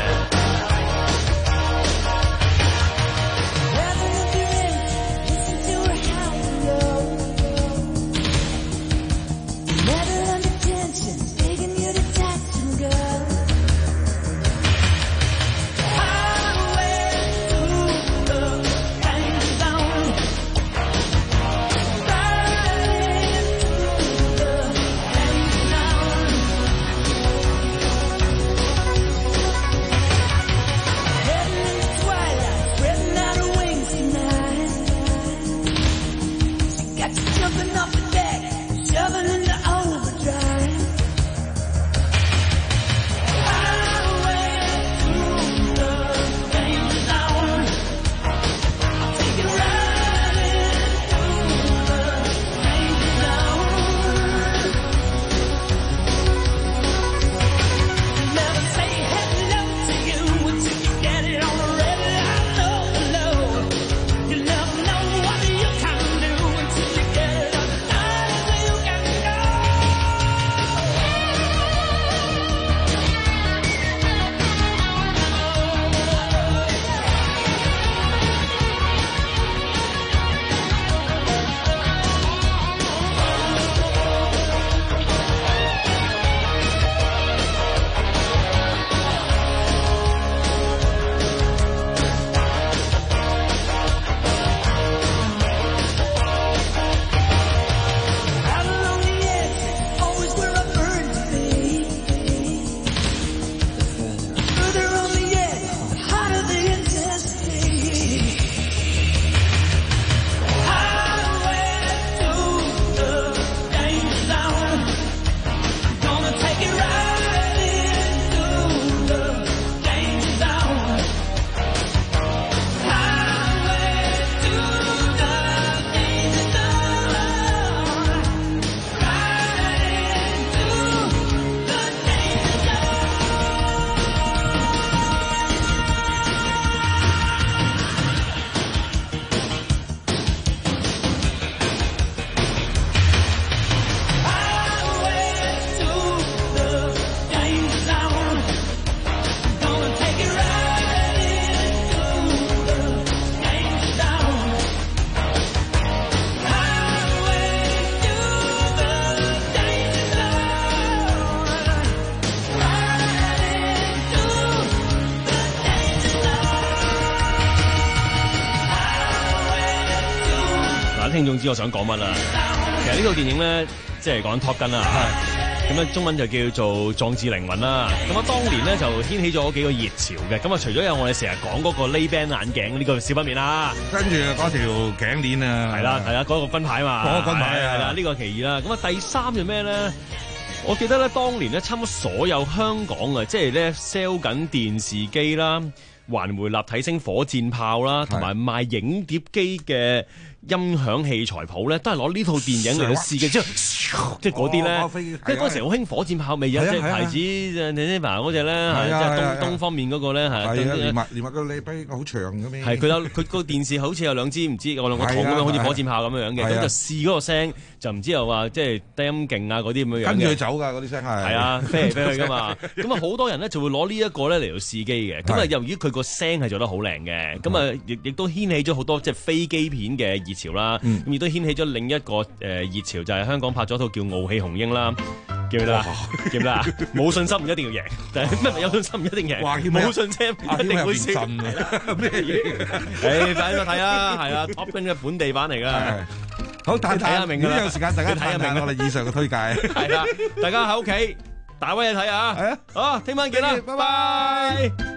Speaker 11: 啲聽眾知我想講乜啦。其實呢套電影咧，即係講 Top Gun 啦，咁咧中文就叫做壯志凌雲啦。咁啊，當年咧就掀起咗幾個熱潮嘅。咁啊，除咗有我哋成日講嗰個 Ray-Ban 眼鏡呢個少不免啦，
Speaker 15: 跟住嗰條頸鏈啊，
Speaker 11: 係啦係啦，嗰、嗰個軍牌嘛，
Speaker 15: 嗰個軍牌啊，
Speaker 11: 係啦，呢、呢個其二啦。咁啊，第三係咩咧？我記得咧，當年咧，差唔多所有香港啊，即係咧 sell 緊電視機啦、環迴立體聲火箭炮啦，同埋賣影碟機嘅音響器材鋪咧，都係攞呢套電影嚟去試嘅，即係即係嗰啲咧，即係嗰時好興火箭炮味啊，即係牌子誒 Neva 嗰隻咧，係即係東東方面嗰個咧，係啊，
Speaker 15: 連埋連埋個利弊好長嘅咩？
Speaker 11: 係佢有佢個電視好似有兩支唔知我兩個筒咁樣，好似火箭炮咁樣樣嘅，咁就試嗰個聲，就唔知又話即係低音勁啊嗰啲咁樣樣嘅，跟
Speaker 15: 住佢走㗎嗰啲聲係。
Speaker 11: 係啊，飛嚟飛去㗎嘛，咁啊好多人咧就會攞呢一個咧嚟到試機嘅，咁啊由於佢個聲係做得好靚嘅，咁啊亦亦都掀起咗好多即係飛機片嘅熱潮啦，咁亦都掀起咗另一個誒熱潮，就係香港拍咗套叫《傲氣雄鷹》啦，記唔記得啊？記唔記得啊？冇信心唔一定要贏，但係咩咪有信心唔一定贏，冇信心唔一定會輸。咩嘢？誒，快啲睇啦，係啊 ，Top Gun 嘅本地版嚟㗎。
Speaker 15: 好，大家睇下明㗎啦。呢個時間大家
Speaker 11: 睇下明
Speaker 15: 我哋以上嘅推介。
Speaker 11: 係啦，大家喺屋企打威嘢睇下。係啊，好，聽晚見啦，拜拜。